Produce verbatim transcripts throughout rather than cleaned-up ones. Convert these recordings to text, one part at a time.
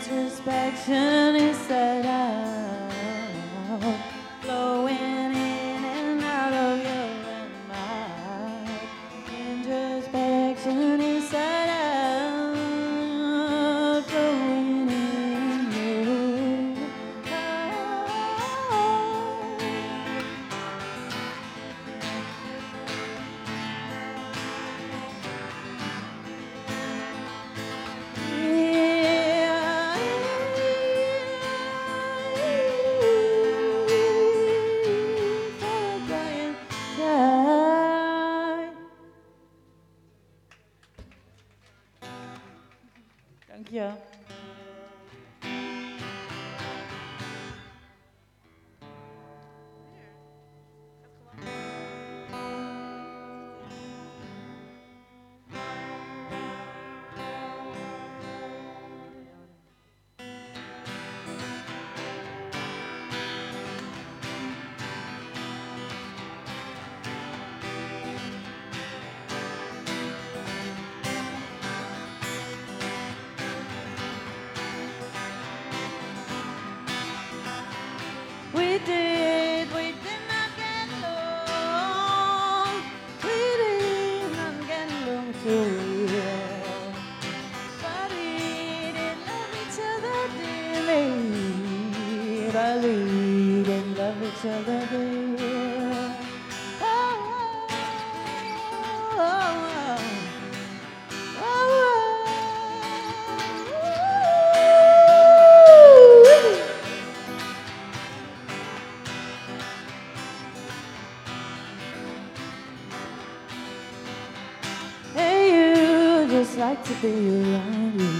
introspection inside out, flowing in and out of your mind. Introspection inside out, flowing in you. Dank je. We did, we did not get along. We did not get along too well. But we did love each other dearly. But we did love each other dearly. Oh, oh, oh, oh, oh, oh. Hey, you just like to be around you.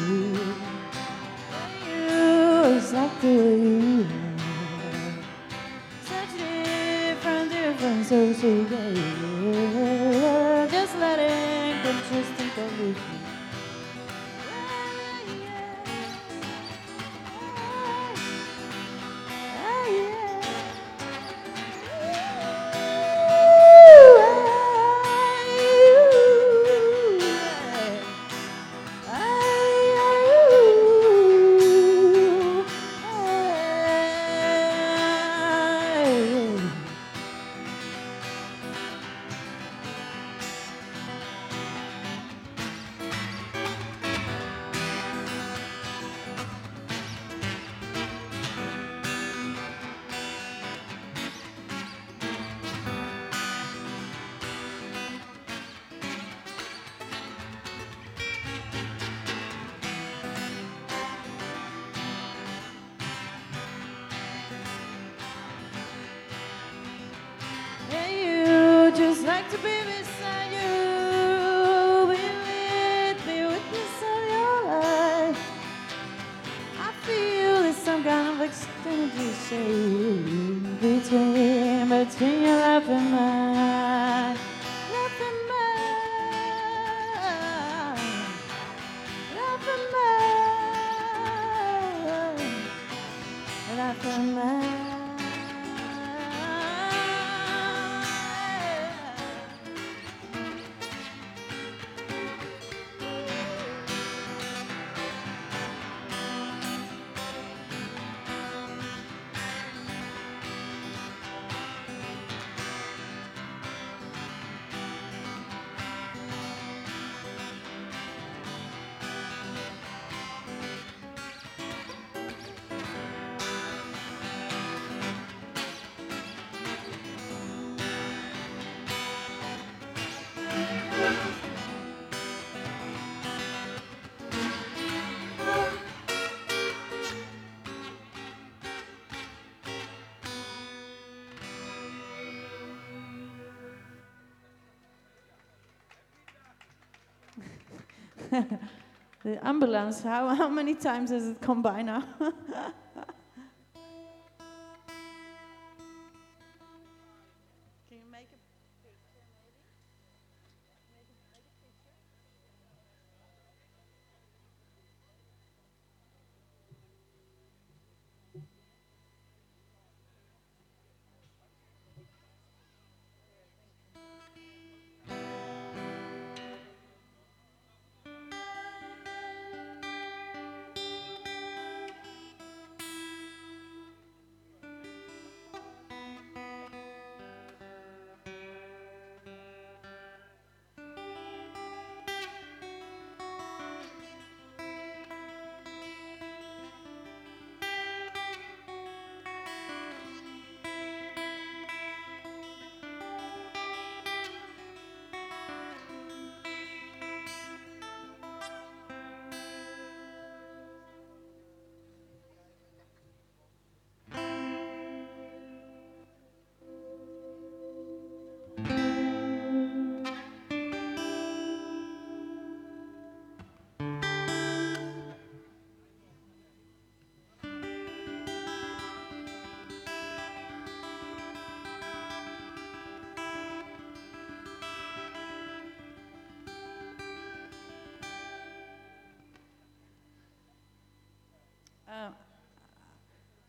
Hey, you just like the way you are. Such different, different social games. Just letting consistent conditions. Just like to be beside you, be with, be witness of your life. I feel there's some kind of extended shade between, between your life and mine. Life and mine, life and mine, life and mine. The ambulance, how, how many times has it come by now? Can you make a picture maybe? Make a, make a picture?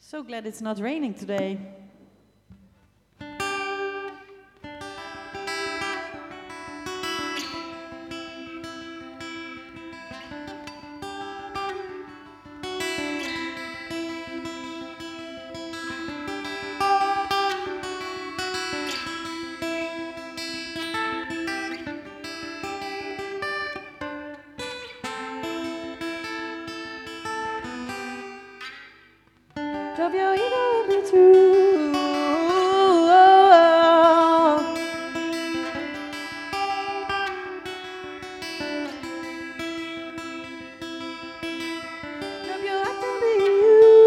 So glad it's not raining today. Drop your ego in the true. Drop your act and be you.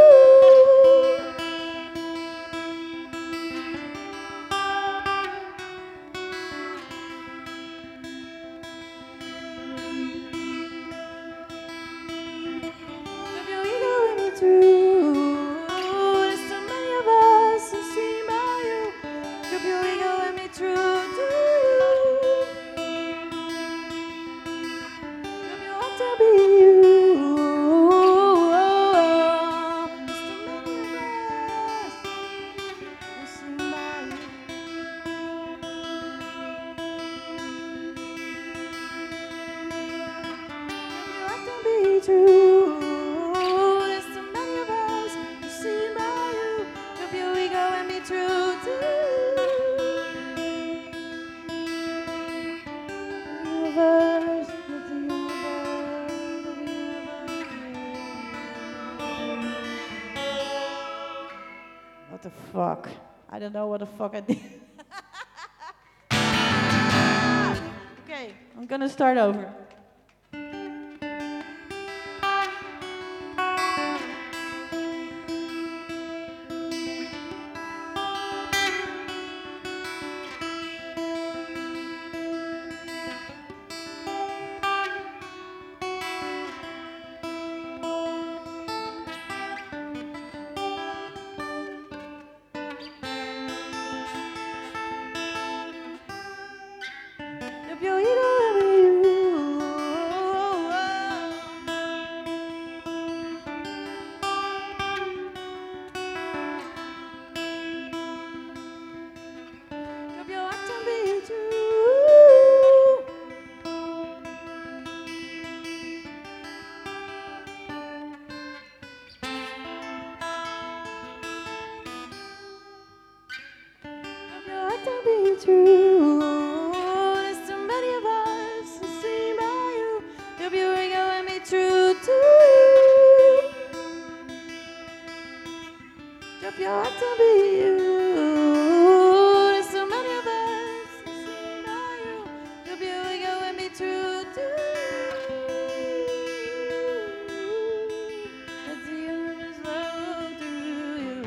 Drop your ego in the true. True, there's so many of us who see by you. Drop your ego and be true to the universe, the universe, the universe. What the fuck? I don't know what the fuck I did. Okay, I'm gonna start over. Your ego and be you. Drop your act and be true. Drop your act and be true. Drop your heart to be you. There's so many of us who see by you. Drop your ego and be true to let the universe flow through you.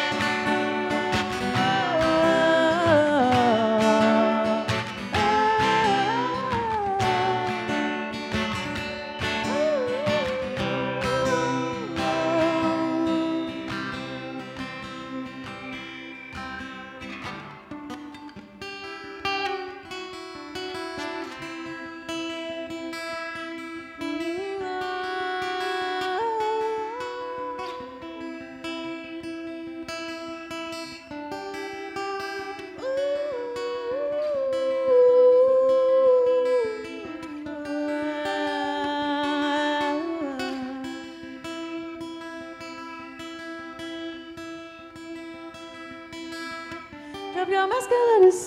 Drop your mask and let us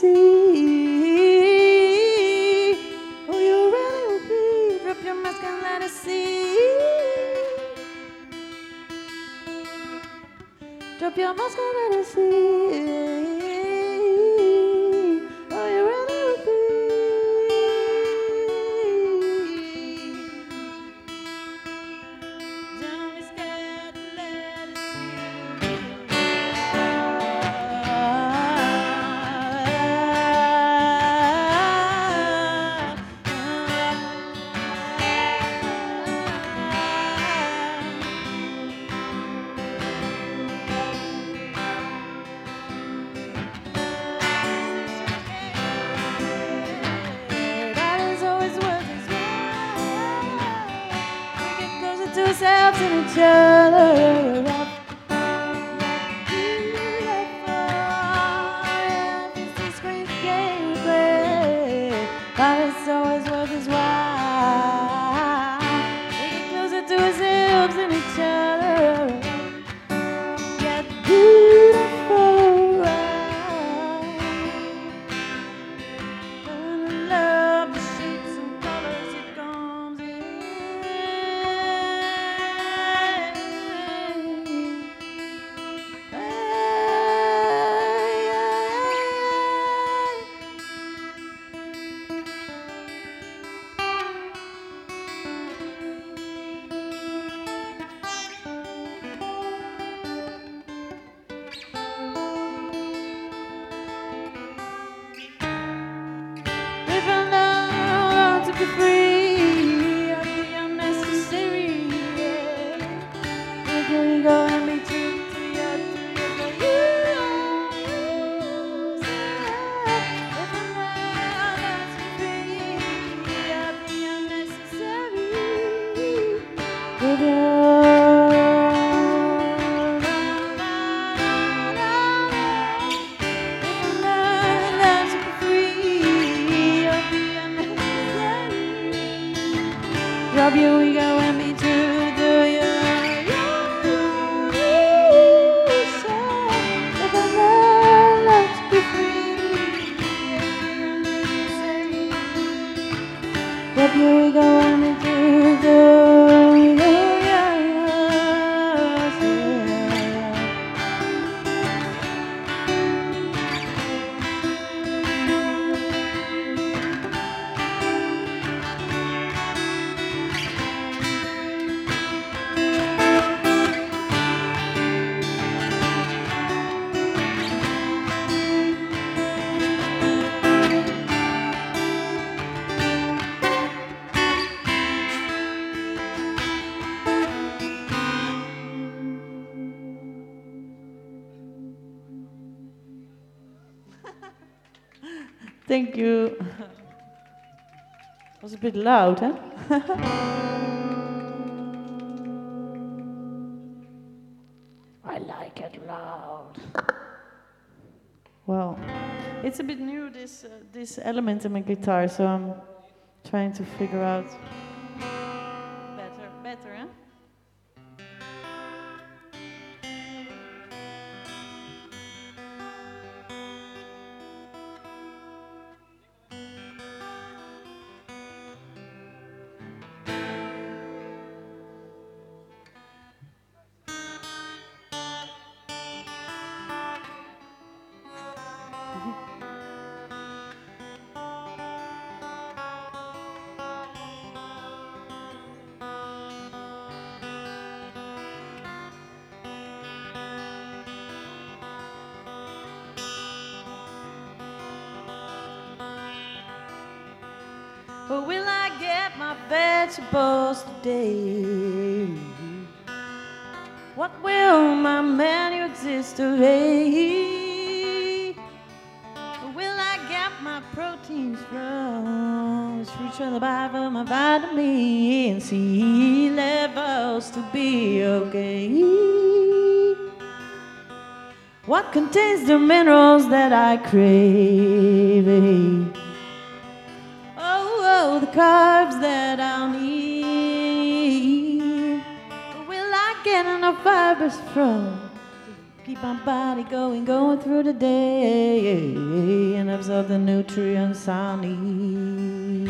see who you really will be. Drop your mask and let us see. Drop your mask and let us see who you really will be. Don't be scared to let us ourselves and each other. but it's always worth his while. We get closer to ourselves and each other. Get beautiful, right? And I love the shapes and colors it comes in. If I learn to be free of the unnecessary, yeah. Where can we go and be true to your, to your, to you? If I learn to be free of the unnecessary, if I Love you, we go and be true to you. If I learn to be free, love you, we go and be true to you. Thank you. Was a bit loud, huh? I like it loud. Well, it's a bit new, this uh, this element in my guitar, so I'm trying to figure out better, better, huh? But will I get my vegetables today? What will my menu exist today? Or will I get my proteins from the fruits from the Bible, my vitamin C levels to be okay? What contains the minerals that I crave? Oh, the carbs that I'll need. Will I get enough fibers from to keep my body going, going through the day and absorb the nutrients I need?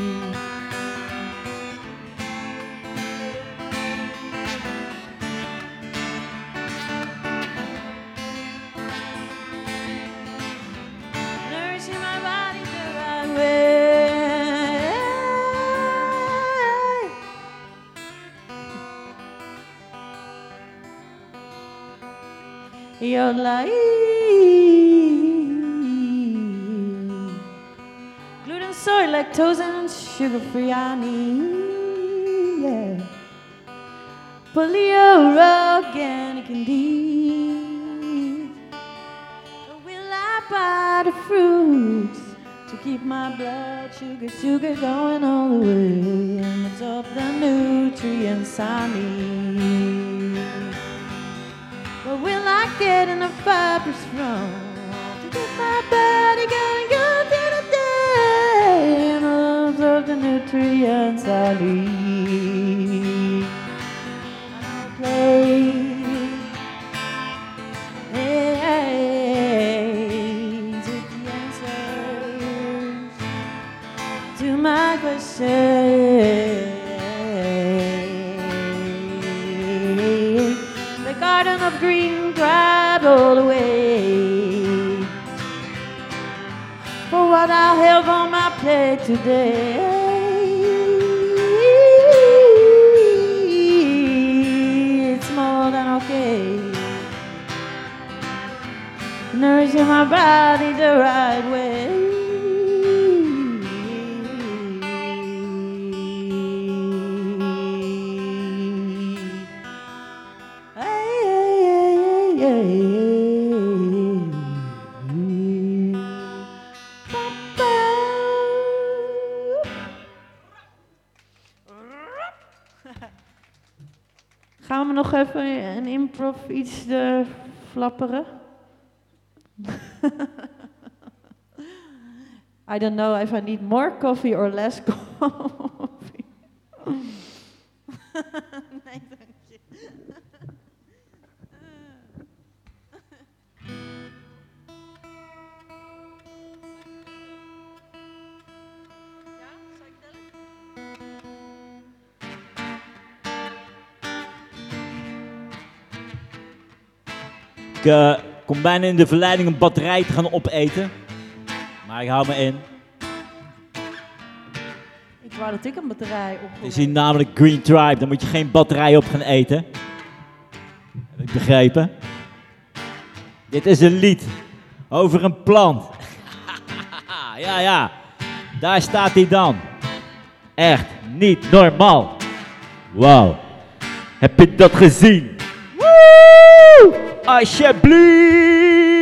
Nourishing my body the right way. Your life, gluten, soy, lactose, and sugar-free I need, yeah. Polio, organic indeed. Will I buy the fruits to keep my blood sugar, sugar going all the way and absorb the nutrients I need? But will I get enough fibers from to get my body going, going through the day and nutrients I need. I'll play with the answers to my questions. The garden of green grabbed all the way for what I have on my plate today. It's more than okay. Nourishing my body the right way. Gaan we nog even een improv iets uh, flapperen? I don't know if I need more coffee or less coffee. Nee, dank je. Ik uh, kom bijna in de verleiding een batterij te gaan opeten. Maar ik hou me in. Ik wou dat ik een batterij op. Het is hier namelijk Green Tribe, dan moet je geen batterij op gaan eten. Heb ik begrepen. Dit is een lied over een plant. Ja, ja. Daar staat hij dan. Echt niet normaal. Wauw. Heb je dat gezien? Woe! Alsjeblieft.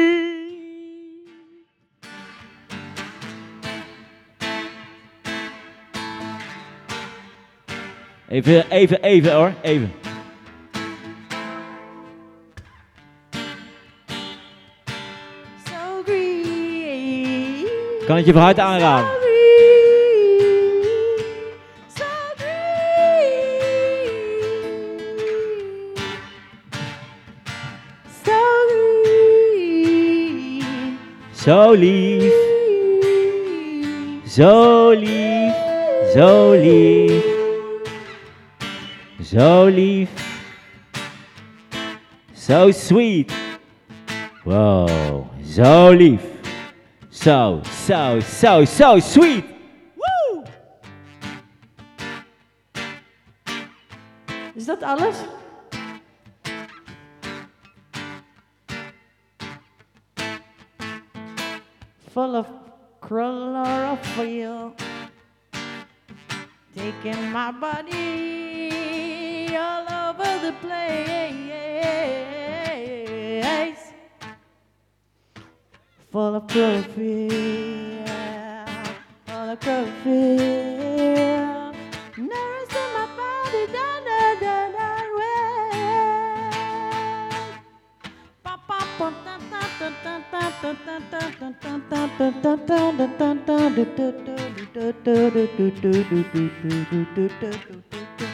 Even, even, even hoor, even. So green. Kan het je van harte aanraden? So green. So green. So green. Zo lief, zo lief, zo lief. Zo lief. Zo sweet. Wow, zo lief. Zo, zo, zo, zo sweet. Woo! Is dat alles? Full of chlorophyll, taking my body all over the place. Full of chlorophyll, full of chlorophyll, nourishing my body down the down the way. Pa pa pa ta ta ta ta ta ta ta ta ta ta ta ta ta.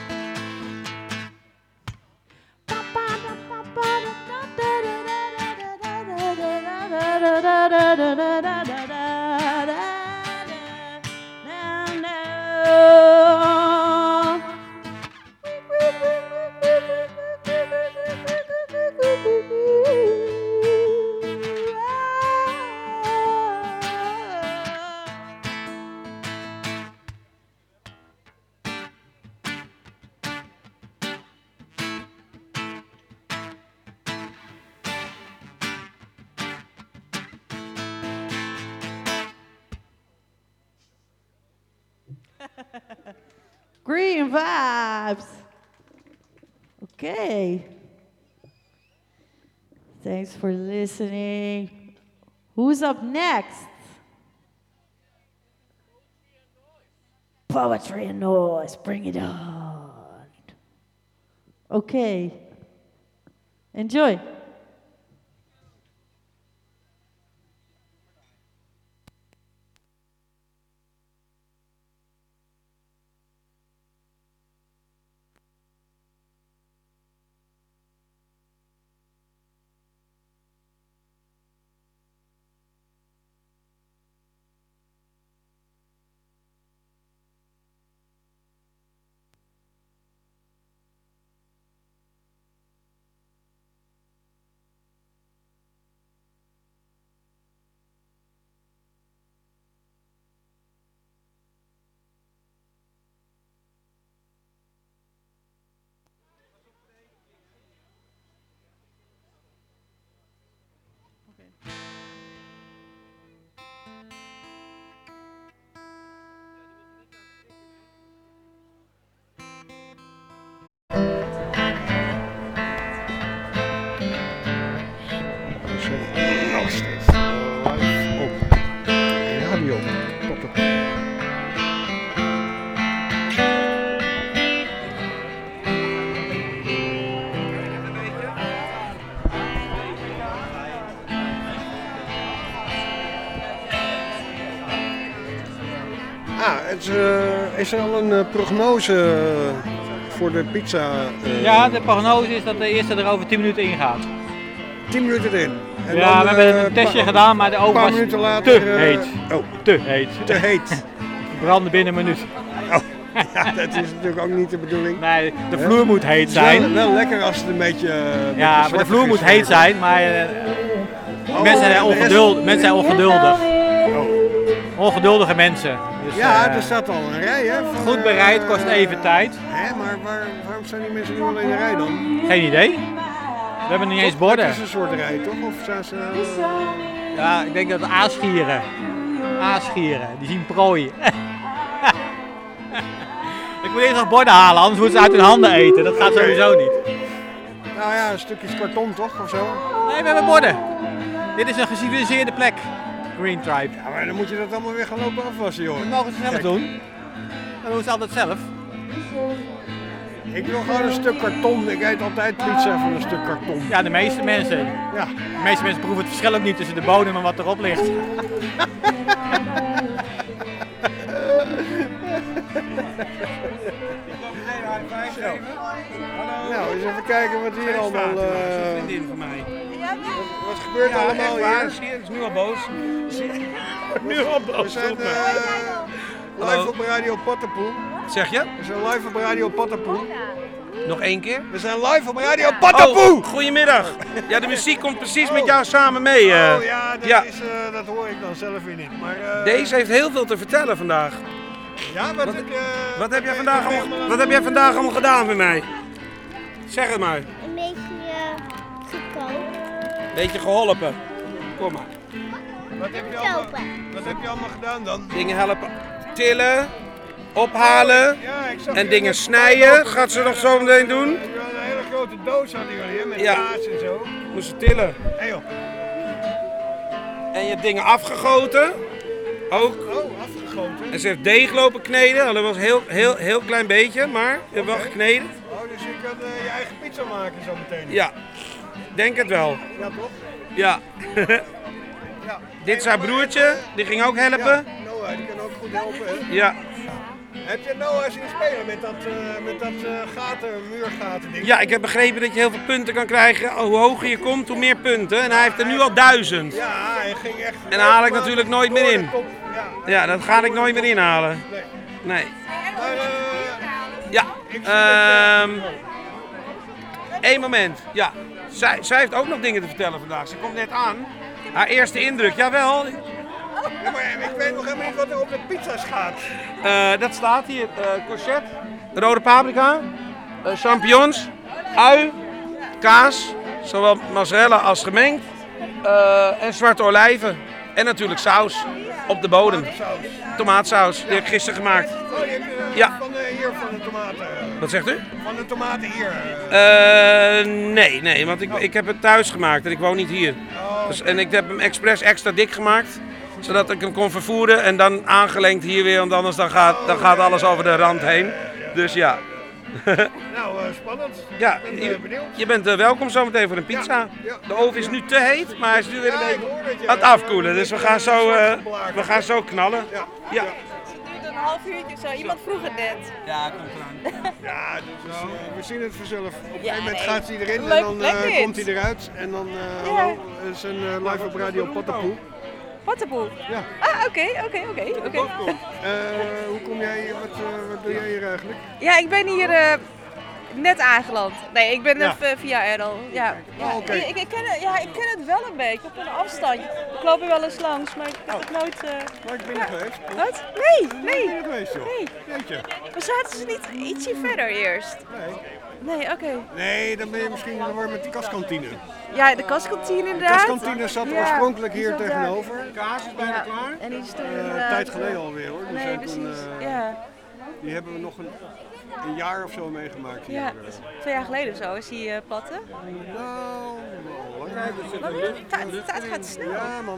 Green vibes. Okay. Thanks for listening. Who's up next? Poetry and noise. Bring it on. Okay. Enjoy. stoppen. Ah, het, uh, is er al een uh, prognose voor de pizza? Uh, ja, de prognose is dat de eerste er over tien minuten ingaat. tien minuten erin? En ja, dan, we hebben uh, een testje gedaan, maar de oven was minuten later, te uh, heet. Oh. Te heet. Te heet. Branden binnen een minuut. Oh. Ja, dat is natuurlijk ook niet de bedoeling. Nee, de vloer ja. moet heet zijn. Het is wel, wel lekker als het een beetje... Uh, ja, beetje maar de vloer moet is. heet zijn, maar uh, oh, mensen, zijn ongeduld, mensen zijn ongeduldig. Oh. Ongeduldige mensen. Dus, ja, uh, er staat al een rij, hè? Van, goed bereid, kost even tijd. Hè, maar waar, waarom zijn die mensen nu al in de rij dan? Geen idee. We hebben niet eens borden. Het is een soort rij, toch? Of zijn ze... Ja, ik denk dat het aasgieren. Aasgieren, die zien prooi. Ik moet eerst nog borden halen, anders moeten ze uit hun handen eten. Dat gaat okay. sowieso niet. Nou ja, een stukje karton toch, of zo? Nee, we hebben borden. Dit is een geciviliseerde plek. Green Tribe. Ja, maar dan moet je dat allemaal weer gaan lopen afwassen, joh. Dat mogen ze zelf Kijk. doen. Dan doen ze altijd zelf. Ik wil gewoon een stuk karton. Ik eet altijd pizza van een stuk karton. Ja, de meeste mensen. Ja. De meeste mensen proeven het verschil ook niet tussen de bodem en wat erop ligt. Nou, eens even kijken wat hier allemaal... Uh... een vriendin van mij. Wat, wat gebeurt er ja, allemaal waar, hier? Zie je, het is nu al boos. Nu al boos. We zijn uh, live op Radio Pattenpoel. Zeg je? We zijn live op Radio Pattenpoel. Nog één keer? We zijn live op Radio Pattenpoel! Oh, goedemiddag. Ja, de muziek komt precies oh. met jou samen mee. Uh. Oh ja, dat, ja. Is, uh, dat hoor ik dan zelf weer niet. Maar, uh... Deze heeft heel veel te vertellen vandaag. Ja, wat, wat, heb, je, wat, wat, heb jij vandaag allemaal, wat heb jij vandaag allemaal gedaan met mij? Zeg het maar. Een beetje uh, gekookt. Beetje geholpen. Kom maar. Wat heb, je allemaal, wat heb je allemaal gedaan dan? Dingen helpen tillen, ophalen ja, ik zag en dingen snijden. Gaat ze nog zo meteen doen? Een hele grote doos hadden jullie hè, met ja. kaas en zo. Moesten tillen. Hey, joh. En je hebt dingen afgegoten. Ook. Oh, afgegoten. En ze heeft deeg lopen kneden. Dat was een heel, heel, heel klein beetje, maar je hebt okay. wel gekneden. Oh, dus je kan uh, je eigen pizza maken zo meteen? Ja, denk het wel. Ja, toch? Ja. ja. Dit is haar broertje, die ging ook helpen. Ja, Noah, die kan ook goed helpen. Hè? Ja. Heb je Noah zien spelen met dat, uh, met dat uh, gaten, muurgaten ding? Ja, ik heb begrepen dat je heel veel punten kan krijgen. Hoe hoger je komt, hoe meer punten. En hij heeft er nu al duizend. Ja, hij ging echt... En daar haal ik natuurlijk nooit meer in. Ja. ja, dat ga ik nooit meer inhalen. Nee. Nee. Maar, uh, ja. Ehm... Eén moment. Ja. Zij, zij heeft ook nog dingen te vertellen vandaag. Ze komt net aan. Haar eerste indruk, jawel. Ja, maar ik weet nog helemaal niet wat er op de pizza's gaat. Uh, dat staat hier. Uh, courgette, rode paprika, uh, champignons, ui, kaas, zowel mozzarella als gemengd. Uh, en zwarte olijven. En natuurlijk saus op de bodem. Tomatensaus. Tomaatsaus, die heb ik gisteren gemaakt. Oh, die heb je uh, ja. van de, hier van de tomaten. Wat zegt u? Van de tomaten hier. Uh, nee, nee, want ik, ik heb het thuis gemaakt en ik woon niet hier. Oh. Dus, en ik heb hem expres extra dik gemaakt, zodat ik hem kon vervoeren en dan aangelengd hier weer, want anders dan gaat, dan gaat alles over de rand heen. Dus ja. Nou, uh, spannend. Ja, ik ben, uh, je, je bent uh, welkom zometeen voor een pizza. Ja, ja, de oven is nu te heet, maar hij is nu weer een ja, beetje aan het afkoelen. Dus we gaan zo, uh, we gaan zo knallen. Ja. Ja. Een half uurtje zo. Iemand vroeg het net. Ja, komt eraan. Ja, dus, uh, we zien het vanzelf. Op een Ja, gegeven moment nee. gaat hij erin en Leuke dan plek uh, dit. komt hij eruit. En dan uh, Ja. hallo, we zijn uh, live op Radio Pattenpoel. Pattenpoel. Ja. Ah, oké, oké, oké, oké. Uh, hoe kom jij hier? Wat, uh, wat doe jij hier eigenlijk? Ja, ik ben hier uh, net aangeland. Nee, ik ben Ja. even via Errol. Ja, ja. Oh, oké. ik, ik, ik ken het, ja, ik ken het wel een beetje, op een afstandje. Ik loop er wel eens langs, maar ik heb Oh. het nooit... Uh... Maar ik ben er geweest. Wat? Nee, Ben nee. je er geweest, joh? Nee. Jeetje. Maar zaten ze niet ietsje verder eerst? Nee. Nee, oké. Nee, dan ben je misschien in de war met de kaskantine. Ja, de kaskantine De inderdaad. kaskantine zat Ja, oorspronkelijk die hier zat daar. tegenover. Kaas is bijna Ja, klaar. en die is toen Uh, inderdaad... een tijd geleden alweer hoor. Die, Nee, zijn precies. toen, uh, Ja. die hebben we nog een, een jaar of zo meegemaakt hier. Ja, twee jaar geleden of zo is die uh, platte. Nou, al langer. Wat? Tijd, tijd gaat snel. Ja man.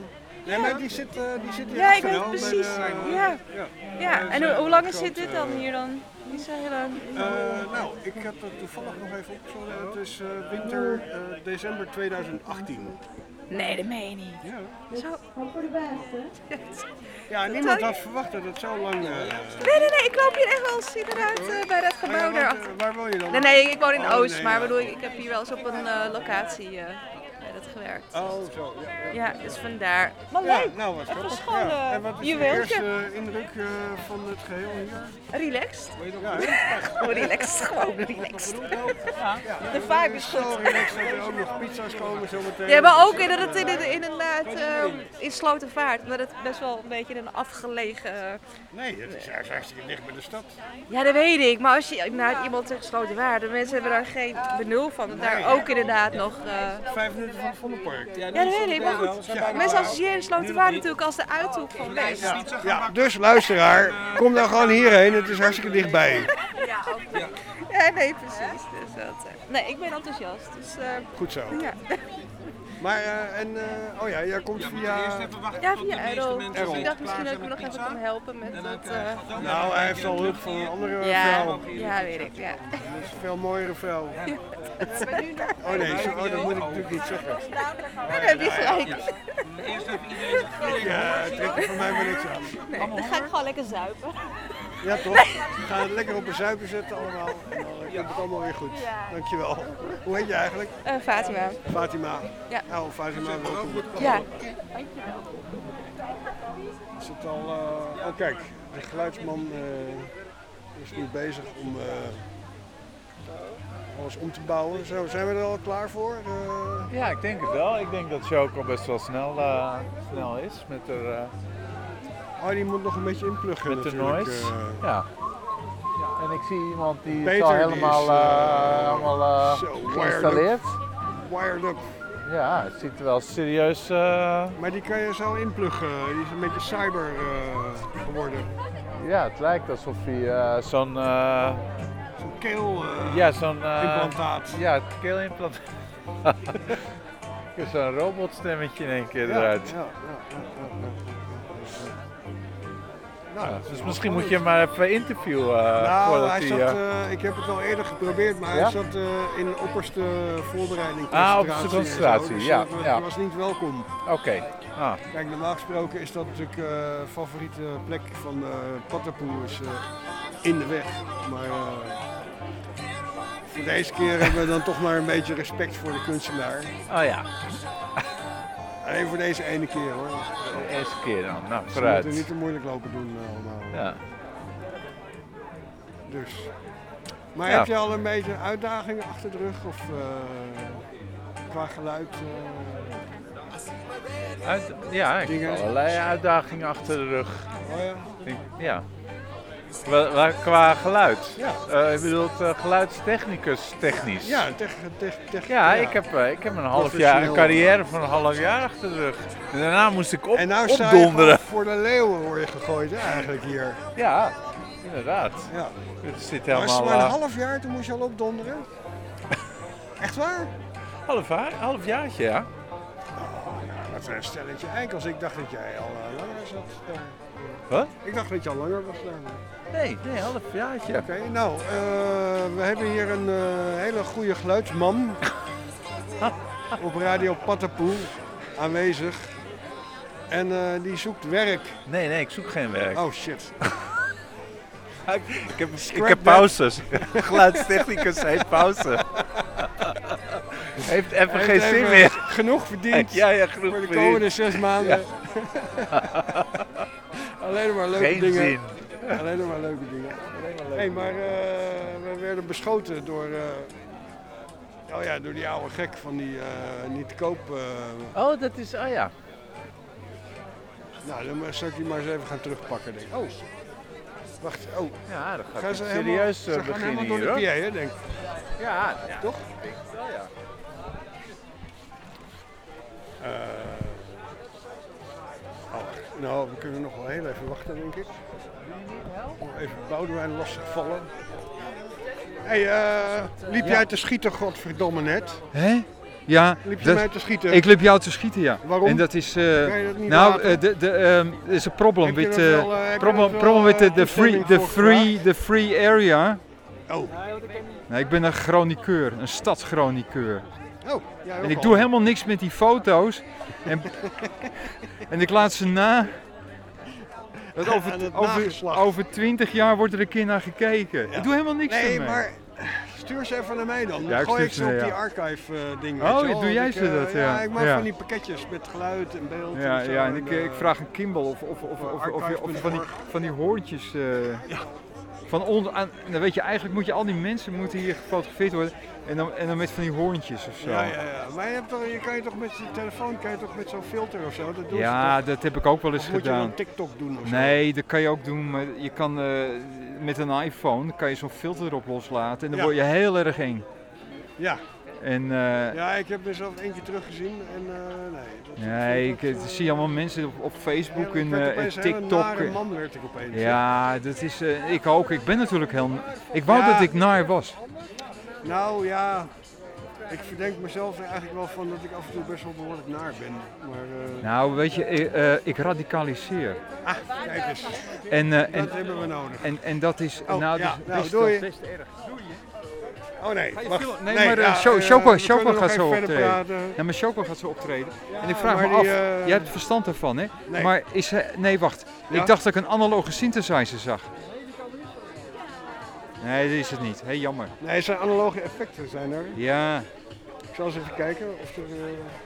Nee, maar die zit, uh, die zit hier Ja, ik achter weet wel, bij precies. de- Ja. ja. Ja, en hoe, hoe lang is dit, dit dan hier dan? Niet zo heel lang. Uh, nou, ik heb het toevallig nog even opgezocht. Het is uh, winter, uh, december tweeduizend achttien. Nee, dat meen je niet. Ja. Zo. Voor de beste. Ja, niemand had verwacht dat het zo lang... Uh, Nee, nee, nee, ik loop hier echt wel eens inderdaad uh, bij dat gebouw uh, daarachter. waar woon je dan? Nee, nee, ik woon in Oh, Oost, nee, maar ja. bedoel, ik heb hier wel eens op een uh, locatie uh, bij dat gewerkt. Oh, zo. Ja, ja. Ja, dus vandaar. Maar Ja, leuk, nou, wat het was grappig. gewoon Ja. uh, En wat is juweeltje. de eerste indruk uh, van het geheel hier? Relaxed. Ja, hè? Gewoon relaxed, gewoon relaxed. Ja. De vibe is Zo goed. relaxed dat er ook nog pizza's komen zometeen. Ja, maar ook inderdaad, inderdaad, inderdaad uh, in Slotervaart, omdat het best wel een beetje een afgelegen... Uh, Nee, het is juist hartstikke dicht bij de stad. ja, dat weet ik, maar als je inderdaad iemand zegt Slotervaart, de mensen hebben daar geen benul van. Dat daar ook inderdaad nog... Uh, Vijf minuten van het Vondelpark. ja, dat weet ik, maar goed. Mensen associëren Slotervaart natuurlijk als de uithoek van West. Ja. Ja, dus luisteraar, kom dan gewoon hierheen, het is hartstikke dichtbij. Ja, ook. Ja, nee, precies. Dus dat, uh, nee, ik ben enthousiast. Dus, uh, Goed zo. ja. Maar, uh, en, uh, oh ja, jij komt via... Ja, via Errol. Dus Errol. ik dacht misschien dat ik me nog even kon helpen met dat. Uh, Nou, hij heeft al hulp van een andere ja, vrouw. ja, weet ik. Ja. Dat is een veel mooiere vrouw. Oh nee, zo, oh, dat moet ik natuurlijk niet zeggen. Nee, dat heb je gelijk. Ja, trek er voor mij maar niks aan. Nee, dan ga ik gewoon lekker zuipen. Ja toch? We gaan het lekker op een zuipen zetten allemaal. En dan uh, komt het allemaal weer goed. Dankjewel. Hoe heet je eigenlijk? Uh, Fatima. Fatima. Ja. Nou, Fatima, welkom. Ja. Is het al... Uh, oh kijk, de geluidsman uh, is nu bezig om uh, alles om te bouwen. Zo, zijn we er al klaar voor? Uh, Ja, ik denk het wel. Ik denk dat de show ook al best wel snel, uh, snel is met de, uh, oh, die moet nog een beetje inpluggen met de natuurlijk. noise. Uh, Ja. En ik zie iemand die Peter, het al die helemaal, is, uh, uh, allemaal uh, zo, wired geïnstalleerd. Wired up. Ja, het ziet er wel serieus... Uh, Maar die kan je zo inpluggen. Die is een beetje cyber uh, geworden. ja, het lijkt alsof hij uh, zo'n... Uh, Zo'n keel uh, ja, zo'n... Uh, implantaat. Ja, het keelimplantaat. Zo'n robotstemmetje in één keer Ja, eruit. ja, ja, ja, ja, ja. Nou, Ja, dat is dus wel misschien spannend. moet je hem maar even interviewen. Uh, Nou, voordat hij hij, zat, uh, uh, ik heb het al eerder geprobeerd, maar Ja? hij zat uh, in de opperste voorbereiding. Ah, opperste en zo, concentratie, dus ja, dat was, ja. was niet welkom. Oké. Okay. Ah. Kijk, normaal gesproken is dat natuurlijk uh, favoriete plek van uh, Patapoe is uh, in de weg. Maar uh, voor deze keer hebben we dan toch maar een beetje respect voor de kunstenaar. Oh ja. Alleen voor deze ene keer hoor. De eerste keer dan. Nou, Ze vooruit. moeten niet te moeilijk lopen doen uh, allemaal. Ja. Dus. Maar Ja. heb je al een beetje uitdagingen achter de rug of uh, qua geluid? Uh... Uit, ja, ik heb allerlei uitdagingen achter de rug. Oh ja? Ik, ja. Wel, wel, qua geluid. Ja. Uh, je bedoelt uh, geluidstechnicus technisch. Ja, tech, tech, tech, Ja, ja. ik heb, uh, ik heb een half jaar, Professioneel. een carrière van een half jaar achter de rug. En daarna moest ik op, En nou sta je opdonderen. gewoon voor de leeuwen word je gegooid hè, eigenlijk hier. Ja, inderdaad. Ja. Het zit Maar helemaal... maar een uh, half jaar toen moest je al opdonderen? Echt waar? half, jaar, half jaartje, ja. Dat is een stelletje eikels. Ik dacht dat jij al uh, langer zat daar. Wat? Ik dacht dat je al langer was daar. Nee, nee, half jaartje. Oké, okay, nou, uh, we hebben hier een uh, hele goede geluidsman op Radio Patapoe aanwezig. En uh, die zoekt werk. Nee, nee, ik zoek geen werk. Oh shit. ik, ik, heb, ik heb pauzes. Geluidstechnicus heeft pauze. Heeft even Hij geen heeft zin even meer. Genoeg verdiend Ja, ja, genoeg voor de verdiend. komende zes maanden. Alleen maar leuke Geen dingen. zin. Alleen maar leuke dingen. Hé, hey, maar uh, we werden beschoten door, uh, oh ja, door die oude gek van die uh, niet te koop. Uh, Oh, dat is, oh ja. Nou, dan zou ik die maar eens even gaan terugpakken, denk ik. Oh, wacht, oh. Ja, dat gaat Gaan ze serieus helemaal, uh, ze gaan beginnen helemaal hier, door de hoor. P A, hè, denk ik. Ja, ja, toch? Ik denk het wel, ja. Uh, oh, nou, we kunnen nog wel heel even wachten, denk ik. Nog even Boudewijn lastigvallen. Hé, hey, uh, liep Ja. jij te schieten, godverdomme net? Hé? Ja, Liep je dat- mij te schieten? ik liep jou te schieten, ja. Waarom? En dat is, eh, Kan je dat niet nou, laten? eh, de, de, ehm, er is een probleem Heb je met, er eh, wel, eh, heb je problem, er wel, problem met de, eh, de free, toestemming de voor free, gevraagd? de free area. Oh. Nee, ik ben een chroniqueur, een stadschroniqueur. Oh, jij ook En ik al. doe helemaal niks met die foto's. En, en ik laat ze na. Dat Aan over, het over, nageslacht. over twintig jaar wordt er een keer naar gekeken. Ik doe helemaal niks Nee, ermee. maar stuur ze even naar mij dan. Dan Ja, ik gooi ik stuur ze ze, op ja. die archive uh, ding. Oh, weet je wel. doe Want jij ik, ze eh, dat, ja. ik maak Ja. van die pakketjes met geluid en beeld. Ja, en zo. ja, en ik, en, eh, ik eh, vraag een Kimball of, of, of, of, of, of, je- of je van, die, van die hoortjes. eh, van on, aan, dan weet je, eigenlijk moet je al die mensen moeten hier gefotografeerd worden. En dan, en dan met van die hoorntjes of zo. Ja, ja, ja. Maar je, hebt toch, je kan je toch met je telefoon kan je toch met zo'n filter of zo? Dat doen Ja, ze toch? dat heb ik ook wel eens Of moet je gedaan. dan TikTok doen of zo? Nee, dat kan je ook doen. Maar je kan eh, met een iPhone kan je zo'n filter erop loslaten en dan Ja. word je heel erg eng. Ja. En, eh, Ja, ik heb mezelf één keer teruggezien en uh, nee. Dat, nee, ik, dat, ik zie allemaal mensen op, op Facebook ja, ik en, werd eh, opeens en een hele TikTok. nare man werd ik opeens. Ja, dat is, uh, ik ook. Ik ben natuurlijk heel... Ik wou Ja. dat ik naar was. Nou ja, ik verdenk mezelf er eigenlijk wel van dat ik af en toe best wel behoorlijk naar ben. Maar, uh... Nou, weet je, ik, uh, ik radicaliseer. Ah, kijk eens. En, uh, dat en, hebben we nodig. En, en dat is... Oh, nou, ja, dus, nou, best, doei. best erg. Doei. Oh nee, wacht. Nee, nee, maar ja, uh, Choco, uh, Choco, we Choco kunnen nog gaat even zo verder optreden. praten. Ja, maar Choco gaat zo optreden. Ja, en ik vraag maar me af, die, uh... jij hebt verstand ervan, hè? Nee. Maar is hij... Nee, wacht. Ja? Ik dacht dat ik een analoge synthesizer zag. Nee, dat is het niet. Hé, hey, jammer. Nee, het zijn analoge effecten zijn er. Ja. Ik zal eens even kijken of er... Uh...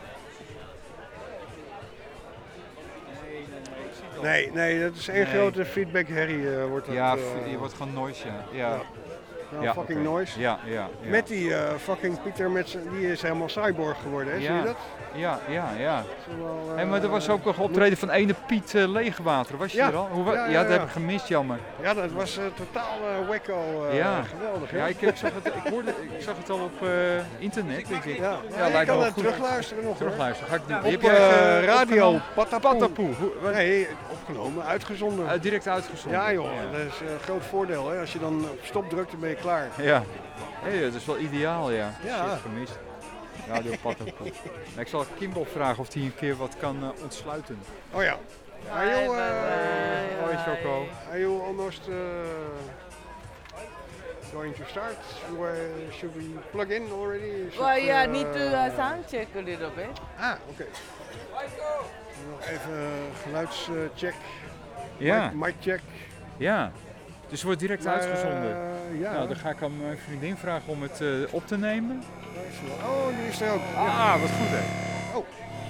Nee, nee, dat is één Nee. grote feedback herrie uh, wordt dat. Ja, uh... je wordt gewoon noise, ja. Ja, ja. Nou, ja, fucking okay. noise. Ja, ja, ja. Met die uh, fucking Pieter, met zijn, die is helemaal cyborg geworden, hè? Ja. Zie je dat? Ja, ja, ja. Wel, uh, hey, maar er was ook nog optreden van ene Piet uh, Leegwater. Was je ja. er al? Hoe, ja, ja, ja, ja, dat ja. heb ik gemist, jammer. Ja, dat was uh, totaal uh, wacko. Uh, ja. Geweldig, hè? Ja, ik, ik, zag het, ik, hoorde, ik zag het al op uh, internet. Ik denk, ja, ja, ja, lijkt je kan me het goed. terugluisteren nog. Terugluisteren, ga ik doen. Op Heb uh, jij, uh, radio Patapoe. Patapoe. Nee, opgenomen, uitgezonden. Uh, direct uitgezonden. Ja joh, ja. dat is een uh, groot voordeel. Hè? Als je dan op stop drukt, dan ben je klaar. Ja, hey, dat is wel ideaal, ja. Ja. Shit, gemist. Radio Patapoe. Ik zal Kimball vragen of hij een keer wat kan uh, ontsluiten. Oh ja. Are you, uh, Hoi Choco. Are you almost uh, going to start? Where should we plug in already? Should, Well, yeah, I uh, need to uh, sound check a little bit. Ah, oké. Okay. Nog even geluidscheck. Ja. Mic, mic check. Ja. Dus het wordt direct Maar, uitgezonden. Uh, ja. Nou, dan ga ik aan mijn vriendin vragen om het uh, op te nemen. Oh, die is er ook. Ah, ja. wat goed hè. Oh.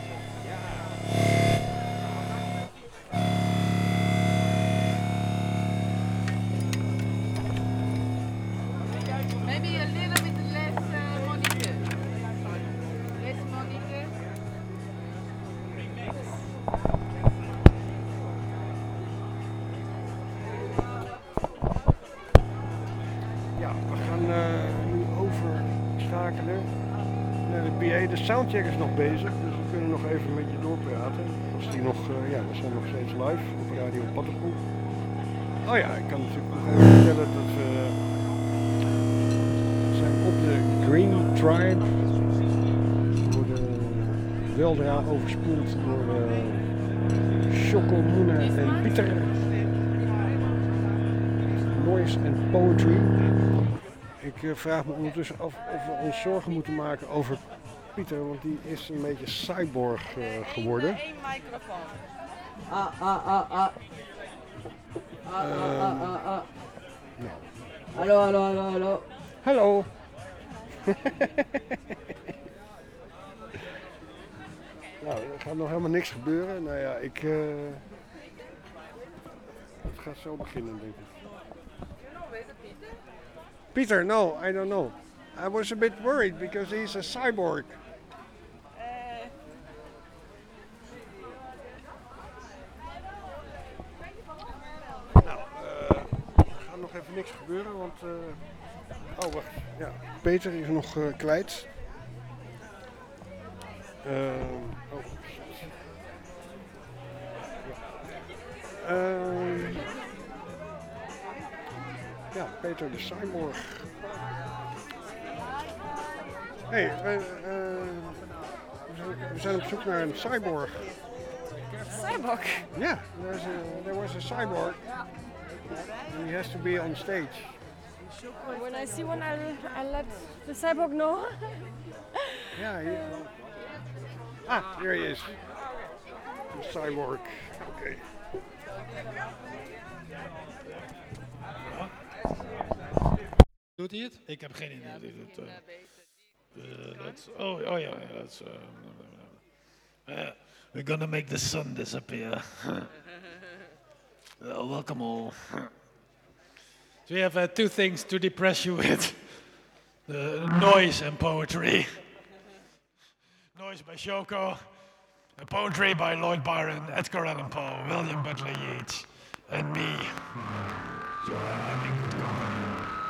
Maybe a little bit less uh, monitor. Less monitor. Ja, we gaan uh, nu overschakelen naar de P A. De soundcheck is nog bezig, dus we kunnen nog even met je doorpraten. Als die nog, uh, ja, we zijn nog steeds live op Radio Patapoe. Oh ja, ik kan natuurlijk nog even vertellen dat we zijn op de Green Tribe. We worden weldra overspoeld door uh, Choco, Moena en Pieter. Noise and Poetry. Ik uh, vraag me ondertussen af of we ons zorgen moeten maken over Pieter, want die is een beetje cyborg uh, geworden. Eén microfoon. Ah, ah, ah, ah. Ah, ah, ah, ah, ah. Nou. Hallo, hallo, hallo, hallo. Hallo. Nou, er gaat nog helemaal niks gebeuren. Nou ja, ik... Uh, het gaat zo beginnen, denk ik. Peter, no, I don't know. I was a bit worried because he's a cyborg. Uh, nou, uh, er gaat nog even niks gebeuren, want... Uh, oh, wacht. Ja, Peter is nog uh, kwijt. Uh, oh, shit. Ja. Uh, ja, Peter de cyborg. Hé, hey, uh, uh, We zijn op zoek naar een cyborg. Cyborg? Yeah, there's a, there was a cyborg. And he has to be on stage. When I see one, I'll, I'll let the cyborg know. Yeah, he, ah, here he is. The cyborg. Okay. Doet hij het? Ik heb geen idee. Dit, uh, uh, that's, oh, oh yeah, that's. Uh, uh, we're gonna make the sun disappear. uh, welcome all. So we have uh, two things to depress you with: the noise and poetry. Noise by Shoko, and poetry by Lloyd Byron, Edgar Allan Poe, William Butler Yeats, and me. So I'm in good company.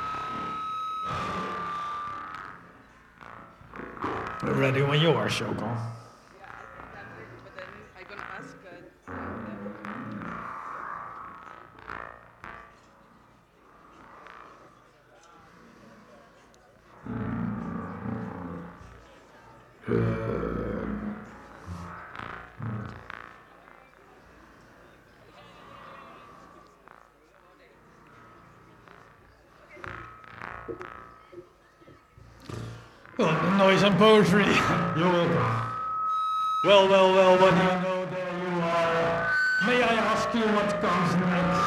We're ready when you are, Shoko. Well, noise and poetry. You're welcome. Well, well, well, what do you know? There you are. May I ask you what comes next?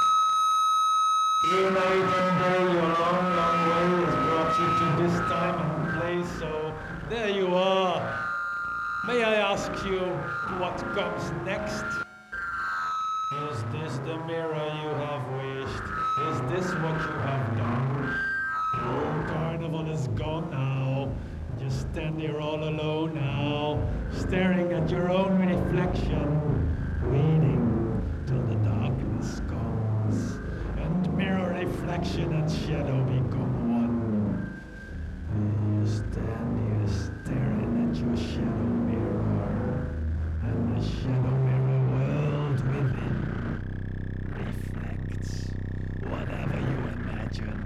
You night and day, your long, long way has brought you to this time and place, so there you are. May I ask you what comes next? Is this the mirror you have wished? Is this what you have done? The old carnival is gone now. You stand here all alone now, staring at your own reflection, waiting till the darkness comes, and mirror reflection and shadow become one. And you stand here staring at your shadow mirror, and the shadow mirror world within reflects whatever you imagine.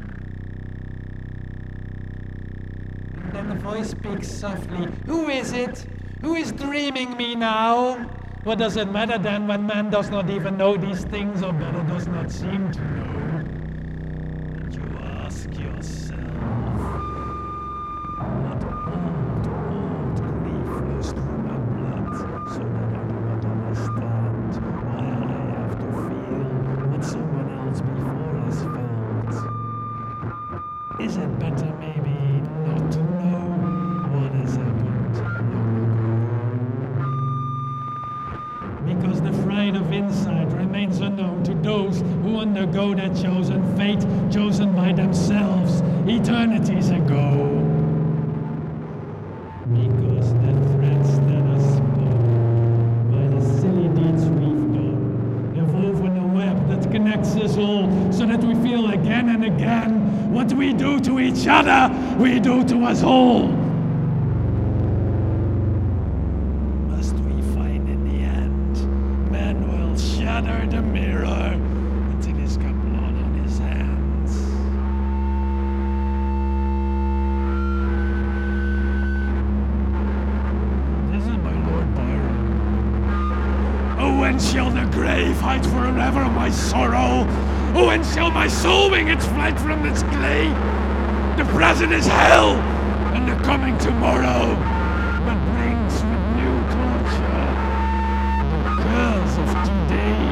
Then the voice speaks softly. Who is it? Who is dreaming me now? What does it matter then when man does not even know these things, or better does not seem to know? And you ask yourself, what old, old grief flows through my blood, so that I do not understand why I have to feel what someone else before has felt. Is it better maybe not to know what has happened long ago? Because the fright of insight remains unknown to those who undergo their chosen fate, chosen by themselves eternities ago. Because the threats that are spun by the silly deeds we've done have woven a web that connects us all, so that we feel again and again what we do to each other, we do to us all. Must we find in the end, man will shatter the mirror until he's got blood on his hands. This is by Lord Byron. Oh, when shall the grave hide forever my sorrow? Oh, when shall my soul wing its flight from this clay? The present is hell, and the coming tomorrow, but brings with new torture the curse of today.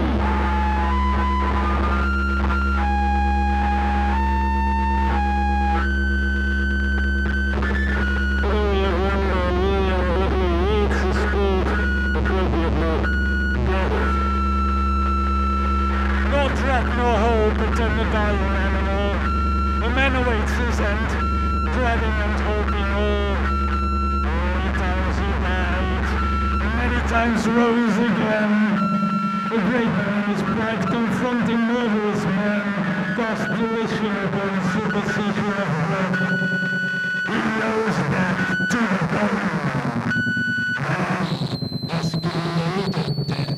No dread, no hope, but in the dying animal. The man awaits his end, dreading and hoping all. Many times he died, and many times rose again. A great man is pride confronting murderous men, cast derision upon superstition of bread. He knows death to the bone. Man has created death.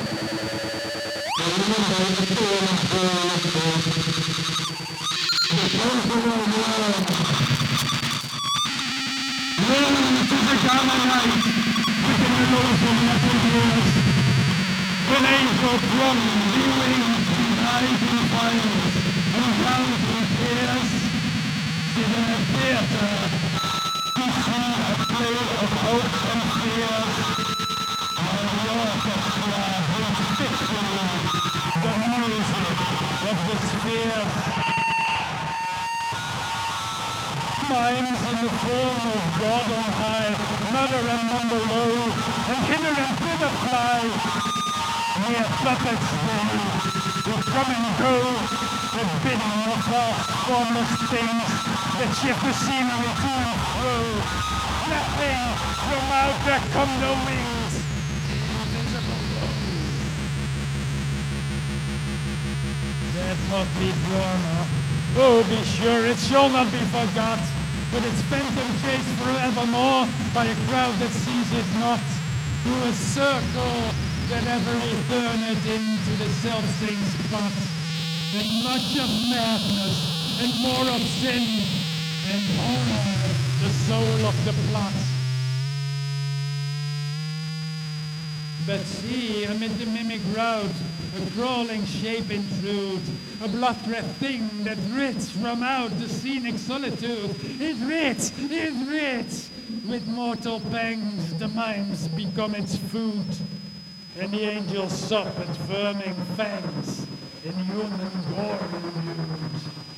The With angel drum, the wings behind the fires, and round with tears, sit in a theater, to see a play of hopes and fears. While the orchestra holds fitfully the music of the spheres. Mimes in the form of God on high, mutter and mumble low, and hinder and thither fly. Mere puppets they, who come and go, the bidding of vast formless things that shift the scenery to and fro. Nothing, from out there come no wings. That must be drama. Oh, be sure it shall not be forgot, but it's phantom chased forevermore by a crowd that sees it not, through a circle that ever returneth into the self-same spot. And much of madness, and more of sin, and more the soul of the plot. But see, amid the mimic rout, a crawling shape intrude, a blood-red thing that writs from out the scenic solitude. It writs, it writs! With mortal pangs, the mimes become its food, and the angels sup at firming fangs in human gore renewed.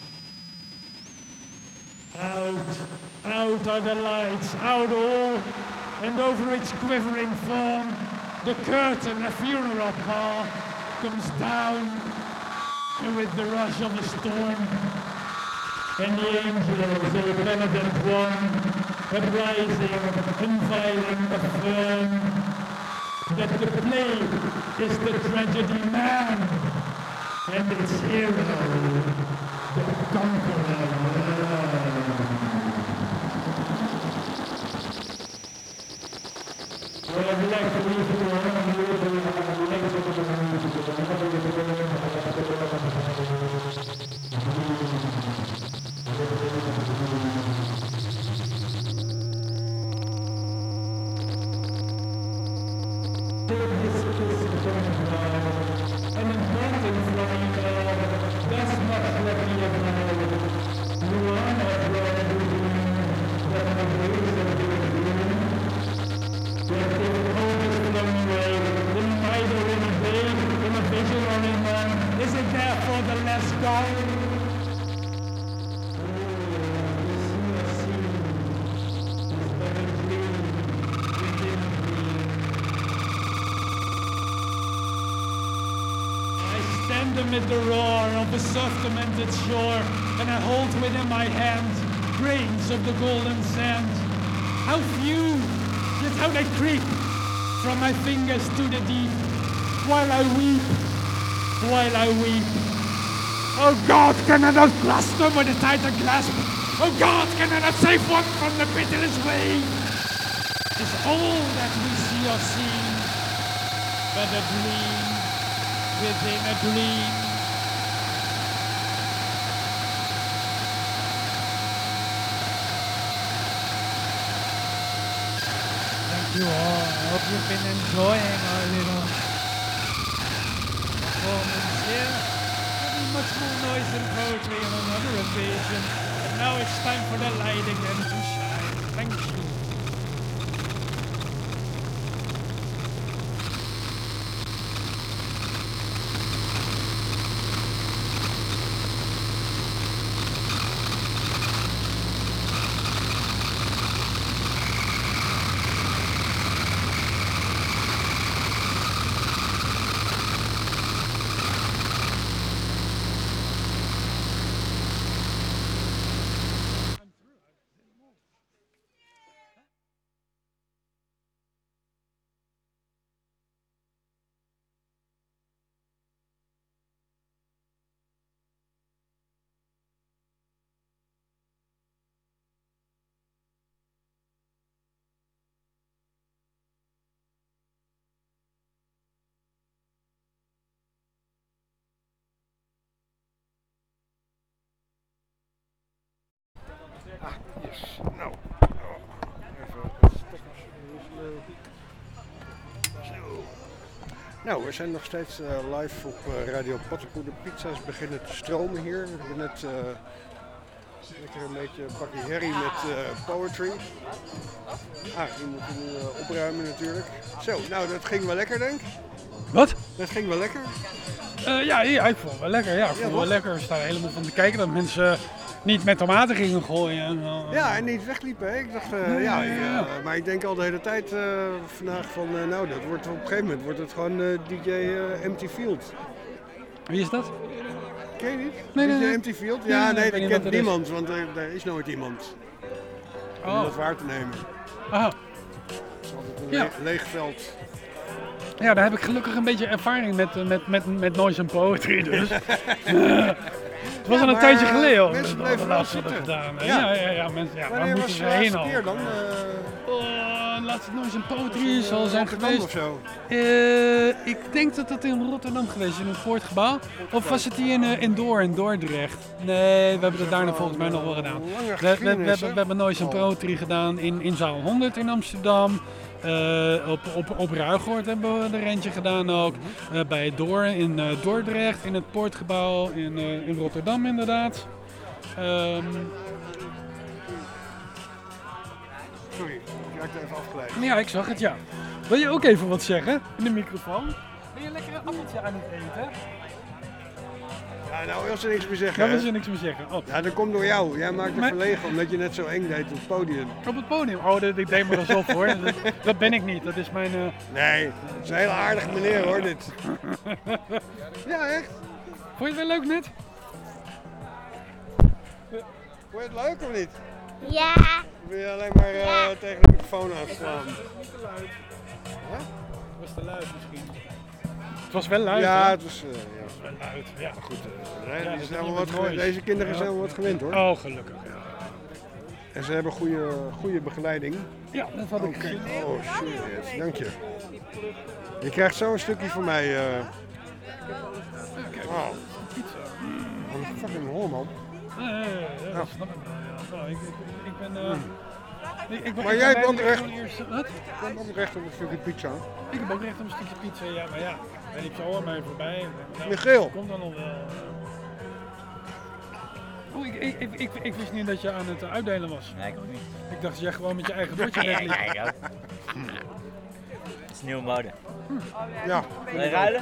Out, out are the lights, out all, and over its quivering form, the curtain, a funeral pall, comes down with the rush of a storm. And the angels, O penitent one, uprising, inviting, affirm that the play is the tragedy man, and its hero, the conqueror. Well, I'd like to leave you around here with an inventing flying dog, that's much like me of now. You are not wrong, that my ways are doing. That they will always flown away, in either in a day, in a vision or in one. Is it therefore the less gone? Amid the roar of the surf-tormented shore, and I hold within my hand grains of the golden sand. How few, yet how they creep from my fingers to the deep, while I weep, while I weep. Oh God, can I not grasp them with a tighter grasp? Oh God, can I not save one from the pitiless wave? Is all that we see or see but a dream within a dream? Thank you all. I hope you've been enjoying our little performance here. There'll be much more noise and poetry on another occasion. But now it's time for the light again to shine. Thank you. Yes. Nou, even de stekkers wisselen. Zo. Nou, we zijn nog steeds uh, live op uh, Radio Potterpoel. De pizza's beginnen te stromen hier. We hebben net uh, lekker een beetje een bakje herrie met uh, poetry. Ah, die moeten we nu uh, opruimen natuurlijk. Zo, nou dat ging wel lekker denk ik. Wat? Dat ging wel lekker. Uh, ja, ja, ik vond het wel lekker. Ja, ik vond het ja, wel lekker. We staan helemaal van te kijken dat mensen uh, niet met tomaten gingen gooien. En, uh, ja, en niet wegliepen. Hè. Ik dacht, uh, nee, ja, ja, ja. Uh, maar ik denk al de hele tijd uh, vandaag van, uh, nou, dat wordt op een gegeven moment wordt het gewoon uh, D J uh, Empty Field. Wie is dat? Ken je niet? Nee, nee, D J nee. Empty Field? Ja, nee, nee dat kent niemand, is. want er, er is nooit iemand. Om oh. dat waar te nemen. Aha. Het is altijd een ja. le- leeg veld. Ja, daar heb ik gelukkig een beetje ervaring met, met, met, met noise en poetry dus. Het was ja, al een tijdje geleden al. Mensen bleven wel zitten. Gedaan. Ja, ja, ja, ja, mensen, ja, waar moeten ze heen al? Keer dan? Uh... Oh, laatste noise en poetry zal zijn Rotterdam geweest. Of zo? Uh, ik denk dat dat in Rotterdam geweest is, in het Poortgebouw. Of was het die in, uh, in Door, in Dordrecht? Nee, we hebben het daarna volgens mij nog wel gedaan. We, we, we, we, we hebben noise en poetry gedaan in, in zaal honderd in Amsterdam. Uh, op, op, op Ruigoord hebben we er eentje gedaan ook. Uh, bij Door in uh, Dordrecht, in het Poortgebouw, in, uh, in Rotterdam inderdaad. Um, Sorry, ik raakte even afgeleid. ja, ik zag het, ja. Wil je ook even wat zeggen in de microfoon? Ben je lekker een appeltje aan het eten? Ja, nou wil ze niks meer zeggen. Ja, wil ze niks meer zeggen. Oh. Ja, dat komt door jou. Jij maakt het Maar... verlegen omdat je net zo eng deed op het podium. Op het podium? Oh, dat, ik deed me er zo voor. dat, dat ben ik niet. Dat is mijn... Uh... Nee, het is een hele aardige meneer hoor, dit. Ja, echt. Vond je het wel leuk net? Vond je het leuk of niet? Ja. Of wil je alleen maar uh, ja. tegen de microfoon aanslaan? Niet te luid. Huh? Het was te luid misschien. Het was wel luid. Ja, hè? het was, uh, ja. Het was wel luid. Ja, maar goed. Uh, nee, ja, die zijn wel wat gewend. Deze kinderen ja. zijn wel wat gewend hoor. Oh, gelukkig. Ja. En ze hebben goede, goede begeleiding. Ja, dat had ik gezien. Okay. Oh, shit. Dank je. Je krijgt zo een stukje van mij. Uh... Oh. Wat een fucking hol, man. Nee, nee, nee, ja, dat snap ik wel. Ja. Nou, ik, ik, ik ben... Uh... Ik, ik ben, maar ik jij hebt ook recht. Wat? Je hebt ook recht op een stukje pizza. Ik heb ook recht op een stukje pizza, ja, maar ja, ben ik zo aan mij voorbij. Nou, Michiel. Komt dan nog wel. Oh, ik, ik, ik, ik, ik wist niet dat je aan het uitdelen was. Nee, ik ook niet. Ik dacht dat jij gewoon met je eigen bordje wegliep. Ja, ik ook. Dat is nieuwe mode. Hm. Ja. Wil je ruilen?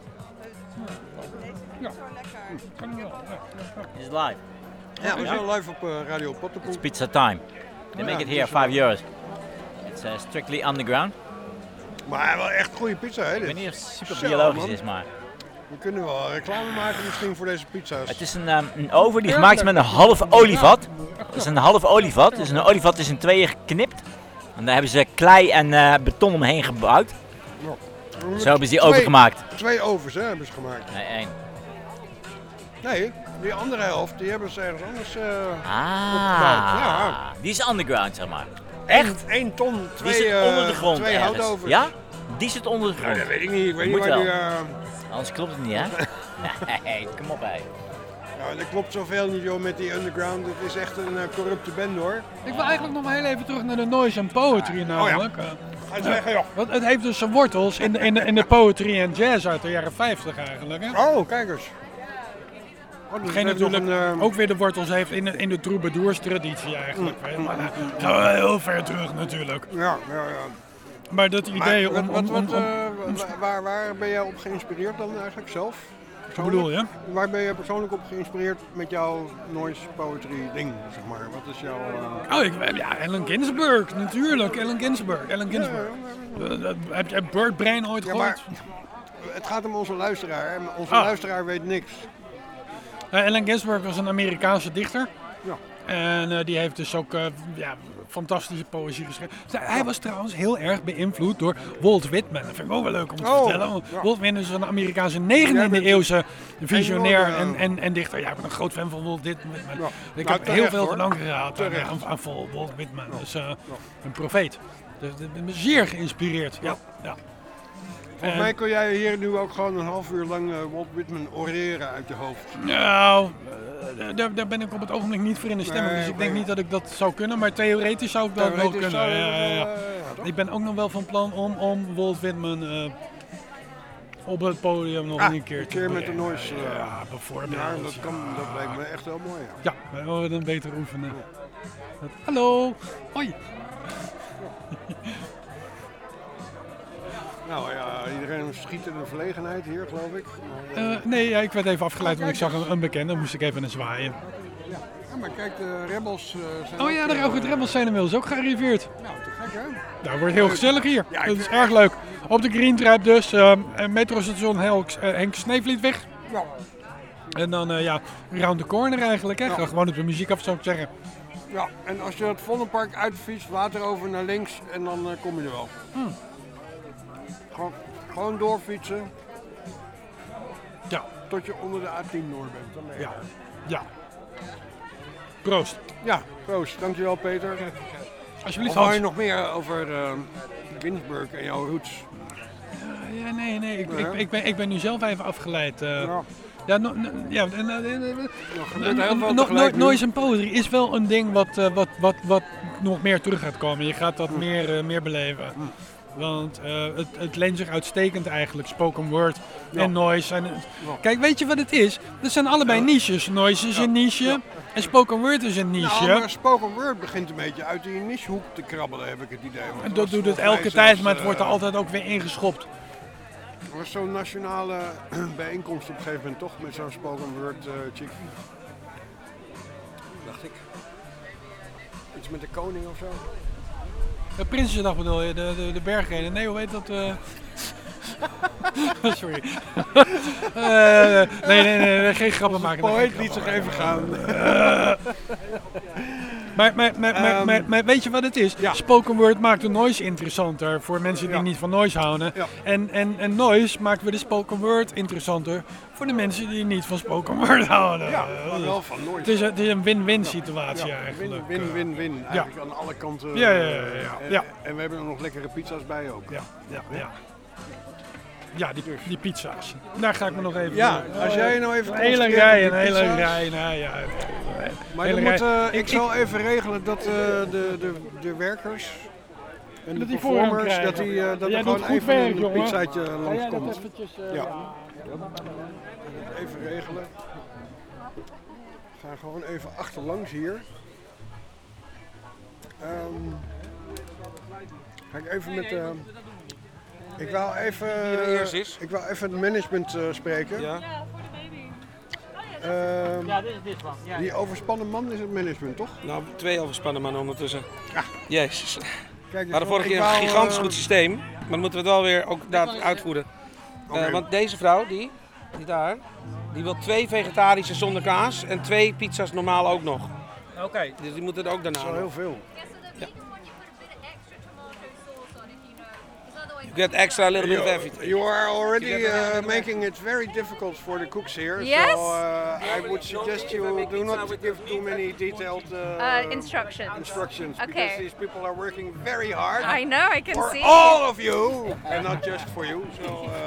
Ja. Kan wel. Is het live? Ja, we zijn live op uh, Radio Potterpoel. It's pizza time. They make it here five euros. It's uh, strictly underground. Maar wel echt goede pizza, hè? Ik weet niet of het super biologisch is, maar... We kunnen wel reclame maken misschien voor deze pizza's. Het is een, um, een oven die gemaakt is met een half olievat. Het is een half olievat. Dus een olievat is in tweeën geknipt. En daar hebben ze klei en uh, beton omheen gebouwd. Ja. Zo hebben ze die oven gemaakt. Twee ovens hè, hebben ze gemaakt. Nee, één. Nee, die andere helft die hebben ze ergens anders uh, ah, ja. Die is underground, zeg maar. Echt? Eén ton, twee, die zit onder de grond twee ergens. houtovens. Ja? Die zit onder de grond. Ja, dat weet ik niet. Ik weet Moet niet waar wel. die... Uh... Anders klopt het niet, hè? Nee, kom op, hé. Ja, dat klopt zoveel niet, joh, met die underground. Het is echt een uh, corrupte bende, hoor. Ik wil eigenlijk nog maar heel even terug naar de noise and poetry namelijk. Oh, ja. Ga eens weg, joh. Want het heeft dus zijn wortels in de, in de, in de poetry en jazz uit de jaren vijftig eigenlijk, hè? Oh, kijk eens. Oh, dus Geen natuurlijk een, uh... ook weer de wortels heeft in de, in de troubadours-traditie eigenlijk. Mm, maar mm, mm, gaan we heel ver terug natuurlijk. Ja, ja, ja. Maar dat idee maar, om... wat, om, om, wat, om, uh, om waar, waar ben jij op geïnspireerd dan eigenlijk zelf? Wat bedoel je? Waar ben je persoonlijk op geïnspireerd met jouw noise poetry ding, zeg maar? Wat is jouw... Uh... Oh, ik, ja, Allen Ginsberg, natuurlijk. Allen Ginsberg, Allen Ginsberg. Ja, ja, ja. Uh, heb je Bird Brain ooit ja, gehoord? Het gaat om onze luisteraar, hè? Onze ah. luisteraar weet niks. Uh, Allen Ginsberg was een Amerikaanse dichter. Ja. En uh, die heeft dus ook uh, ja, fantastische poëzie geschreven. Hij was trouwens heel erg beïnvloed door Walt Whitman. Dat vind ik ook wel leuk om te oh, vertellen. Ja. Walt Whitman is een Amerikaanse negentiende eeuwse visionair en, en, en, en dichter. Ja, ik ben een groot fan van Walt Whitman. Ja. Ik nou, heb terecht, heel veel hoor. te danken gehad aan, aan, aan Walt Whitman. Ja. Dus uh, ja. een profeet. Dus ik ben zeer geïnspireerd. Ja. Ja. Volgens mij kun jij hier nu ook gewoon een half uur lang uh, Walt Whitman oreren uit je hoofd. Nou, daar, daar ben ik op het ogenblik niet voor in de stemming, Nee, dus ik nee. denk niet dat ik dat zou kunnen, maar theoretisch zou ik dat wel Theoretisch kunnen. zou je Ja, ja, ja. wel, eh, ja, toch? Ik ben ook nog wel van plan om, om Walt Whitman uh, op het podium nog Ah, een keer een te keer met de brengen. noise. Uh, Ja, bijvoorbeeld. Ja, dat, kan, dat lijkt me echt heel mooi. Ja, Ja, we willen dan beter oefenen. Hallo, hoi. Nou ja, iedereen schiet in de verlegenheid hier, geloof ik. Maar, uh, Uh, nee, ja, ik werd even afgeleid, want ik zag een, een bekende, moest ik even naar zwaaien. ja. ja, maar kijk, de Rebels uh, zijn Oh ja, ook, de uh, Rauwgoed Rebels zijn inmiddels ook gearriveerd. Nou, te gek hè? Nou, wordt heel gezellig hier. Ja, ik dat is vind- erg leuk. Op de Green Tribe dus, uh, metrostation Henk, uh, Henk Sneevlietweg. Ja. En dan uh, ja, round the corner eigenlijk, hè. Ja. Ga gewoon op de muziek af, zou ik zeggen. Ja, en als je het Vondelpark uitfietst, water over naar links en dan uh, kom je er wel. Hmm. Gewoon, gewoon doorfietsen. Ja. Tot je onder de A tien door bent. Dan ben je Ja. er. Ja. Proost. Ja, proost. Dankjewel Peter. Alsjeblieft, Of wou Hans. je nog meer over uh, Ginsburg en jouw roots? Uh, ja, nee, nee. Ik, Ja. ik, ik, ben, ik ben nu zelf even afgeleid. Uh, Ja. Ja, no, no, ja en, uh, uh, uh, gebeurt heel veel no, tegelijk no, nu. noise en poetry is wel een ding wat, uh, wat, wat, wat nog meer terug gaat komen. Je gaat dat meer, uh, meer beleven. Want uh, het, het leent zich uitstekend eigenlijk, spoken word Ja. en noise. En, het- Ja. Kijk, weet je wat het is? Dat zijn allebei niches. Noise is een niche en spoken word is een niche. Nou, maar spoken word begint een beetje uit die nichehoek te krabbelen, heb ik het idee. Want En het dat was doet het volgens mij elke zelfs, tijd, maar het uh, wordt er altijd ook weer ingeschopt. Er was zo'n nationale bijeenkomst op een gegeven moment toch met zo'n spoken word uh, chick. Dacht ik. Iets met de koning of zo. De Prinsjesdag bedoel je, de, de, de bergreden. Nee, hoe heet dat? Uh... Sorry. uh, nee, nee, nee, geen grappen maken. Poëet Nee, geen liet zich grappen even gaan. maken. Maar, maar, maar, maar, Um, maar, maar weet je wat het is? ja. Spoken word maakt de noise interessanter voor mensen die Ja. niet van noise houden. Ja. En, en, en noise maakt weer de spoken word interessanter voor de mensen die niet van spoken word houden. Ja, Uh, maar wel van nooit. Het is, een- het is een win-win situatie Ja, eigenlijk. win, win, win, win. Eigenlijk aan alle kanten. Ja, ja, ja, ja, uh, ja. En, Ja. en we hebben er nog lekkere pizza's bij ook. Ja, ja, ja. Ja, die, die pizza's. Daar ga ik me nog even... Ja, als jij nou even Een hele concentreert rij, op een die hele pizza's. rij. Nou, ja, Maar hele dan moet, rij. uh, ik, Ik- zal even regelen dat uh, de, de, de werkers en de Dat die voorrang performers, krijgen. dat, die, uh, dat Jij er doet gewoon goed even werk, een jongen. pizzaatje Ga jij langskomt. dat eventjes, uh, ja. ja. Even regelen. We gaan gewoon even achterlangs hier. Um, ga ik even met... Uh, ik wou even, Wie er eerst is. ik wou even het management uh, spreken. Ja. Ehm, Ja, dit is dit van. Ja, die ja. overspannen man is het management, toch? Nou, twee overspannen mannen ondertussen. Ja. Jezus. Kijk, We dus hadden vorige ik keer een wou, gigantisch uh, goed systeem, maar dan moeten we het wel weer ook daar uitvoeren. Uh, Oké. want deze vrouw, die, die daar, die wil twee vegetarische zonder kaas en twee pizza's normaal ook nog. Oké. Dus die moeten er ook daarna Dat is wel heel nog. veel. You get extra a little bit of everything. You are already uh, making it very difficult for the cooks here. Yes? So uh, I would suggest you do not give too many detailed uh, Uh, instructions. instructions Okay. because these people are working very hard. I know, I can for see. all of you and not just for you. So, uh,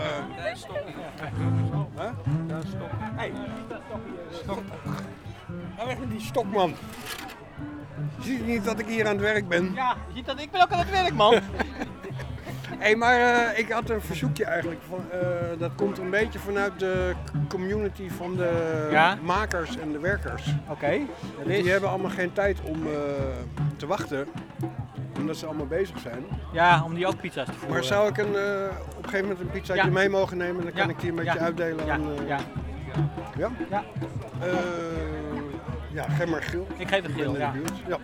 huh? Hey, stop. Ga weg met die stok, man. Zie je niet dat ik hier aan het werk ben? Ja, je ziet dat ik ben ook aan het werk, man. Hé, hey, maar uh, ik had een verzoekje eigenlijk. Van, uh, dat komt een beetje vanuit de community van de Ja? makers en de werkers. Oké. Okay. Die hebben allemaal geen tijd om uh, te wachten, omdat ze allemaal bezig zijn. Ja, om die ook pizza's te voeren. Maar zou ik een, uh, op een gegeven moment een pizzaatje Ja. mee mogen nemen? Dan kan Ja. ik die met Ja. je uitdelen Ja. aan... Uh, Ja. Ja? Ja. Uh, ja, geef maar geel. Ik geef een Ik ben geel, in ja. de buurt. Ja.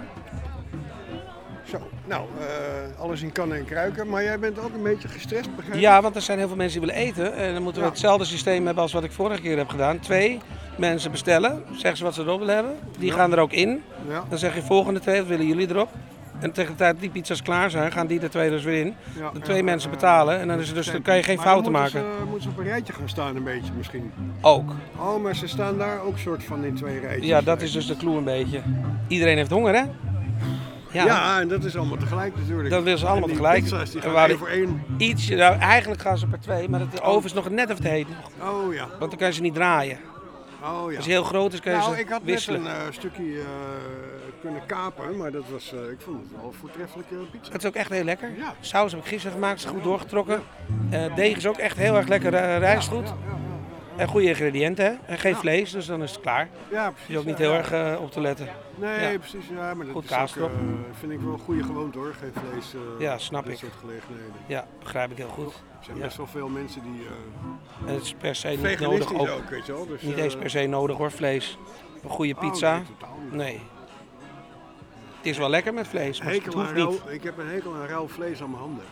Zo, nou, uh, alles in kannen en kruiken. Maar jij bent ook een beetje gestrest, begrijp ik? Ja, want er zijn heel veel mensen die willen eten. En dan moeten we Ja. hetzelfde systeem hebben als wat ik vorige keer heb gedaan. Twee mensen bestellen, zeggen ze wat ze erop willen hebben. Die Ja. gaan er ook in. Ja. Dan zeg je volgende twee, wat willen jullie erop? En tegen de tijd dat die pizza's klaar zijn, gaan die er twee dus weer in. Ja, De twee ja, mensen ja. betalen en dan, is het dus, dan kan je geen Maar dan fouten moeten maken. Ze, moeten ze op een rijtje gaan staan een beetje misschien? Ook. Oh, maar ze staan daar ook soort van in twee rijtjes. Ja, dat is dus de clue een beetje. Iedereen heeft honger, hè? Ja, ja en dat is allemaal tegelijk natuurlijk. Dat willen ze allemaal En die tegelijk. pizza's die En gaan waar één voor één. Ietsje, nou, eigenlijk gaan ze per twee, maar de oven is nog net even te heet. Oh ja. Want dan kan je ze niet draaien. Oh, ja. Als hij heel groot is, kun je nou, ze ik had wisselen. net een uh, stukje uh, kunnen kapen, maar dat was, uh, ik vond het wel een voortreffelijke pizza. Het is ook echt heel lekker. Ja. Saus heb ik gisteren gemaakt, is goed doorgetrokken. Uh, deeg is ook echt heel erg lekker, uh, rijst goed. Ja, ja, ja, ja. En goede ingrediënten, hè? En geen ja. vlees, dus dan is het klaar. Ja, precies. Je ook niet ja, heel ja. erg uh, op te letten. Nee, ja. precies. Ja, maar dat goed is kaas ook, uh, vind ik wel een goede gewoonte hoor, geen vlees. Uh, ja, snap dit ik. soort gelegenheden. Ja, begrijp ik heel goed. Er zijn ja. best wel veel mensen die... Uh, en het is per se niet nodig ook. ook weet je wel, dus, niet uh, eens per se nodig hoor, vlees. Een goede pizza. Oh, nee, totaal niet. Nee. Het is wel lekker met vlees, maar het hoeft rauw, niet. Ik heb een hekel aan rauw vlees aan mijn handen.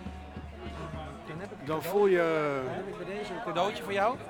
Dan voel je... Dan heb ik bij deze een cadeautje voor jou.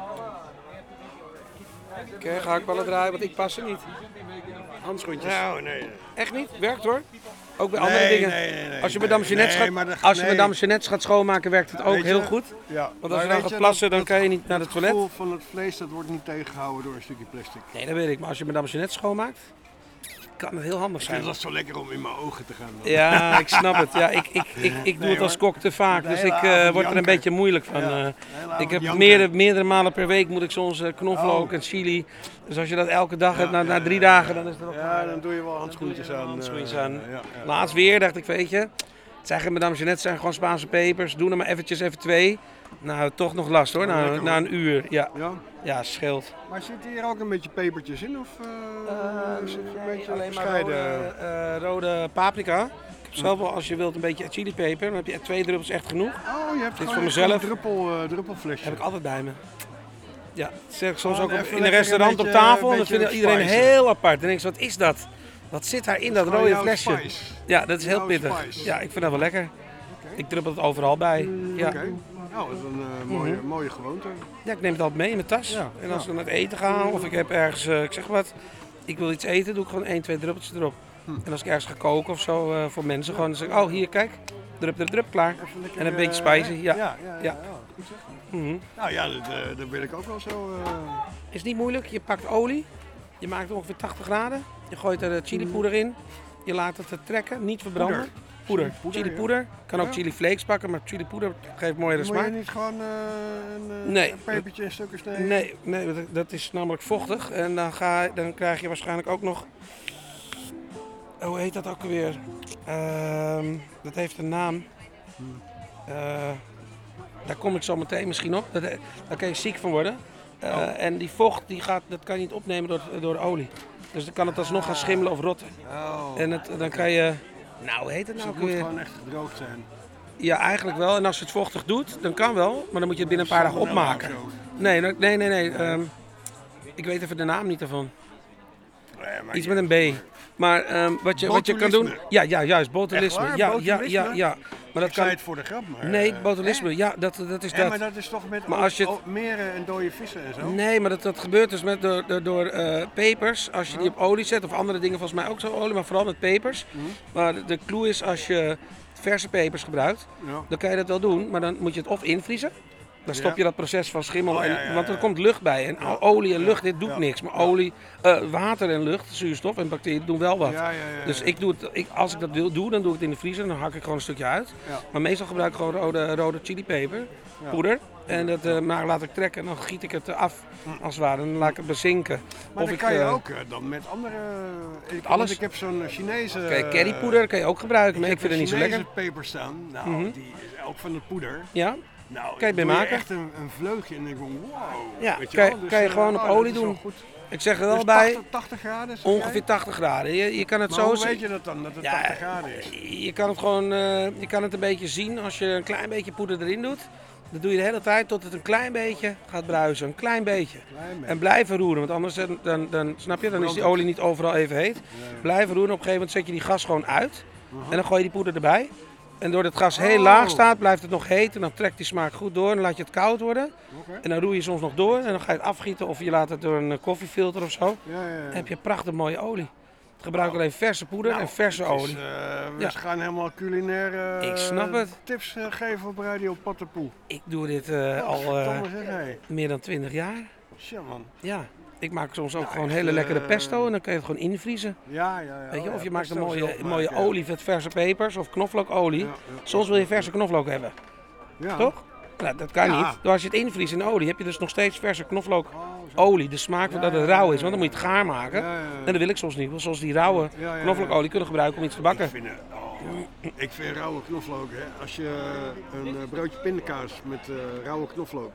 Oké, okay, ga ik wel het draaien, want ik pas er niet. Handschoentjes. Nou, nee, nee. Echt niet? Werkt hoor. Ook bij nee, andere dingen. Nee, nee, nee, als je nee, Madame Jeanette nee, gaat, de, als je nee. Madame Jeanette gaat schoonmaken, werkt het ook weet heel je, goed. Ja. Want als je maar dan gaat je, plassen, dat, dan kan je niet naar het toilet. Het gevoel van het vlees dat wordt niet tegengehouden door een stukje plastic. Nee, dat weet ik. Maar als je Madame Jeanette schoonmaakt, kan het heel handig zijn. Ik vind het zo lekker om in mijn ogen te gaan. Dan. Ja, ik snap het. Ja, ik ik, ik, ik doe nee, het als hoor. kok te vaak, dus ik uh, word er een beetje moeilijk van. Ja, uh, ik heb meerdere, meerdere malen per week moet ik soms uh, knoflook oh. en chili. Dus als je dat elke dag ja, hebt, na, na drie ja, dagen, dan is het ook... Ja, dan doe je wel handschoentjes aan. Handschoentjes uh, aan. Ja, ja. Laatst weer dacht ik, weet je, het zijn Madame Jeanette zijn gewoon Spaanse pepers. Doe er maar eventjes even twee. Nou, toch nog last hoor, na, lekker, na een uur. Ja, ja? ja scheelt. Maar zitten hier ook een beetje pepertjes in? Of uh, uh, is het een nee, beetje alleen maar rode, uh, rode paprika. Ik heb zelf wel, als je wilt, een beetje chilipeper. Dan heb je twee druppels echt genoeg. Oh, je hebt dit gewoon voor mezelf. een druppel, uh, druppelflesje. Heb ik altijd bij me. Ja, dat zeg ik soms oh, ook op, in een een restaurant beetje, op tafel. En dan vindt iedereen heel apart. Dan denk je, wat is dat? Wat zit daar in dat, dat rode flesje? Spice. Ja, dat is heel jouw pittig. Spice. Ja, ik vind dat wel lekker. Okay. Ik druppel het overal bij. Mm, ja. Okay. Nou, dat is een uh, mooie, mm-hmm. mooie gewoonte. Ja, ik neem het altijd mee in mijn tas. Ja, en als ja. we naar het eten gaan of ik heb ergens, uh, ik zeg wat, ik wil iets eten, doe ik gewoon één, twee druppeltjes erop. Hm. En als ik ergens ga koken of zo uh, voor mensen, gewoon dan zeg ik, oh hier kijk, drup, drup, drup, klaar. Lekker, en een uh, beetje spicy. Ja, ja, ja, ja, ja. Goed zeg. Mm-hmm. Nou ja, dat, uh, dat wil ik ook wel zo. Uh... Is niet moeilijk, je pakt olie, je maakt het ongeveer tachtig graden, je gooit er chilipoeder in, je laat het trekken, niet verbranden. Poeder. Poeder, poeder chilipoeder. Ja. Kan ook ja. chili flakes pakken, maar chilipoeder geeft mooiere Moet smaak. Moet je niet gewoon uh, een, uh, nee. een pepertje in stukken snijden? Nee, nee, dat is namelijk vochtig en dan, ga, dan krijg je waarschijnlijk ook nog... Hoe heet dat ook alweer? Uh, dat heeft een naam. Uh, daar kom ik zo meteen misschien op. Dat, daar kan je ziek van worden. Uh, oh. En die vocht, die gaat, dat kan je niet opnemen door, door de olie. Dus dan kan het alsnog gaan schimmelen of rotten. Oh. En het, dan kan je... Nou, hoe heet het nou? Dus het moet gewoon echt gedroogd zijn. Ja, eigenlijk wel. En als je het vochtig doet, dan kan wel. Maar dan moet je het binnen een paar dagen opmaken. Nee, nee, nee, nee. Um, ik weet even de naam niet ervan. Nee, iets met een B. Maar um, wat, je, wat je kan doen... Ja, ja juist, botulisme. Ja, ja, ja, ja. Maar dat ik kan... zei het voor de grap, maar... Nee, botulisme, eh? ja, dat, dat is eh, dat. Maar dat is toch met maar als je het... meren en dode vissen en zo? Nee, maar dat, dat gebeurt dus met, door, door, door uh, pepers. Als je die op olie zet, of andere dingen volgens mij ook zo olie, maar vooral met pepers. Mm. Maar de, de clue is, als je verse pepers gebruikt, ja. dan kan je dat wel doen. Maar dan moet je het of invriezen. Dan stop je dat proces van schimmel, oh, ja, ja, en, ja, want er komt lucht bij. En ja. olie en lucht, dit doet ja. niks. Maar olie, uh, water en lucht, zuurstof en bacteriën doen wel wat. Ja, ja, ja, ja. Dus ik doe het, ik, als ik dat wil, doe, dan doe ik het in de vriezer. Dan hak ik gewoon een stukje uit. Ja. Maar meestal gebruik ik gewoon rode, rode chilipeper, ja. poeder. En dat uh, maar laat ik trekken en dan giet ik het af, als het ware. En dan laat ik het bezinken. Maar of dan ik, kan je uh, ook uh, dan met andere... Ik, alles. Ik heb zo'n Chinese... Okay, currypoeder kan je ook gebruiken, maar ik, ik vind het niet zo lekker. Ik heb Chinese peper staan. Nou, mm-hmm. die is ook van het poeder. Ja? Nou, kan je bij maken? echt een, een vleugje en ik denk wow. Ja, weet je kan, wel? Dus, kan je uh, gewoon oh, op olie doen. Ik zeg er wel dus bij, tachtig, tachtig graden? ongeveer jij? tachtig graden. Je, je kan het maar zo hoe zien. weet je dat dan, dat het ja, tachtig graden is? Je kan het gewoon, uh, je kan het een beetje zien als je een klein beetje poeder erin doet. Dat doe je de hele tijd tot het een klein beetje gaat bruisen. Een klein beetje. Klein beetje. En blijven roeren, want anders dan, dan, dan, snap je, dan is die olie niet overal even heet. Ja, ja. Blijven roeren, op een gegeven moment zet je die gas gewoon uit. Uh-huh. En dan gooi je die poeder erbij. En doordat het gas heel oh. laag staat, blijft het nog heet. En dan trekt die smaak goed door en dan laat je het koud worden. Okay. En dan roer je soms nog door. En dan ga je het afgieten of je laat het door een koffiefilter of zo. Ja, ja, ja. Dan heb je prachtig mooie olie. Gebruik alleen verse poeder nou, en verse is, olie. Uh, we ja. gaan helemaal culinaire uh, Ik snap het. tips uh, geven op Radio Pattenpoel. Ik doe dit uh, oh, al uh, zeg, hey. meer dan twintig jaar. Tja, man. Ja. Ik maak soms ook ja, gewoon echt, hele lekkere uh, pesto en dan kun je het gewoon invriezen. Ja, ja, ja. Weet je, of je ja, maakt een mooie, mooie maken, olie met verse pepers of knoflookolie. Ja, ja, ja. Soms wil je verse knoflook hebben. Ja. Toch? Nou, dat kan Ja. niet. Door als je het invriest in olie, heb je dus nog steeds verse knoflookolie. De smaak van dat het rauw is, want dan moet je het gaar maken. Ja, ja, ja. En dat wil ik soms niet. Want zoals die rauwe Ja, ja, ja. knoflookolie kunnen gebruiken om iets te bakken. Ik vind, het- oh, ik vind rauwe knoflook, hè. Als je een uh, broodje pindakaas met uh, rauwe knoflook.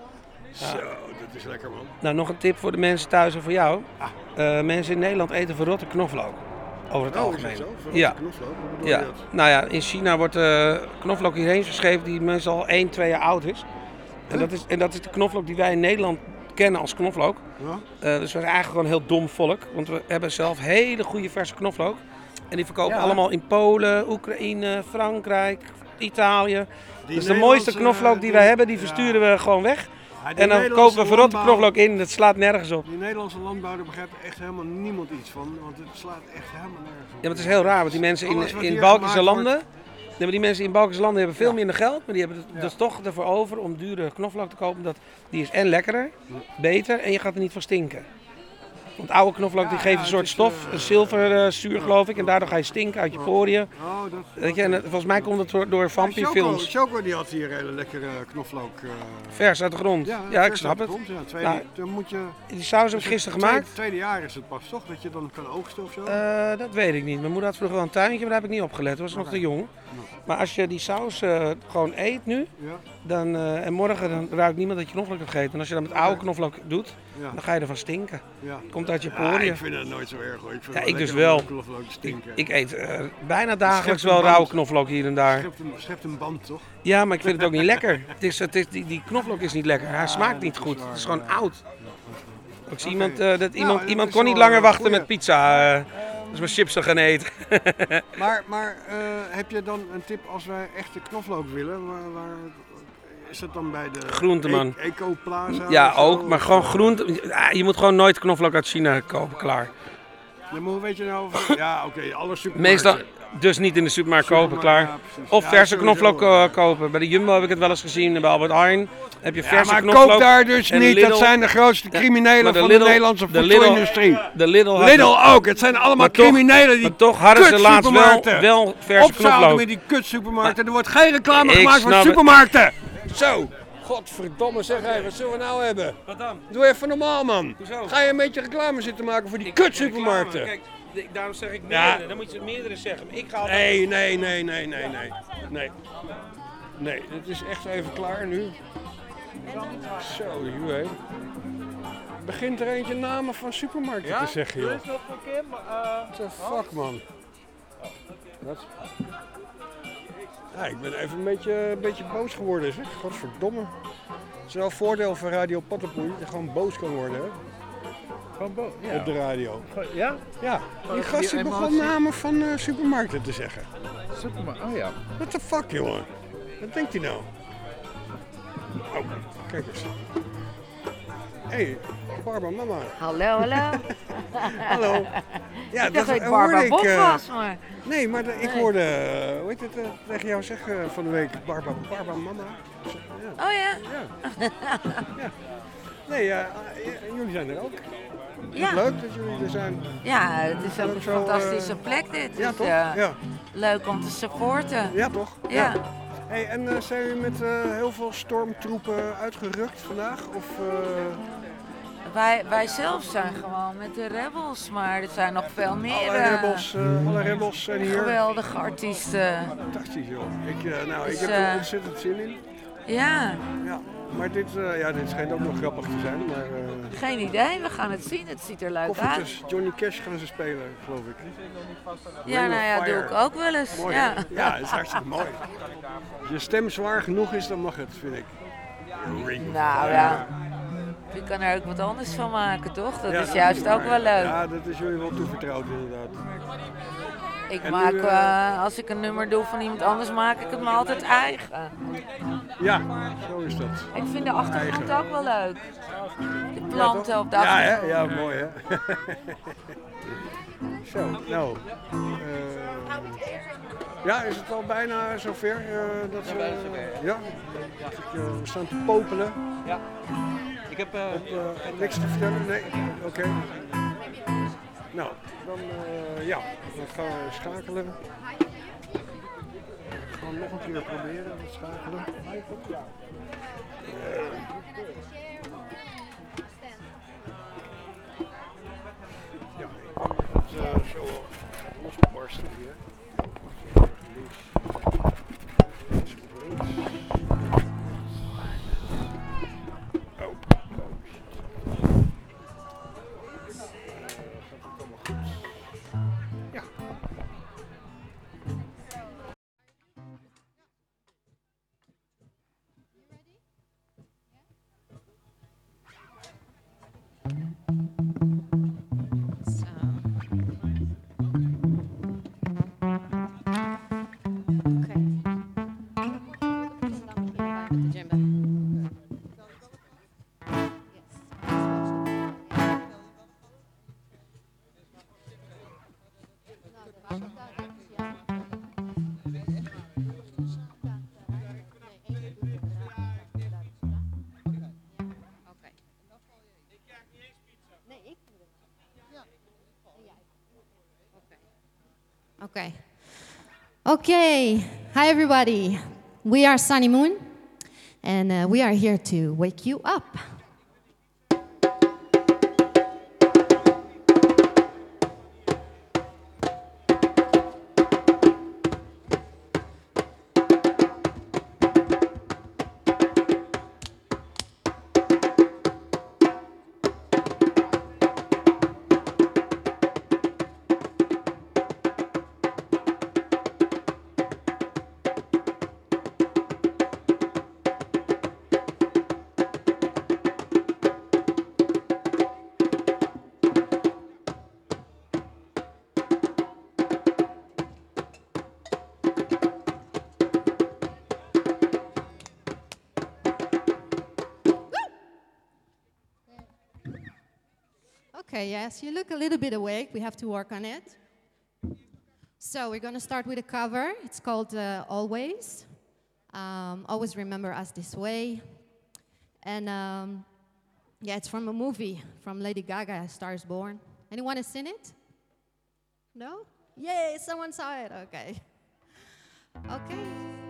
Ja. Zo, dat is lekker, man. Nou, nog een tip voor de mensen thuis en voor jou. Uh, mensen in Nederland eten verrotte knoflook. Over het Oh, is algemeen. dat zo? Verrotte Ja. knoflook? Hoe bedoel Ja. je dat? Nou ja, in China wordt uh, knoflook hierheen verscheept die meestal één, twee jaar oud is. En dat is, en dat is de knoflook die wij in Nederland kennen als knoflook. Ja? Uh, dus we zijn eigenlijk gewoon een heel dom volk. Want we hebben zelf hele goede verse knoflook. En die verkopen Ja. allemaal in Polen, Oekraïne, Frankrijk, Italië. Die dus de mooiste Nederlandse, knoflook die die- wij hebben, die ja. versturen we gewoon weg. Ja, die En dan Nederlandse kopen we verrotte landbouw- knoflook in. Dat slaat nergens op. Die Nederlandse landbouw, daar begrijpt echt helemaal niemand iets van. Want het slaat echt helemaal nergens op. Ja, maar het is heel raar, want die mensen in, Alles wat in hier Baltische gemaakt landen... wordt- Nee, maar die mensen in Baltische landen hebben veel minder geld, maar die hebben het Ja. dus toch ervoor over om dure knoflook te kopen. Dat, die is en lekkerder, beter en je gaat er niet van stinken. Want oude knoflook die Ja, geeft ja, een soort het is, stof, eh, een zilverzuur geloof ik, en daardoor ga je stinken uit je poriën. Oh, dat, Weet je, en eh, volgens mij komt het door, door Choco, vampierfilms. Choco die had hier hele lekkere knoflook. eh, Vers uit de grond. Ja, vers ik uit snap de het. grond, ja. Tweede, Nou, dan moet je, die saus heb dus ik gisteren het tweede- gemaakt. Het tweede jaar is het pas toch, dat je dan kan oogsten of zo? Eh, dat weet ik niet. Mijn moeder had vroeger wel een tuintje, maar daar heb ik niet op gelet. Dat was nog te jong. Maar als je die saus eh, gewoon eet nu, Ja. dan, eh, en morgen dan ruikt niemand dat je knoflook hebt gegeten. En als je dat met oude knoflook doet, Ja. dan ga je ervan stinken. Ja. Komt uit je Ja, poriën. ik vind het nooit zo erg hoor. Ik vind Ja, het ik dus lekker wel. om knoflook te stinken. Ik eet eh, bijna dagelijks schept een wel rauwe band. knoflook hier en daar. Schept een, schept een band toch? Ja, maar ik vind het ook niet lekker. Het is, het is, die, die knoflook is niet lekker. Hij smaakt niet goed. Het is gewoon oud. Ik zie iemand, eh, dat iemand, dat iemand is kon niet wel langer een wachten goeie. met pizza. eh dus mijn chips te gaan eten. Maar, maar eh, heb je dan een tip als wij echte knoflook willen? Waar, waar, is dat dan bij de Groenteman. E- Eco Plaza? Ja, of zo? ook. Maar Of, gewoon eh, groente. Ah, Je moet gewoon nooit knoflook uit China kopen, klaar. Ja, maar hoe weet je nou? Of, ja, oké, alle supermarkten. Meestal dus niet in de supermarkt kopen, klaar. ja, precies. Of Ja, verse sowieso. knoflook eh, kopen. Bij de Jumbo heb ik het wel eens gezien. En bij Albert Heijn heb je Ja, verse maar knoflook. koop daar dus En niet. Lidl- Dat zijn de grootste Ja, criminelen maar de van Lidl- de Nederlandse de Lidl- voedselindustrie. De Lidl, had- Lidl ook. Het zijn allemaal Maar toch- criminelen die maar toch hadden ze laatst wel, kutsupermarkten. wel verse Opzouden knoflook. met die kutsupermarkten. Er wordt geen reclame Ik gemaakt voor snap het. supermarkten. Zo. Godverdomme, zeg even, wat zullen we nou hebben? Wat dan? Doe even normaal, man. Hoezo? Ga je een beetje reclame zitten maken voor die Ik maak geen kutsupermarkten? reclame. Kijk, ik- daarom zeg ik Ja. meerdere. Dan moet je meerdere zeggen. Maar ik ga altijd... Nee, nee, nee, nee, nee, nee. Nee. Nee, het is echt even klaar nu. Zo, joh. Begint er eentje namen van supermarkten te zeggen, joh. What the fuck, man. Wat? Ja, ik ben even een beetje, een beetje boos geworden, zeg. Godverdomme. Het is wel een voordeel van Radio Pattenpoei, dat je gewoon boos kan worden, hè. Gewoon boos? Ja. Op de radio. Ja? Ja, die Die gast die begon emotie. namen van eh, supermarkten te zeggen. Supermarkt, oh ja. What the fuck, jongen? Wat denkt hij nou? Oh, kijk eens. Hé, hey, Barba Mama. Hallo, hallo. Hallo. Ja, Ik dacht dat ik eh, Barba hoorde Bob eh, was, maar... Nee, maar de- ik Nee. hoorde, eh, hoe heet het, eh, tegen jou zeggen van de week, Barba, Barba Mama. Ja. Oh ja? Ja. Nee, ja, eh, jullie zijn er ook. Ja. Leuk dat jullie er zijn. Ja, het is ook Leuk een zo, fantastische eh, plek dit. Ja, Dus, toch? eh, Ja. Leuk om te supporten. Ja, toch? Ja. Hey, en uh, zijn jullie met uh, heel veel stormtroepen uitgerukt vandaag? Of, uh... Wij, wij zelf zijn gewoon met de Rebels, maar er zijn nog veel meer. Alle eh, rebels, uh, alle rebels zijn hier. Geweldige artiesten. Fantastisch, joh. Ik, uh, nou, Dus, ik heb er eh, ontzettend zin in. Ja. Ja, maar dit, uh, ja, dit schijnt ook nog grappig te zijn. Maar, uh, Geen idee, we gaan het zien. Het ziet er leuk uit. koffertjes, Johnny Cash gaan ze spelen, geloof ik. Ja, Ring nou of ja, doe Fire. ik ook wel eens. Mooi, ja. hè? Ja, dat is hartstikke mooi. Als je stem zwaar genoeg is, dan mag het, vind ik. Ring of Nou Fire. ja, je kan er ook wat anders van maken, toch? Dat Ja, is juist waar. ook wel leuk. Ja, dat is jullie wel toevertrouwd, inderdaad. Ik En maak, nu, uh, eh, als ik een nummer doe van iemand anders, maak ik het me altijd eigen. Ja, zo is dat. Ik vind de achtergrond Eigen. ook wel leuk. De Ja, planten toch? op de Ja, achtergrond. hè? Ja, mooi hè. Zo, nou. eh, ja, is het al bijna zover? eh, dat we, ja, dat ik, eh, we staan te popelen. Ja. Ik heb uh, Op, uh, niks te vertellen? Nee? Oké. Okay. Nou, dan uh, ja, dan gaan we schakelen. Gewoon hem nog een keer proberen, het schakelen. Ja, ik denk dat het uh, zo losbarsten hier. Okay. Okay. Hi, everybody. We are Sunny Moon, and uh, we are here to wake you up. Okay, yes, you look a little bit awake. We have to work on it. So we're going to start with a cover. It's called uh, Always. Um, always remember us this way. And um, yeah, it's from a movie from Lady Gaga, Star is Born. Anyone has seen it? No? Yay, someone saw it. Okay. Okay.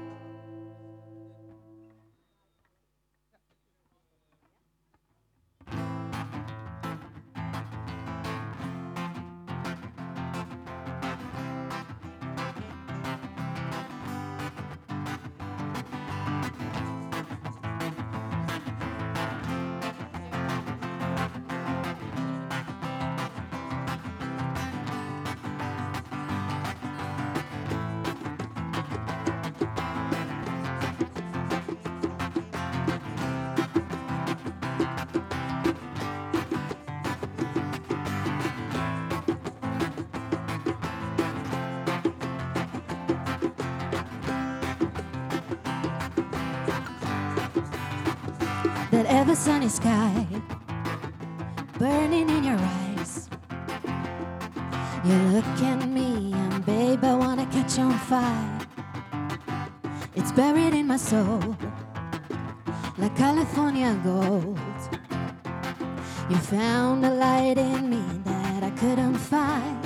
That ever sunny sky burning in your eyes. You look at me and babe, I wanna catch on fire. It's buried in my soul like California gold. You found a light in me that I couldn't find.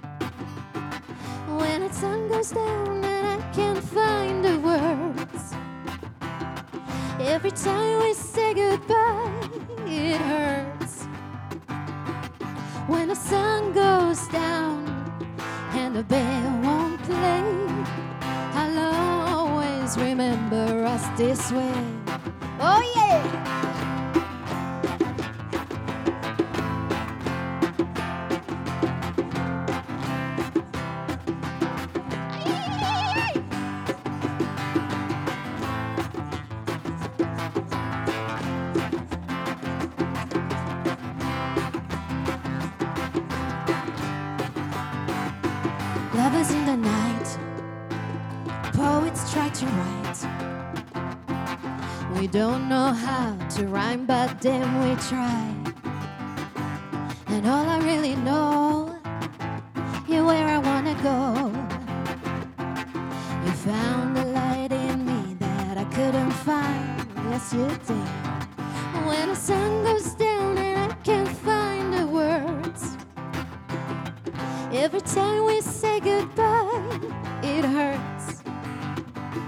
When the sun goes down and I can't find the words, every time we say goodbye, it hurts. When the sun goes down and the band won't play, I'll always remember us this way. Oh yeah! Lovers in the night, poets try to write. We don't know how to rhyme, but then we try. And all I really know, you're where I wanna go. You found the light in me that I couldn't find. Yes, you did. When the sun goes down and I can't find the words, every time we say goodbye, it hurts.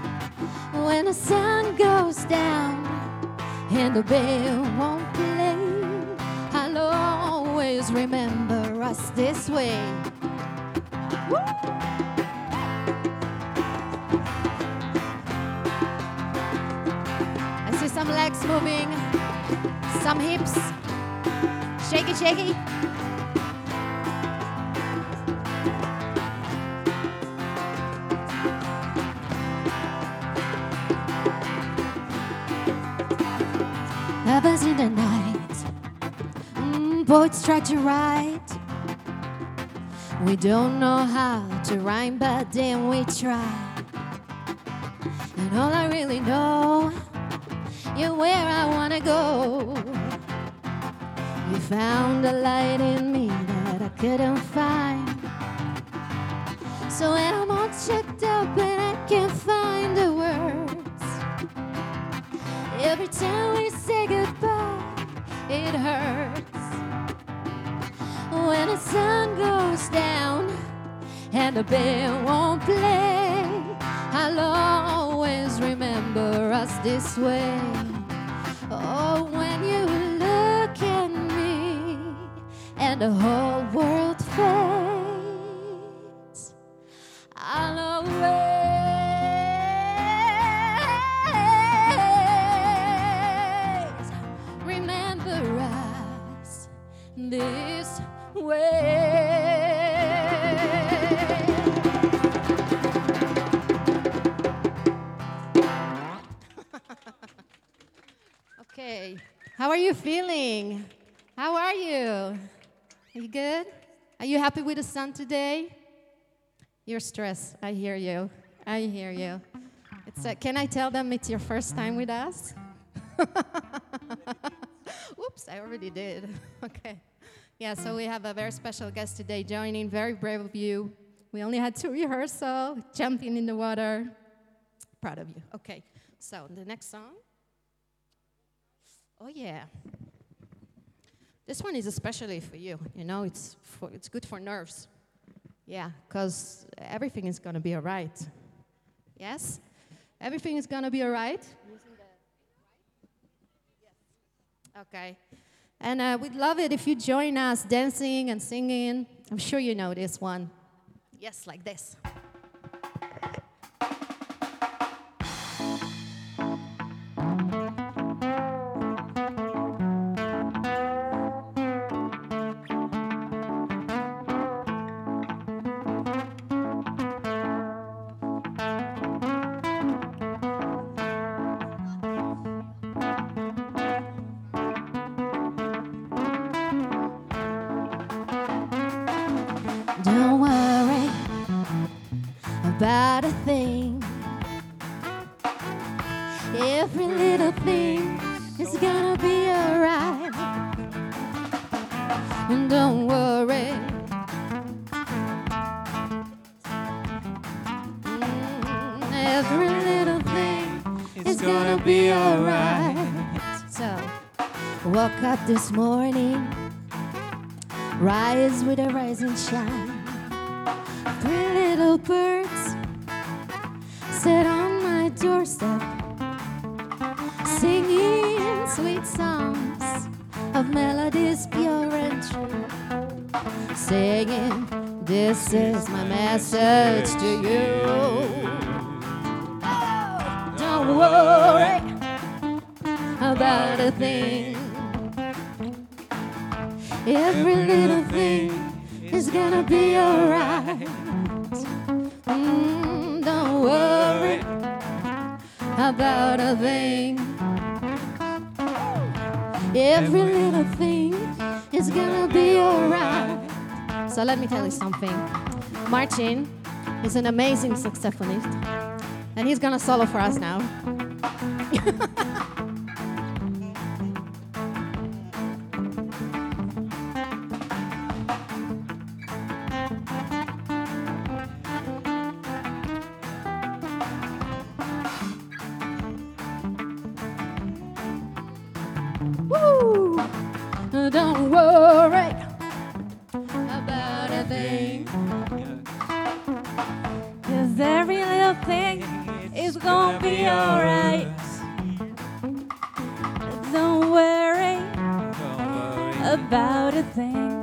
When the sun goes down and the bell won't play, I'll always remember us this way. Woo! I see some legs moving, some hips, shaky, shaky. Lovers in the night, mm, poets try to write. We don't know how to rhyme, but then we try. And all I really know, you're where I wanna go. You found a light in me that I couldn't find. So when I'm all checked up and I can't find the words, every time we say goodbye, it hurts. When the sun goes down and the bell won't play, I'll always remember us this way. Oh, when you look at me and the whole world fades, I'll always this way. Okay, how are you feeling? How are you? Are you good? Are you happy with the sun today? You're stressed. I hear you. I hear you. It's uh, can I tell them it's your first time with us? Oops, I already did. Okay. Yeah, so we have a very special guest today joining. Very brave of you. We only had two rehearsals, jumping in the water. Proud of you. Okay, so the next song. Oh, yeah. This one is especially for you. You know, it's, for, it's good for nerves. Yeah, because everything is going to be all right. Yes? Everything is going to be all right? Okay. And uh, we'd love it if you join us dancing and singing. I'm sure you know this one. Yes, like this. Don't worry about a thing. Every little thing is gonna be alright. And don't worry. Mm, every little thing is gonna be alright. So, woke up this morning, rise with a rising shine. Three little birds sit on my doorstep, singing sweet songs of melodies pure and true, saying, this is my message to you. Oh, don't worry about a thing. Every little thing is gonna be alright. Mm, don't worry about a thing. Every little thing is gonna be alright. So let me tell you something. Martin is an amazing saxophonist, and he's gonna solo for us now. Woo! Don't worry about a thing, 'cause every little thing is gonna be alright. Don't worry about a thing.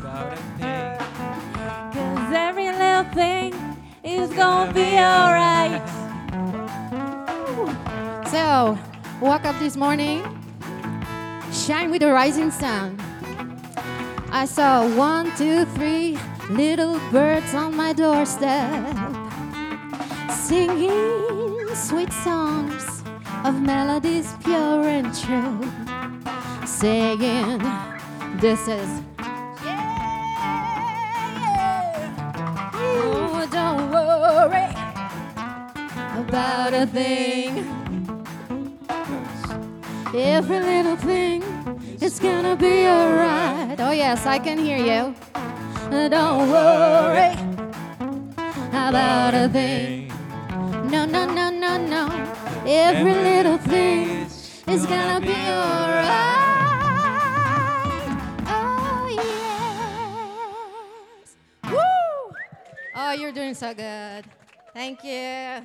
Cause every little thing is gonna be alright. So, woke up this morning, shine with the rising sun. I saw one, two, three little birds on my doorstep, singing sweet songs of melodies pure and true, saying, this is, yeah, oh, don't worry about a thing. Every little thing is gonna be alright. Oh yes, I can hear you. Don't worry about a thing. No, no, no, no, no. Every little thing is gonna be alright. Oh yes. Woo! Oh, you're doing so good. Thank you.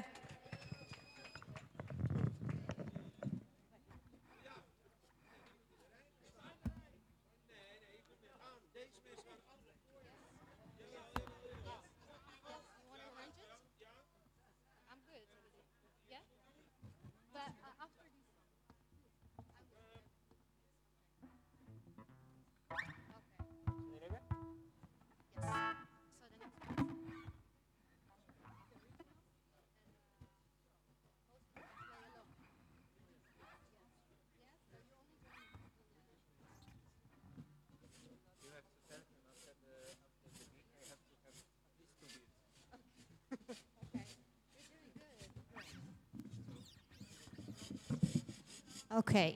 Okay.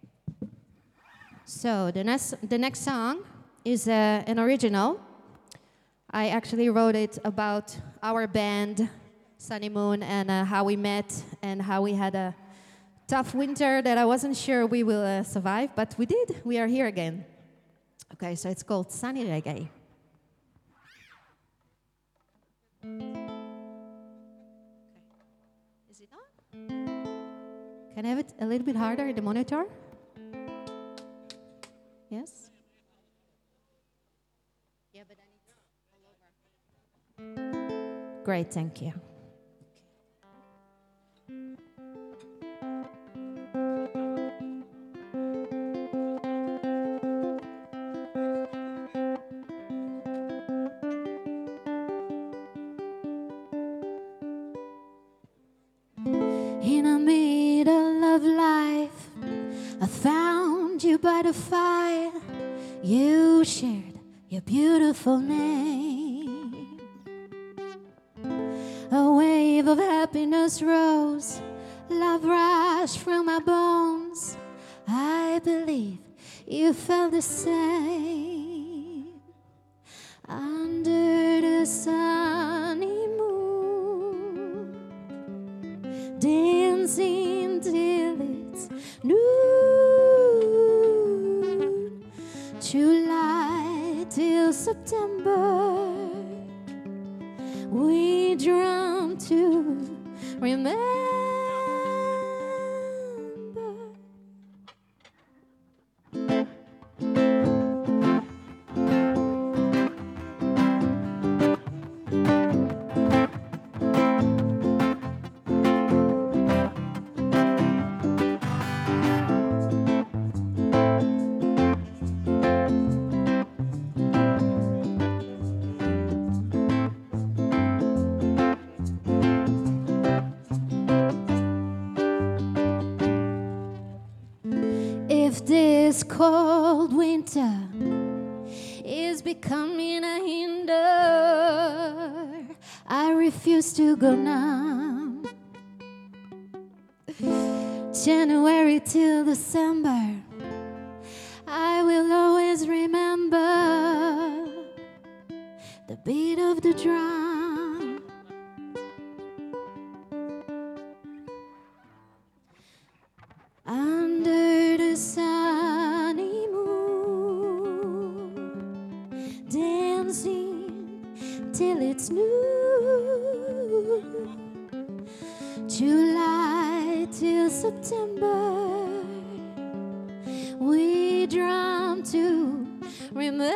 So the next, the next song is uh, an original. I actually wrote it about our band, Sunny Moon, and uh, how we met and how we had a tough winter that I wasn't sure we will uh, survive, but we did. We are here again. Okay, so it's called Sunny Reggae. Is it on? Can I have it a little bit harder in the monitor? Yes? Yeah, but then it's all over. Great, thank you. In the middle of life, I found you by the fire. You shared your beautiful name. A wave of happiness rose, love rushed through my bones. I believe you felt the same. Under the sunny moon, dancing till it's noon, July till September, we drum to remember. If this cold winter is becoming a hinder, I refuse to go now. January till December, I will always remember the beat of the drum. Under the sunny moon, dancing till it's noon, July September. We drum to remember.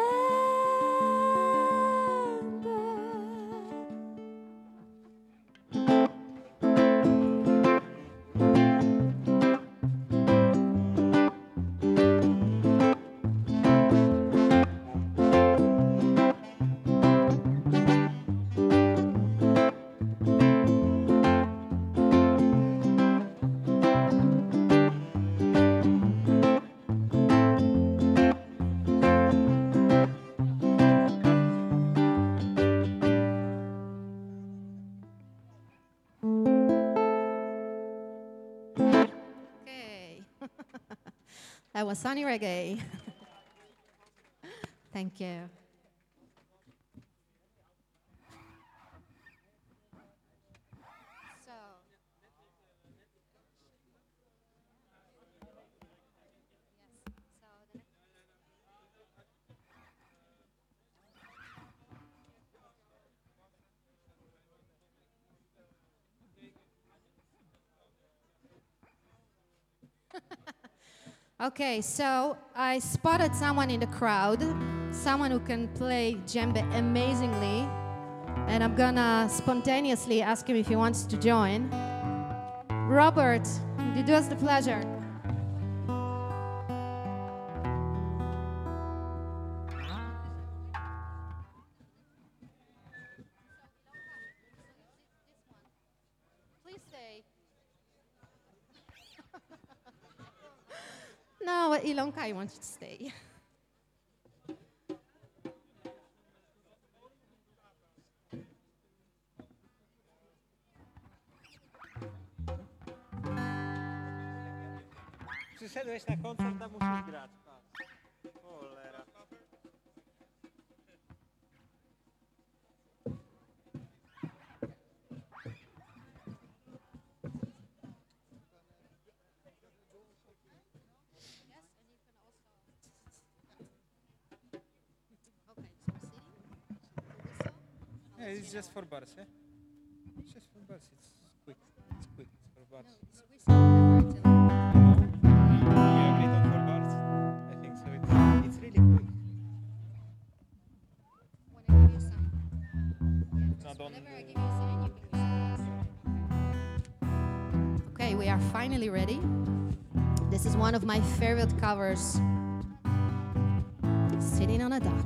That was Sunny Reggae. Thank you. So. Okay, so I spotted someone in the crowd, someone who can play djembe amazingly, and I'm gonna spontaneously ask him if he wants to join. Robert, you do us the pleasure. Please stay. No, Ilonka, I want you to stay. Se você dois na conta, você dá muito de grato. Olera. Yeah, it's just for bars, yeah? It's just for bars, it's quick, it's quick, it's for bars. We agreed on for bars? I think so, it's, it's really quick. Not on... Okay, we are finally ready. This is one of my favorite covers. Sitting on a dock.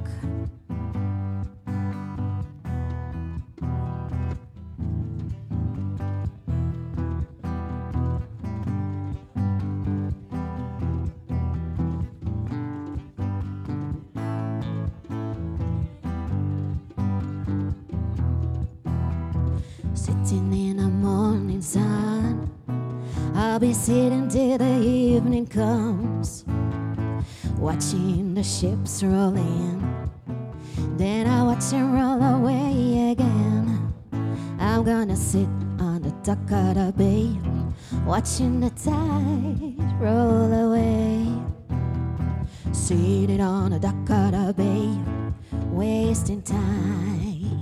Sitting in the morning sun, I'll be sitting till the evening comes, watching the ships roll in, then I watch them roll away again. I'm gonna sit on the dock of the bay, watching the tide roll away. Sitting on the dock of the bay, wasting time.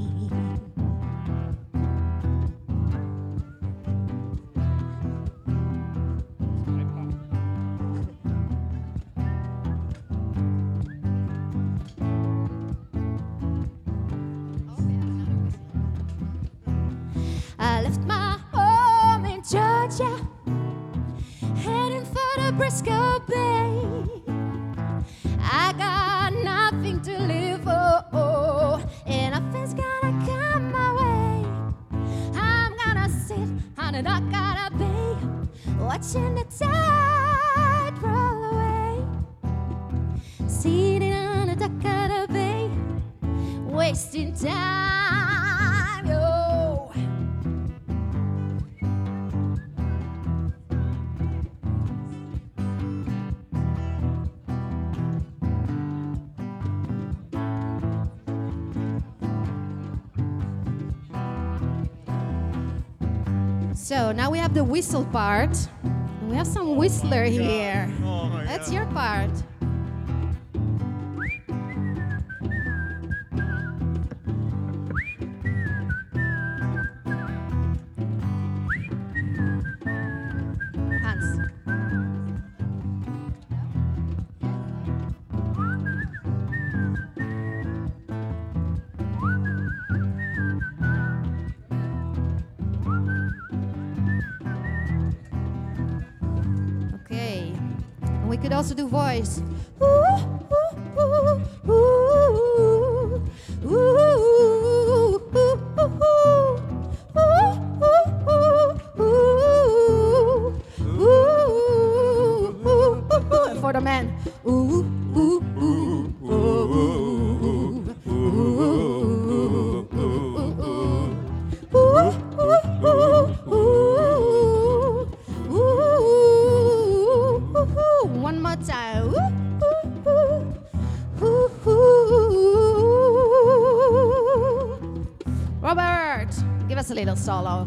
I left my home in Georgia, heading for the Briscoe Bay. I got nothing to live for, oh, and nothing's gonna come my way. I'm gonna sit on the dock of the bay, watching the tide roll away. Sitting on the dock of the bay, wasting time, yo. So now we have the whistle part. We have some whistler here. Oh my That's God. your part. Hans. we could also do voice. Ooh, ooh, ooh, ooh, ooh, ooh, ooh, ooh, ooh, for the man. Ooh, ooh, ooh, ooh, ooh, one more time. Robert, give us a little solo.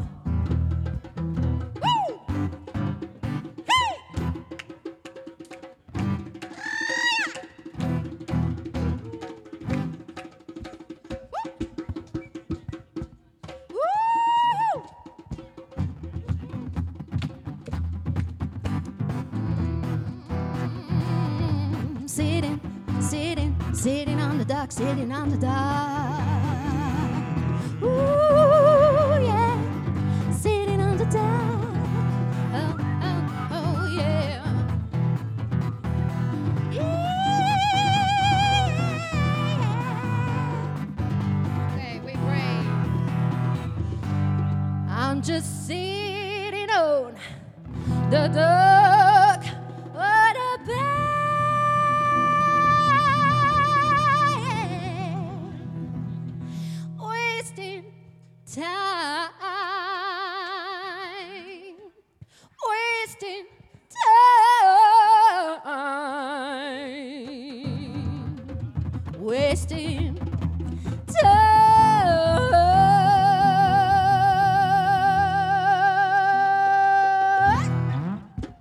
Sitting, sitting, sitting on the dock, sitting on the dock. Ooh, yeah, sitting on the dock. Oh, oh, oh, yeah. Yeah. Okay, we pray. I'm just sitting on the dock of the bay. Time, wasting time, wasting time.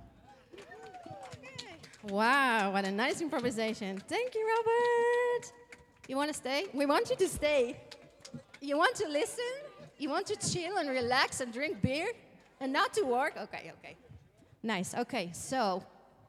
Wow, what a nice improvisation. Thank you, Robert. You want to stay? We want you to stay. You want to listen? You want to chill and relax and drink beer? And not to work? Okay, okay. Nice, okay, so.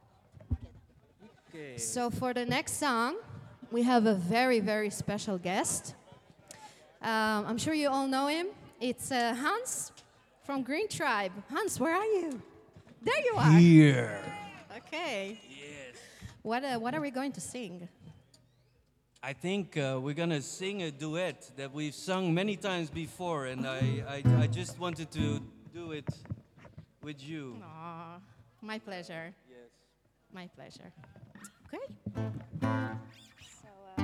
Okay. So for the next song, we have a very, very special guest. Um, I'm sure you all know him. It's uh, Hans from Green Tribe. Hans, where are you? There you are. Here. Okay. Yes. What, uh, what are we going to sing? I think uh, we're gonna sing a duet that we've sung many times before, and I, I, I just wanted to do it with you. Aw, my pleasure. Yes. My pleasure. Okay. So, uh,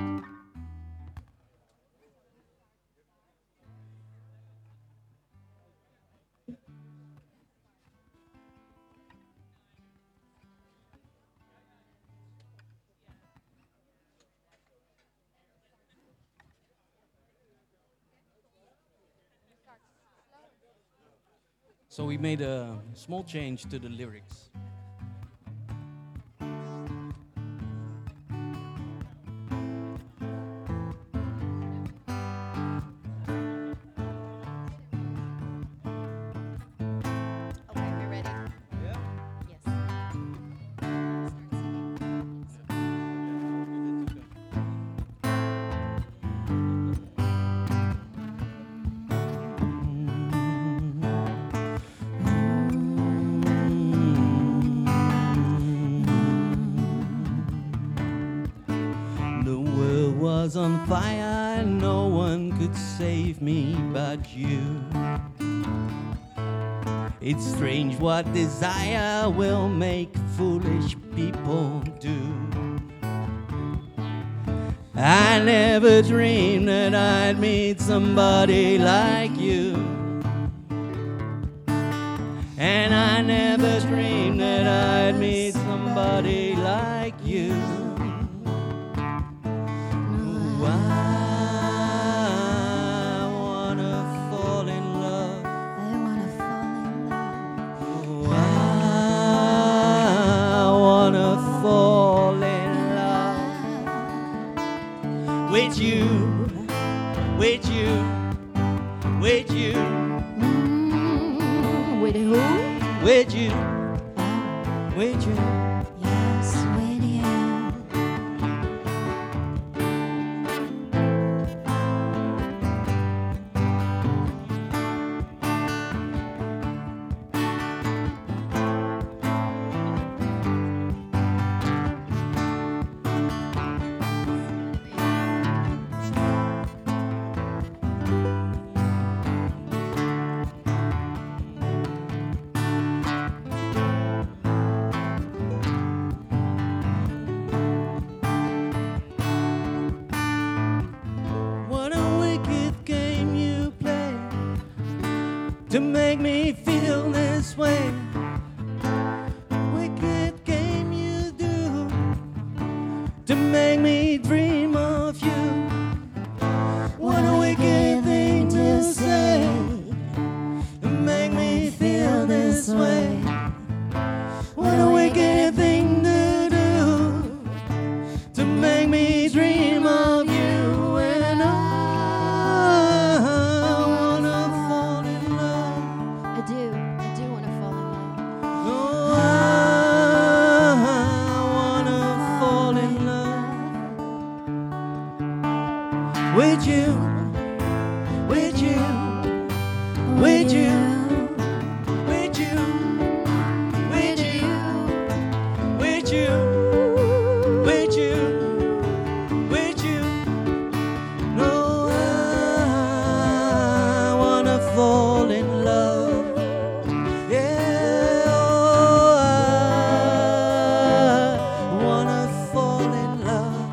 So we made a small change to the lyrics. okay, we're ready. Yeah. Yes. Was on fire and no one could save me but you. It's strange what desire will make foolish people do. I never dreamed that I'd meet somebody like you, and I never dreamed that I'd meet somebody like you. I wanna fall in love. I wanna fall in love. Oh, I wanna fall in love with you, with you, with you. Mm, with who? With you, with you. Yes, with you. to make me feel this way. Wicked game you do to make me dream of you. What a wicked thing to say to make me feel this way. What a wicked thing to do to make me dream of you. And I wanna fall in love. I do, I do want to fall in love. Oh, I wanna fall in love with you, with you, with you, with you, with you, with you, with you, with you. No, I wanna fall in love. Yeah, oh, I wanna fall in love.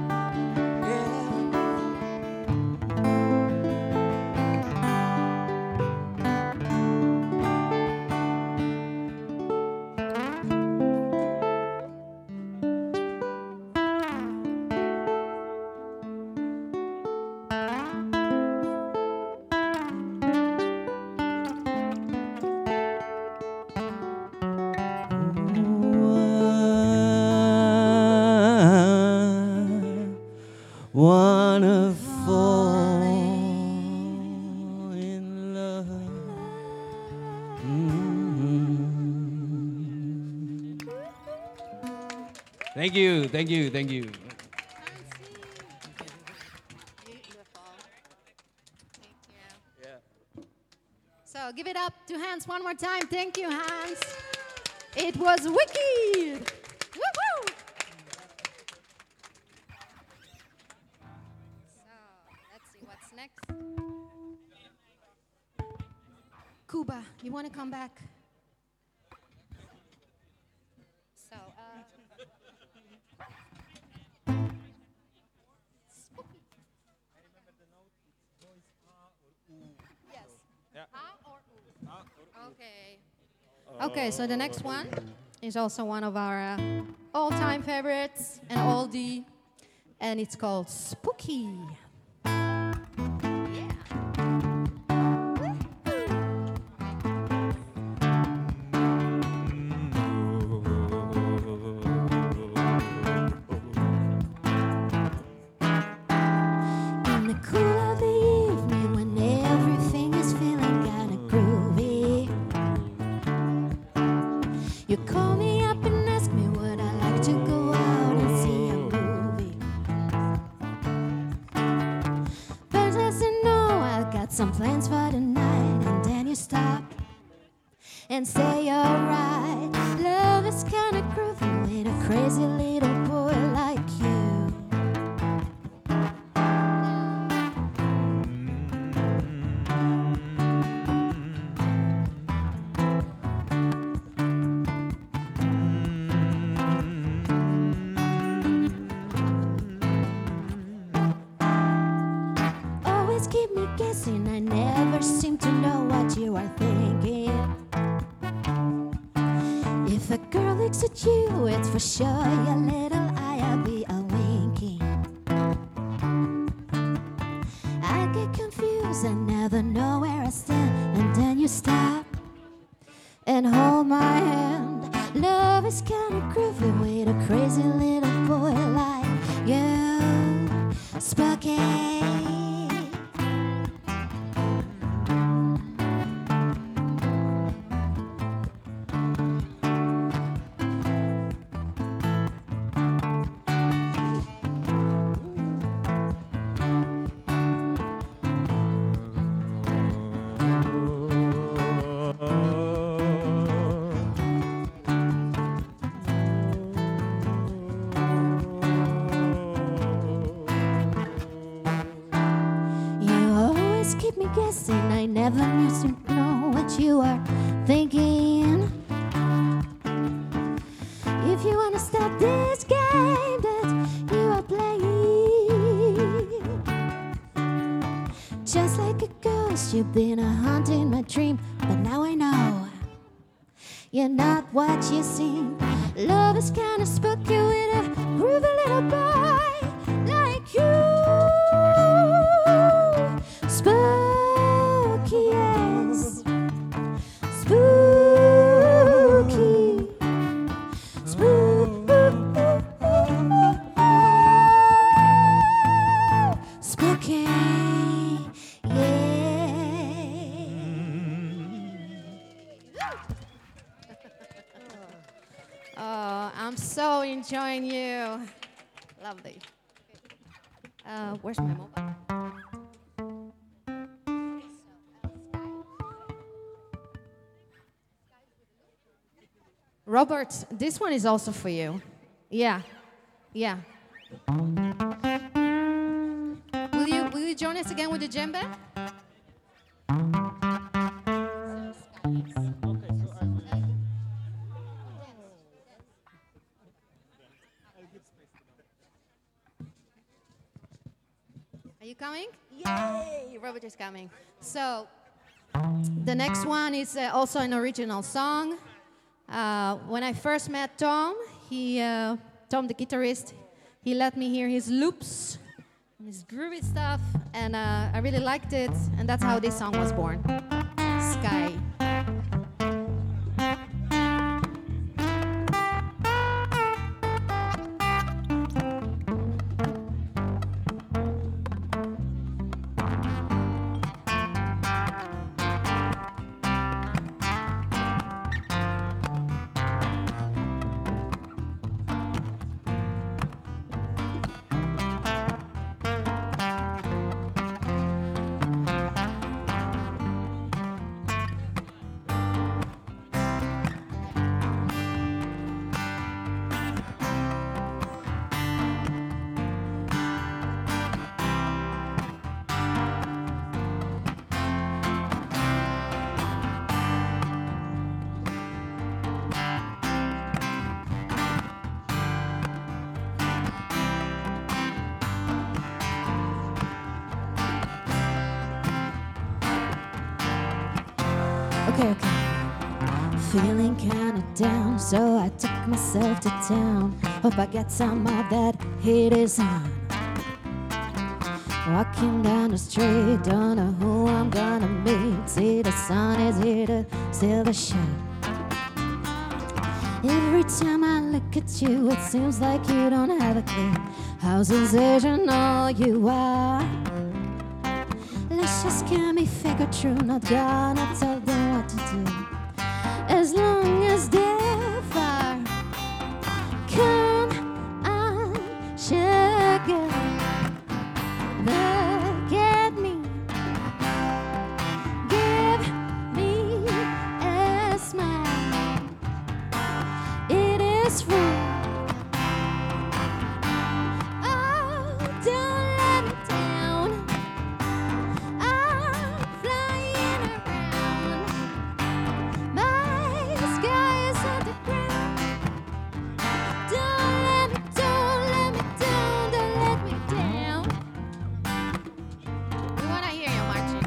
Wanna fall in love. Mm. Thank you, thank you, thank you. So give it up to Hans one more time. Thank you, Hans. It was wicked. Woohoo! So let's see what's next. Cuba, you want to come back? So, uh, spooky. Yes. Yeah. Ah or oo? Okay. Okay, so the next one is also one of our uh, all-time favorites, an oldie, and it's called Spooky. In the cool of the evening when everything is feeling kinda groovy, you call me up and ask me would I like to go out and see a movie. First I said no, I've got some plans for the night, and then you stop and say alright. Love is kinda groovy with a crazy little boy like you. Always keep me guessing, I never seem to know what you are thinking. If a girl looks at you, it's for sure your little eye will be a winking. I get confused, I never know where I stand, and then you stop and hold my hand. Love is kinda groovy with a crazy little boy like you. Spooky. You always keep me guessing, I never used to know what you are thinking. If you wanna stop this game that you are playing, just like a ghost, you've been a haunting my dream but now I know you're not what you seem. Love is kinda spooky with a groovy little boy like you. Spooky, yes. Spooky. Spooky. Spooky, yeah. Oh, I'm so enjoying you. Lovely. Uh, where's my mobile? Robert, this one is also for you. Yeah, yeah. Will you will you join us again with the djembe? Are you coming? Yay! Robert is coming. So, the next one is uh, also an original song. Uh, when I first met Tom, he, uh, Tom the guitarist, he let me hear his loops, and his groovy stuff, and uh, I really liked it, and that's how this song was born. Sky. Okay, okay. Feeling kinda down, so I took myself to town. Hope I get some of that heat is on. Walking down the street, don't know who I'm gonna meet. See the sun is here to steal the show. Every time I look at you, it seems like you don't have a clue how sensational you are. Let's just can be figure true, not gonna tell them what to do. As long as they're far, come on, sugar, look at me, give me a smile. It is true. Oh, don't let me down. I'm flying around. My sky is on the ground. Don't let me, don't let me down, don't let me down. We wanna hear you marching.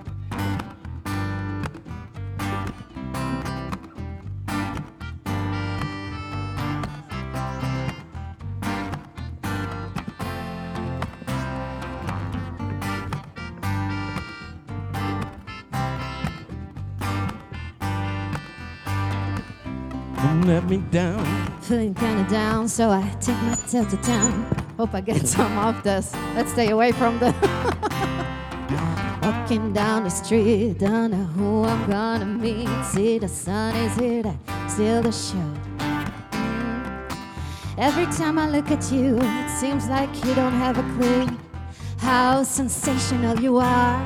Don't let me down. Feeling kinda down, so I take myself to town. Hope I get some of this. Let's stay away from the walking down the street, don't know who I'm gonna meet. See the sun is here to steal the show. Every time I look at you, it seems like you don't have a clue how sensational you are.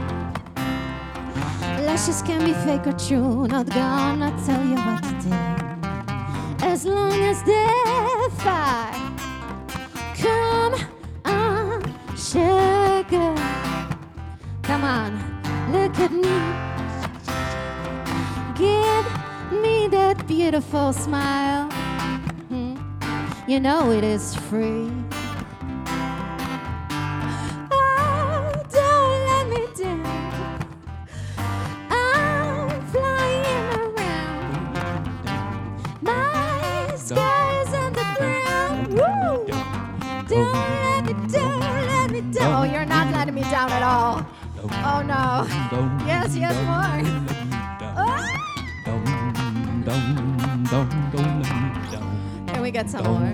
Lashes can be fake or true, not gonna tell you what to do. As long as they're far, come on, sugar. Come on, look at me. Give me that beautiful smile. Hmm. You know it is free. Oh, don't let me down. I'm flying down at all. Oh no. Yes, yes, more. Ah! Can we get some more?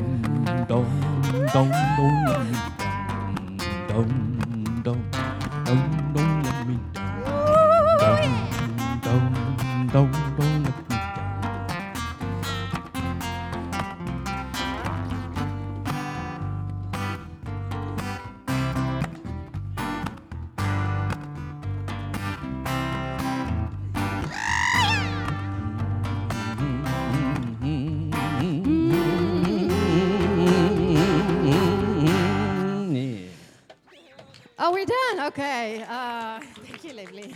Oh, we're done. Okay. Uh, thank you, Lively.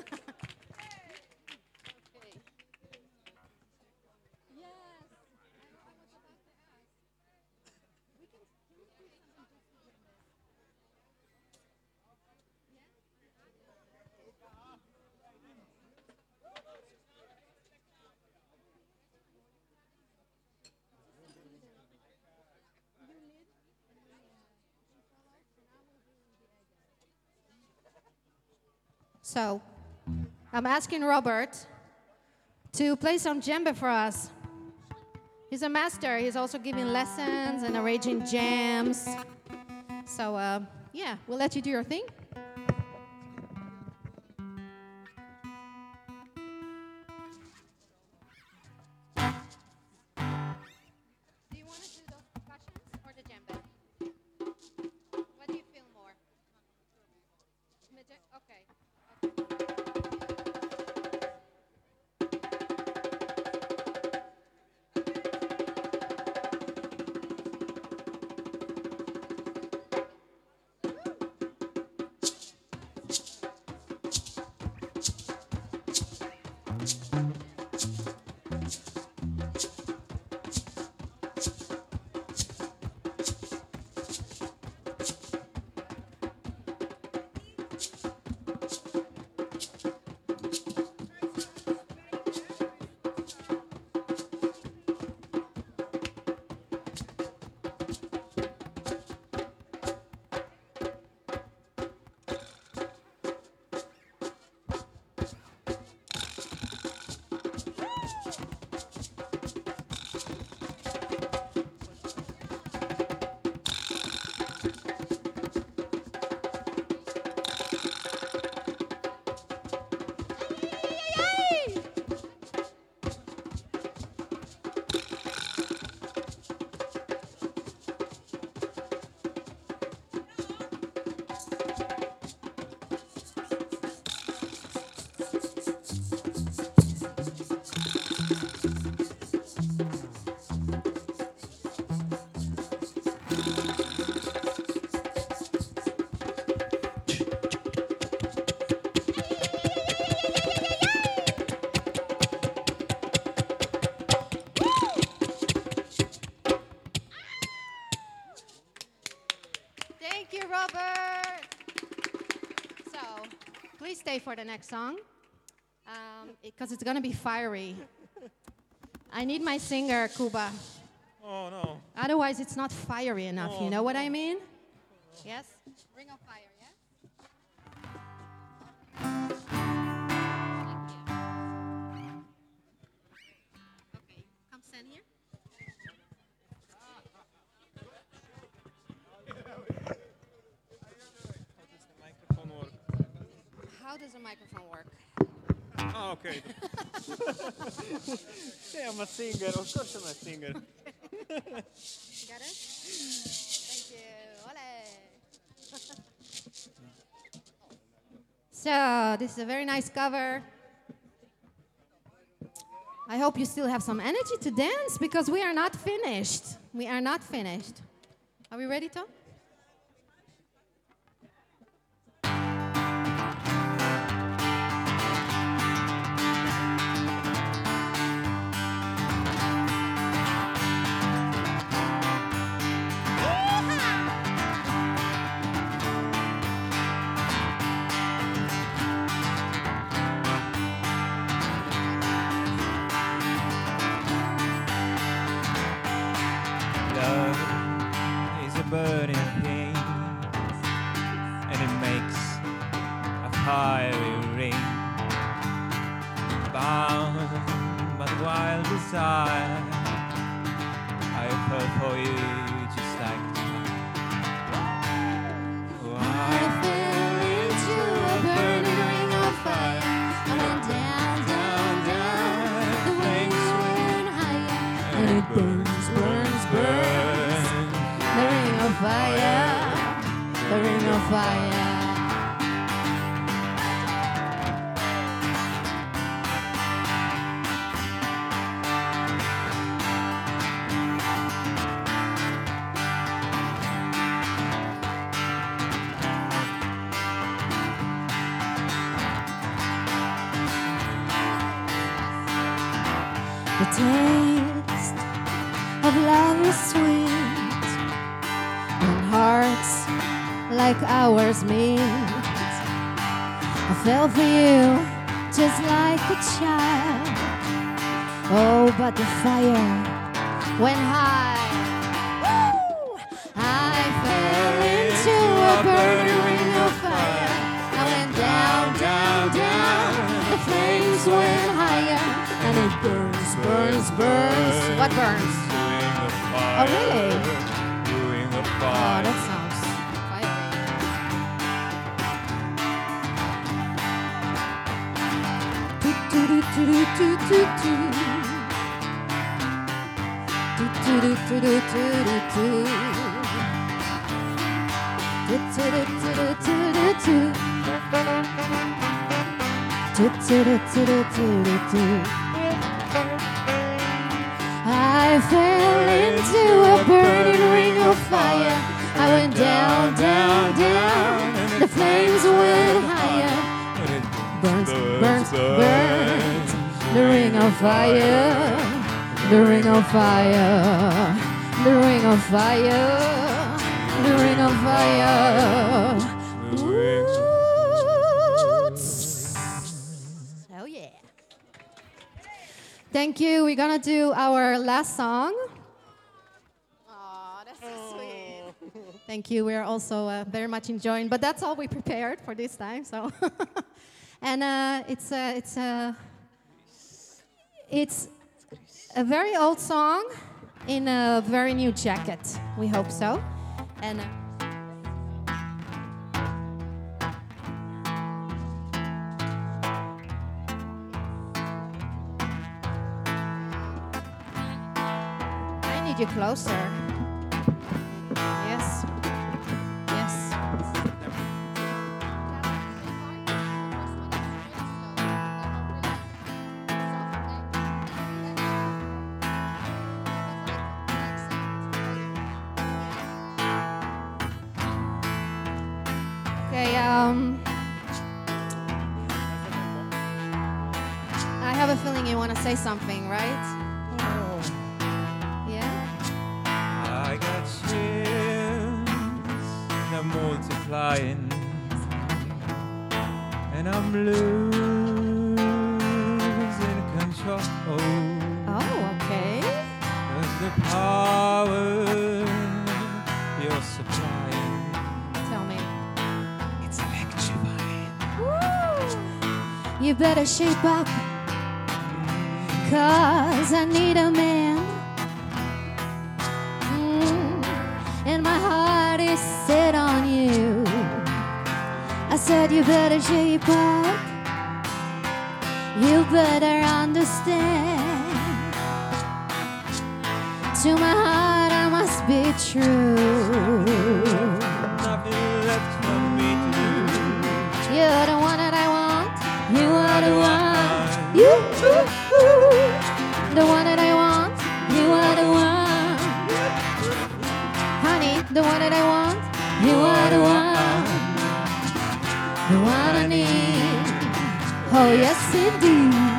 So, I'm asking Robert to play some djembe for us. He's a master. He's also giving lessons and arranging jams. So, uh, yeah, we'll let you do your thing. Do you want to do those percussions or the djembe? What do you feel more? Okay. Thank you, Robert. So, please stay for the next song, because um, it's going to be fiery. I need my singer, Kuba. Oh, no. Otherwise, it's not fiery enough. Oh, you know what no. I mean? Yes? Ring of Fire, yes? Okay, come stand here. How does the microphone work? Oh, okay. Yeah, I'm a singer. Of course I'm a singer. Got it? Thank you. Ole. So, this is a very nice cover. I hope you still have some energy to dance, because we are not finished. We are not finished. Are we ready, Tom? Love is a burning pain, and it makes fiery ring, bound by the wild desire. I fell for you just like a child. Oh, I fell into a burning ring of fire. I went down, down, down. The flames went higher, and it burns, burns, burns. The ring of fire, the ring of fire. The taste of love is sweet when hearts like ours meet. I fell for you just like a child. Oh, but the fire went high. Woo! I fell into a burning ring of fire. I went down, down, down. The flames went higher, and it burns, burns, burns. What burns? Oh, really? Oh, that sounds I fell into a burning ring of fire. I went down, down, down. The flames went higher. Burns, burns, burns. The ring of fire. The ring of fire. The ring of fire. The ring of fire. Oh yeah. Thank you. We're gonna do our last song. Oh, that's so sweet. Thank you. We're also uh, very much enjoying, but that's all we prepared for this time. So, and uh, it's uh, it's uh, it's a very old song in a very new jacket. We hope so. And. Uh, you closer. Yes. Yes. Okay, um I have a feeling you want to say something, right? I got chills, they're multiplying, and I'm losing control. Oh, okay. Cause the power you're supplying, tell me, it's electrifying. Woo! You better shape up, cause I need a man. And my heart is set on you. I said you better shape up. You better understand. To my heart I must be true. Nothing left for me to do. You're the one that I want. You are the one. You, the one that I want. You are the one. The one that I want, you are the one, the one I need. Oh yes, indeed.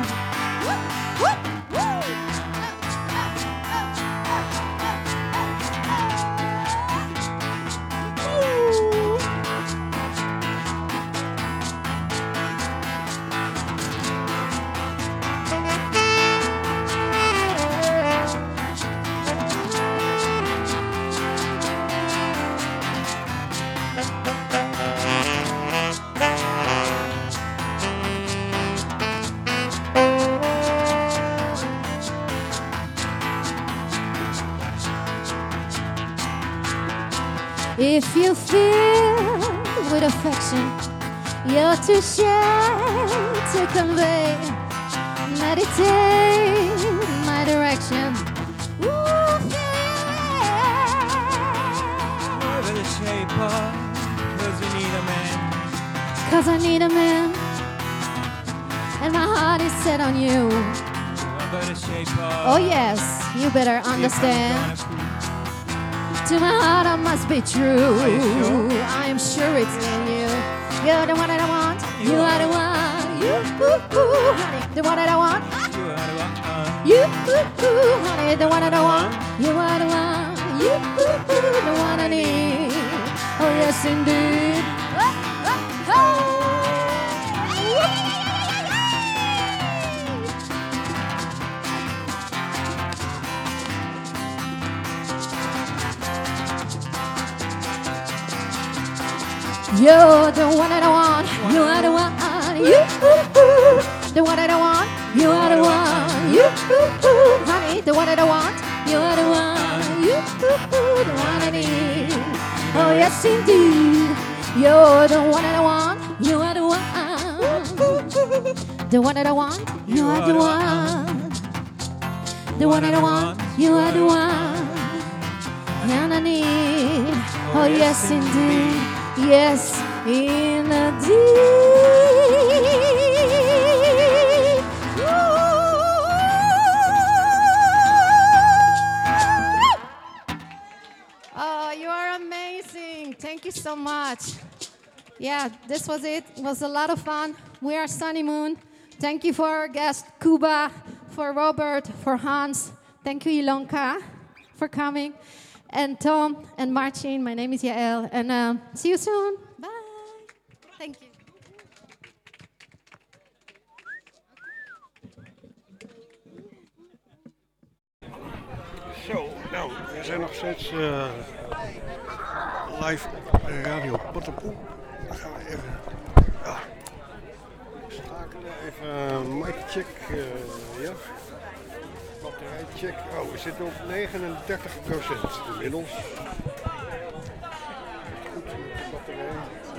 If you feel with affection, you're too shy to convey. Meditate my direction. Ooh, More than a shaper, cause you need a man. Cause I need a man, and my heart is set on you. But a shaper. Oh yes, you better understand. To my heart I must be true. I am sure it's in you. You're the one that I want. You are the one. You, ooh, ooh, honey, the one that I want. You, ooh, ooh, honey, the one that I want. You are the one. You, ooh, ooh, the one I need. Oh yes, indeed. Oh, oh, oh. You're the one that I want. You are the one. You, ooh, ooh, the one that I want. You are the one. You, ooh, ooh, honey, the one that I want. You are the one. You, ooh, ooh, the one I need. Oh yes, indeed. You're the one that I want. You are the one. The one that I want. You are the one. The one that I want. You are the one. And I need. Oh yes, indeed. Yes, indeed. Oh, you are amazing. Thank you so much. Yeah, this was it. It was a lot of fun. We are Sunny Moon. Thank you for our guest, Kuba, for Robert, for Hans. Thank you, Ilonka, for coming. And Tom and Martin, my name is Yael. And uh, see you soon. Bye. Thank you. Zo, nou, we zijn nog steeds uh, live op Radio Potterpoel. Dan gaan we even ah, schakelen, even uh, mic check, uh, ja, batterij check. Oh, we zitten op negenendertig procent inmiddels. Goed met de batterij.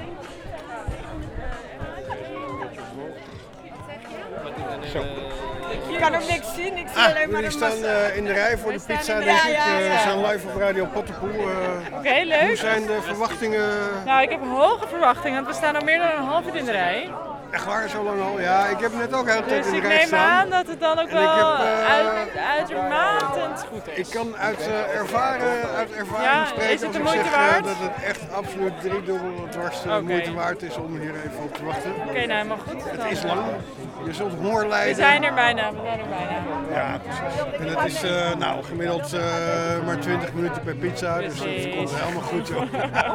Zo. Ik kan ook niks zien, ik zie Ah, alleen maar jullie een staan massa. uh, in de rij voor We de staan pizza, in de- denk ja, ik. ja, Uh, ja. We zijn live op Radio Potterpoel. Uh, Oké, leuk. Hoe zijn de verwachtingen? Nou, ik heb hoge verwachtingen, want we staan al meer dan een half uur in de rij. Echt waar, zo lang al? Ja, ik heb net ook heel de tijd Dus in de ik rij neem staan. aan dat het dan ook En ik wel heb, uh, uit, uitermate goed is. Ik kan uit, uh, ervaren, uit ervaring Ja, spreken is het als de ik moeite zeg uh, waard? dat het echt absoluut driedubbel dwars de Oké. moeite waard is om hier even op te wachten. Oké, okay, nou helemaal goed. Het Dan, is uh, lang, je zult honger lijden. We zijn er bijna, we zijn er bijna. Ja, precies. En het is uh, nou, gemiddeld uh, maar twintig minuten per pizza, dus dat komt helemaal goed zo.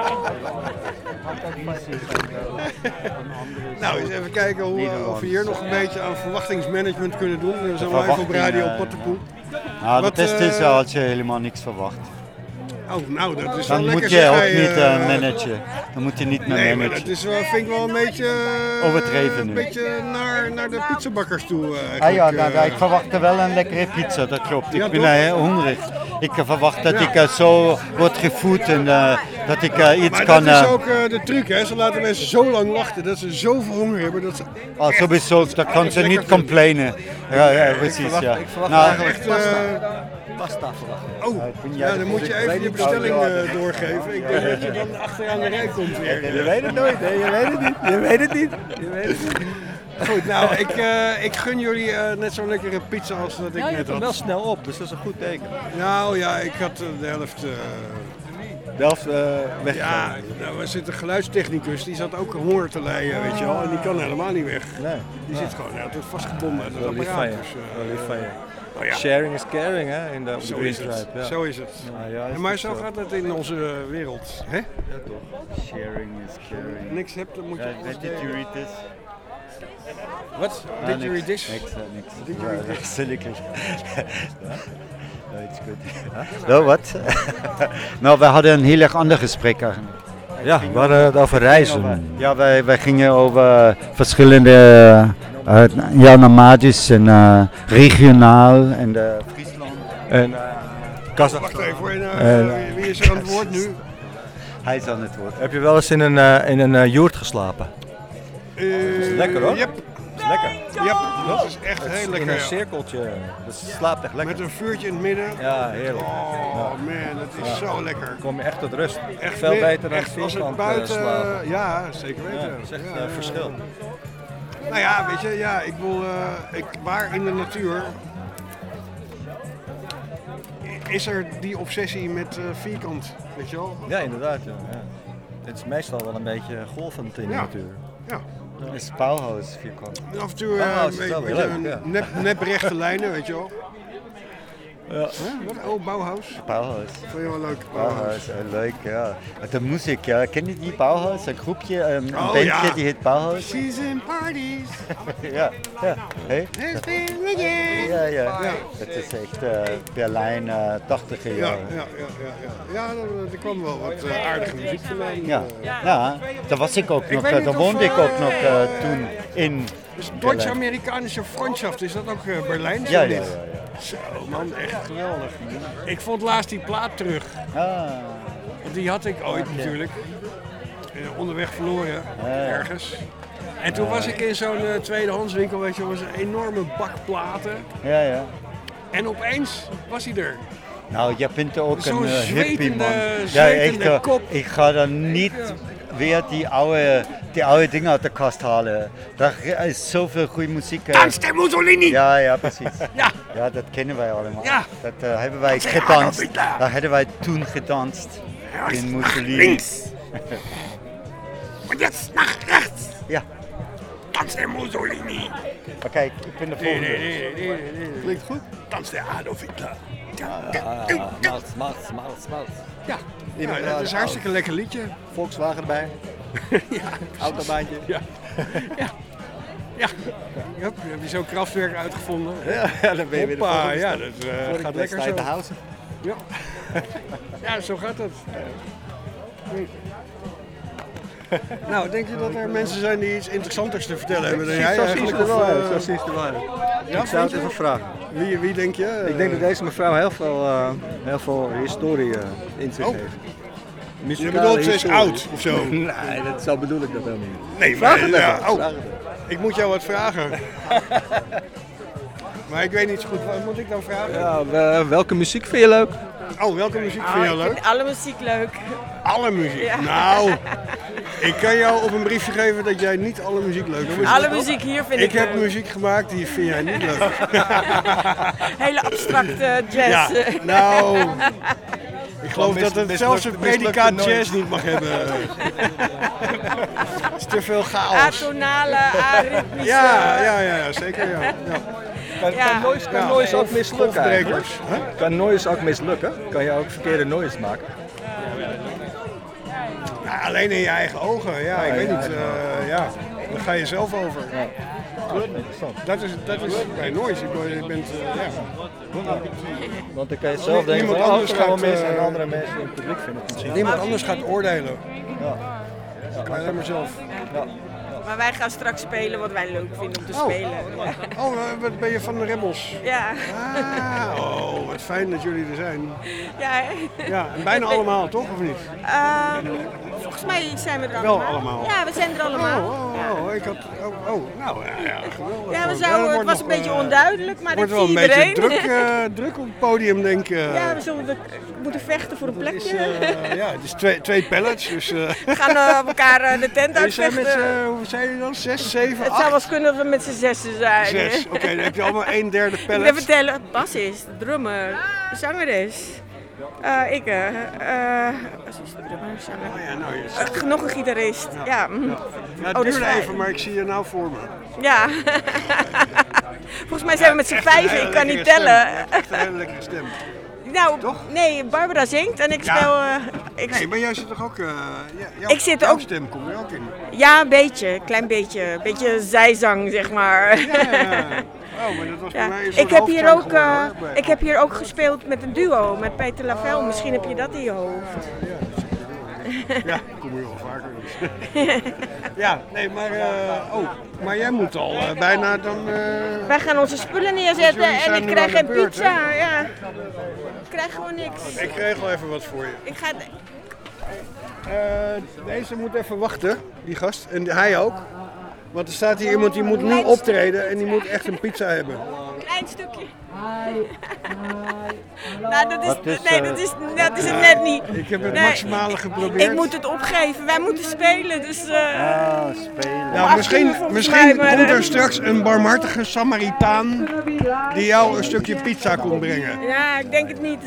Nou, eens even kijken hoe, uh, of we hier nog een beetje aan verwachtingsmanagement kunnen doen. We zijn live op Radio Potterpoel. Nou, Wat, de test is uh, als je helemaal niks verwacht. Oh, nou, dat is Dan wel lekker. moet je zeg ook hij, niet uh, uh, managen. Dan moet je niet meer Nee, maar managen. dat is wel, vind ik wel een beetje, uh, Overdreven een nu. beetje naar, naar de pizzabakkers toe. Uh, Ah eigenlijk, ja, nou, uh. ik verwachtte wel een lekkere pizza, dat klopt. Ik Ja, ben toch? uh, heel hongerig. Ik uh, verwacht dat Ja. ik uh, zo word gevoed en uh, dat ik uh, iets Maar kan... dat is uh, ook uh, de truc, hè? Ze laten mensen zo lang wachten dat ze zoveel honger hebben dat ze. oh, sowieso, dan kan ze niet complainen. Ja, ja, precies, verwacht- ja. ik verwacht Nou, eigenlijk pasta. Pasta verwachten. Oh, ja, dan moet je even je bestelling uh, doorgeven. Ik denk dat je dan achteraan de rij komt weer. Je weet het nooit, hè? Je weet het niet. Je weet het niet. Je weet het niet. Goed, nou, ik, uh, ik gun jullie uh, net zo'n lekkere pizza als dat ik Ja, je net hebt hem had. wel snel op, dus dat is een goed teken. Nou ja, ik had uh, de helft. Uh, de helft uh, weg. Ja, nou, er zit een geluidstechnicus, die zat ook honger te lijden, weet je wel. En die kan helemaal niet weg. Nee. Die zit gewoon ja, tot vastgebonden aan het Wel lief apparaat. van je. Dus, uh, Wel lief van je. nou ja. Sharing is caring, hè? In de, op de Zo Green is het. Stripe, ja. Zo is het. Ja, ja, is Ja, maar het zo gaat het in onze wereld. Hè? Ja, toch. Sharing is caring. Niks hebt, dan moet je Ja, alles did you delen. read this? Wat? Ah, Did niks, you read this? Niks, uh, niks. Did you read Ja, this? zeker. Ja, it's good. Nou, wat? Nou, we hadden een heel erg ander gesprek eigenlijk. Ja, we hadden het over reizen. Ja, wij, wij gingen over verschillende uh, ja, nomadisch en uh, regionaal en uh, Friesland. En uh, Kazachstan. Wacht even hoor, nou, En, wie- wie is er aan het woord nu? Hij is aan het woord. Heb je wel eens in een, uh, in een uh, joert geslapen? Uh, dat is lekker hoor. Yep. Dat is lekker. Yep, dat is echt Het heel is lekker. In een ja. cirkeltje. Dat slaapt echt lekker. Met een vuurtje in het midden. Ja, heerlijk. Oh Ja. man, dat is Ja. zo lekker. Dan kom je echt tot rust. Echt Veel meer- beter dan echt als het vierkant buiten, uh, slapen. Ja, zeker weten. Ja, dat is echt een Ja, uh, verschil. Nou ja, weet je, ja, ik wil, uh, ik, waar in de natuur is er die obsessie met uh, vierkant, weet je wel? Ja, inderdaad. Ja. Ja. Het is meestal wel een beetje golvend in de Ja. natuur. Ja. Het is Bauhaus vierkant. Af en toe uh, Bauhaus is weet, wel weet weer je, leuk, ja. een nep, nep rechte lijnen, weet je wel? Ja. Huh? Wat? Oh, Bauhaus? Bauhaus. Vond je wel leuk? Bauhaus, uh, leuk, ja. De muziek, ja. Ken je die Bauhaus? Een groepje, een, een Oh, bandje ja. die heet Bauhaus? She's in parties. ja, ja. Hey? It's been a year. Ja, ja. Ja. Het is echt uh, Berlijn, uh, tachtiger Ja, jaren. ja, ja, ja, ja. ja er, er kwam wel wat uh, aardige muziek vandaan. Ja. ja, daar was ik ook Ik nog, weet uh, niet daar of, woonde ik uh, ook nog uh, toen in Dus Berlijn. Duits-Amerikanische Freundschaft, is dat ook uh, Berlijn? Ja, zo ja, niet? ja, ja. Zo man, echt geweldig. Ik vond laatst die plaat terug. Ah. Want die had ik ooit Oké. natuurlijk. Uh, onderweg verloren, Ja. ergens. En toen Ja. was ik in zo'n uh, tweedehandswinkel, weet je, was een enorme bak platen. Ja, ja. En opeens was hij er. Nou, jij bent ook Zo'n een uh, hippie, man. zwetende- Ja, echt. zwetende uh, kop. Ik ga dan niet weer die oude, die oude dingen uit de kast halen. Daar is zoveel goede muziek. uh. Dans de Mussolini! Ja, ja, precies. Ja. Ja, dat kennen wij allemaal. Ja. Dat uh, hebben wij Dat is gedanst. Adolf Hitler. Daar hebben wij toen gedanst. Rechts In nach Mussolini. links. Und jetzt nach rechts. Ja. Dans de Mussolini. Maar kijk, ik ben de Nee, volgende. nee, nee, nee, nee, nee. Klinkt goed. Dans de Adolf Hitler. Mals, mals, mals, mals. Ja, ja, dat is een hartstikke lekker liedje. Volkswagen erbij. Ja, Autobaantje. Ja. Ja. Ja. Yep, heb je zo'n krachtwerk uitgevonden? Ja, ja, dan ben je weer de Hoppa, volgende ja, stap. dat uh, Voor de gaat lekker zo. wedstrijd de house. Ja. Ja, zo gaat het. Nou, denk je dat er mensen zijn die iets interessanters te vertellen hebben dan jij Zo zie je eigenlijk? het er wel Of, uit. uh, Zo zie je het er wel uit. Ja, Ik zou het vind je? even vragen. Wie, wie denk je? Ik denk dat deze mevrouw heel veel, uh, heel veel historie uh, in zich Oh. heeft. Je Muzikale bedoelt ze is historie. oud of zo? Nee, dat zo bedoel ik dat helemaal niet. Nee, vraag maar, het ja, even. oh, vraag het even. ik moet jou wat vragen. Maar ik weet niet zo goed, wat moet ik dan vragen? Ja, we- welke muziek vind je leuk? Oh, welke muziek vind je ik leuk? vind alle muziek leuk. Alle muziek? Ja. Nou, ik kan jou op een briefje geven dat jij niet alle muziek leuk vindt. Alle muziek hier vind ik Ik heb leuk. muziek gemaakt die vind jij niet leuk. Hele abstracte jazz. Ja, nou, ik geloof Mis- dat het mislukte- zelfs een mislukte predicaat nooit. jazz niet mag hebben. Het is te veel chaos. Atonale, aritmische. Ja, ja, ja, ja, zeker ja. ja. Kan, Ja. kan noise, kan Ja, noise ook golf- mislukken eigenlijk? golfbrekers. Huh? Kan noise ook mislukken? Kan je ook verkeerde noise maken? Nou, alleen in je eigen ogen, ja, ik Ja, weet ja, niet. eh, ja, daar ga je zelf over. Dat is, dat is bij noise. Ik bedoel, je bent, eh, ja. Want dan kan je zelf denken Niemand van, oh, anders dat gaan wel gaat, mis en eh, andere mensen in het publiek vinden het misschien. Niemand anders gaat oordelen. Ja. Dat kan je alleen maar zelf. Ja. Maar wij gaan straks spelen wat wij leuk vinden om te Oh. spelen. Ja. Oh, eh, wat ben je van de Rebels? Ja. Ah, oh, wat fijn dat jullie er zijn. Ja, hè? Ja, en bijna allemaal, toch? Of niet? Ehm, volgens mij zijn we er Wel allemaal. allemaal. Ja, we zijn er allemaal. Oh, oh, oh, ik had... Oh, oh nou, ja, ja, geweldig. Ja, we Dat zouden, het wordt was nog, een beetje eh, onduidelijk, maar wordt ik wel zie een iedereen. beetje druk, eh, druk op het podium, denk ik. Ja, we zullen de- moeten vechten voor een Het is, plekje. eh, ja, het is twee, twee pallets, dus... eh, We gaan eh, elkaar eh, de tent jullie zijn uitvechten. met z'n, hoe zei je dan? Zes, zeven, Het zou acht? wel eens kunnen dat we met z'n zessen zijn. Zes. Oké, dan heb je allemaal een derde Ik moet pallet. even vertellen, bassist, drummer, zangeres. Eh ik, eh uh, bassist, drummer, zanger. Oh ja, nou, je Eh, nog een gitarist. Ja. mm. Ja, het Oh, dat is duurde fijn. even, maar ik zie je nou voor me. Ja. Volgens mij zijn we met z'n Echt een vijfden, hele ik kan niet lekkere tellen. stem. Echt een hele lekkere stem. Nou, nee, Barbara zingt en ik Ja. speel... eh, ik, Nee, maar jij zit toch ook... eh ja, jouw, Ik zit jouw ook- stem komt er ook in. Ja, een beetje, een klein beetje. Een beetje zijzang, zeg maar. Ja, ja, ja. Oh, maar dat was Ja. bij mij een soort Ik heb, hier hoofdtoon ook, eh, geworden, hoor. ik heb hier ook gespeeld met een duo, met Peter Lavelle. Misschien heb je dat in je hoofd. Ja, kom je wel vaker. Dus. Ja, nee, maar... eh, oh, maar jij moet al eh, bijna dan... eh, Wij gaan onze spullen neerzetten jullie en zijn ik nu krijg aan de geen beurt, pizza. hè? Ja. Ik krijg gewoon niks. Ik regel even wat voor je. Ik ga... Uh, deze moet even wachten, die gast. En hij ook. Want er staat hier iemand die moet nu optreden en die moet echt een pizza hebben. Een klein stukje. Nou, dat is, Wat is, nee, uh, dat is, dat is het net niet. Ik heb het Nee. maximale geprobeerd. Ik moet het opgeven. Wij moeten spelen, dus... Uh, Ah, spelen. Nou, misschien, volgens misschien mij, maar, komt uh, er straks een barmhartige Samaritaan die jou een stukje pizza komt brengen. Ja, ik denk het niet.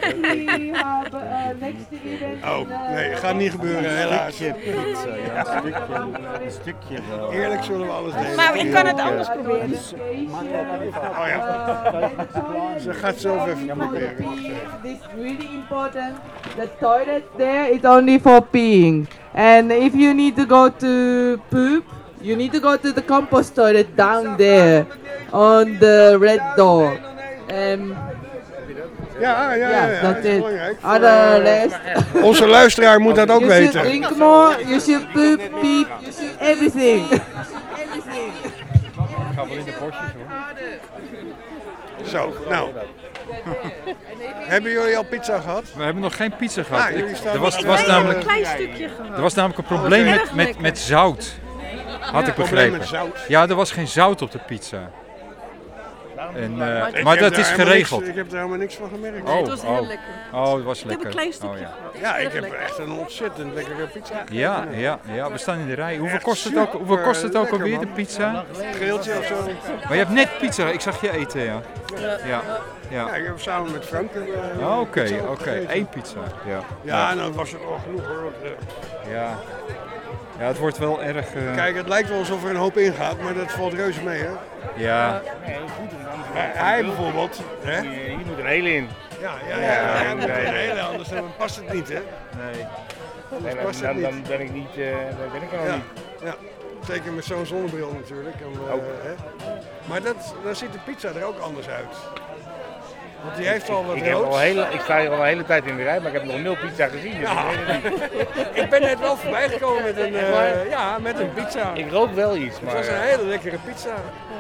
Oh, nee, gaat niet gebeuren, helaas. Stukje pizza, ja, een stukje, een stukje wel. Eerlijk zullen we alles delen. Maar ik kan het anders proberen. Oh ja. Ze gaat zelf even proberen. This is really important. The toilet there is only for peeing. And if you need to go to poop, you need to go to the compost toilet down there on the red door. Um, Ja, ja, ja, yeah, ja, that's dat is it. belangrijk. Other rest. Onze luisteraar moet dat ook you should weten. drink more, you should poop, peep, you should everything. Everything. Ik ga wel in de bosjes hoor. Zo, nou. Hebben jullie al pizza gehad? We hebben nog geen pizza gehad. Ah, jullie Ik- staan er, was, nog- er, was Nee, namelijk, een klein stukje gehad. er was namelijk een probleem Oh, met, erg met, lekker. met zout. Had Ja, ik probleem begrepen. met zout. Ja, er was geen zout op de pizza. En, uh, Ik maar heb dat daar is helemaal geregeld. niks- ik heb er helemaal niks van gemerkt. Oh, oh. Oh, het was Ik heb lekker. een klein stukje Oh, ja. Ja, ik heb echt een ontzettend lekkere pizza. Ja, ja, ja, we staan in de rij. Hoeveel Echt kost het ook, hoeveel super kost het ook lekker, alweer, de man. pizza? Geeltje of zo. Maar je hebt net pizza, ik zag je eten, ja. Ja, ja. Ja, ik heb samen met Frank. uh, Oh, Oké, pizza oké, opgegeten. één pizza. Ja, Ja, nou was het al genoeg hoor. want, uh, Ja. Ja, het wordt wel erg... uh, Kijk, het lijkt wel alsof er een hoop ingaat, maar dat valt reuze mee hè. Ja. Maar hij bijvoorbeeld, hè? Hier moet een hele in. Ja, ja, ja, Ja, hij moet nee. er een hele, anders dan past het niet hè. Nee. Anders Nee, past het dan, niet. dan ben ik niet, uh, dan ben ik er nog Ja, niet. ja, zeker met zo'n zonnebril natuurlijk. En, uh, Oh. hè. Maar dat, dan ziet de pizza er ook anders uit. Want die heeft al wat ik, heb al roods. een hele, ik sta hier al een hele tijd in de rij, maar ik heb nog nul pizza gezien. Dus Ja. ik weet het niet. Ik ben net wel voorbij gekomen met een, uh, Maar- ja, met een pizza. Ik rook wel iets, Het maar... was een uh, hele lekkere pizza.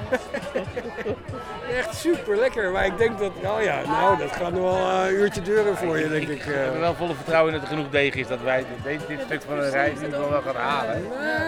Echt super lekker, maar ik denk dat, nou ja, nou dat gaat nog wel uh, een uurtje duren voor je, denk ik. Ik uh. heb er wel volle vertrouwen in dat er genoeg deeg is dat wij dit, dit stuk van de reis nu wel gaan halen.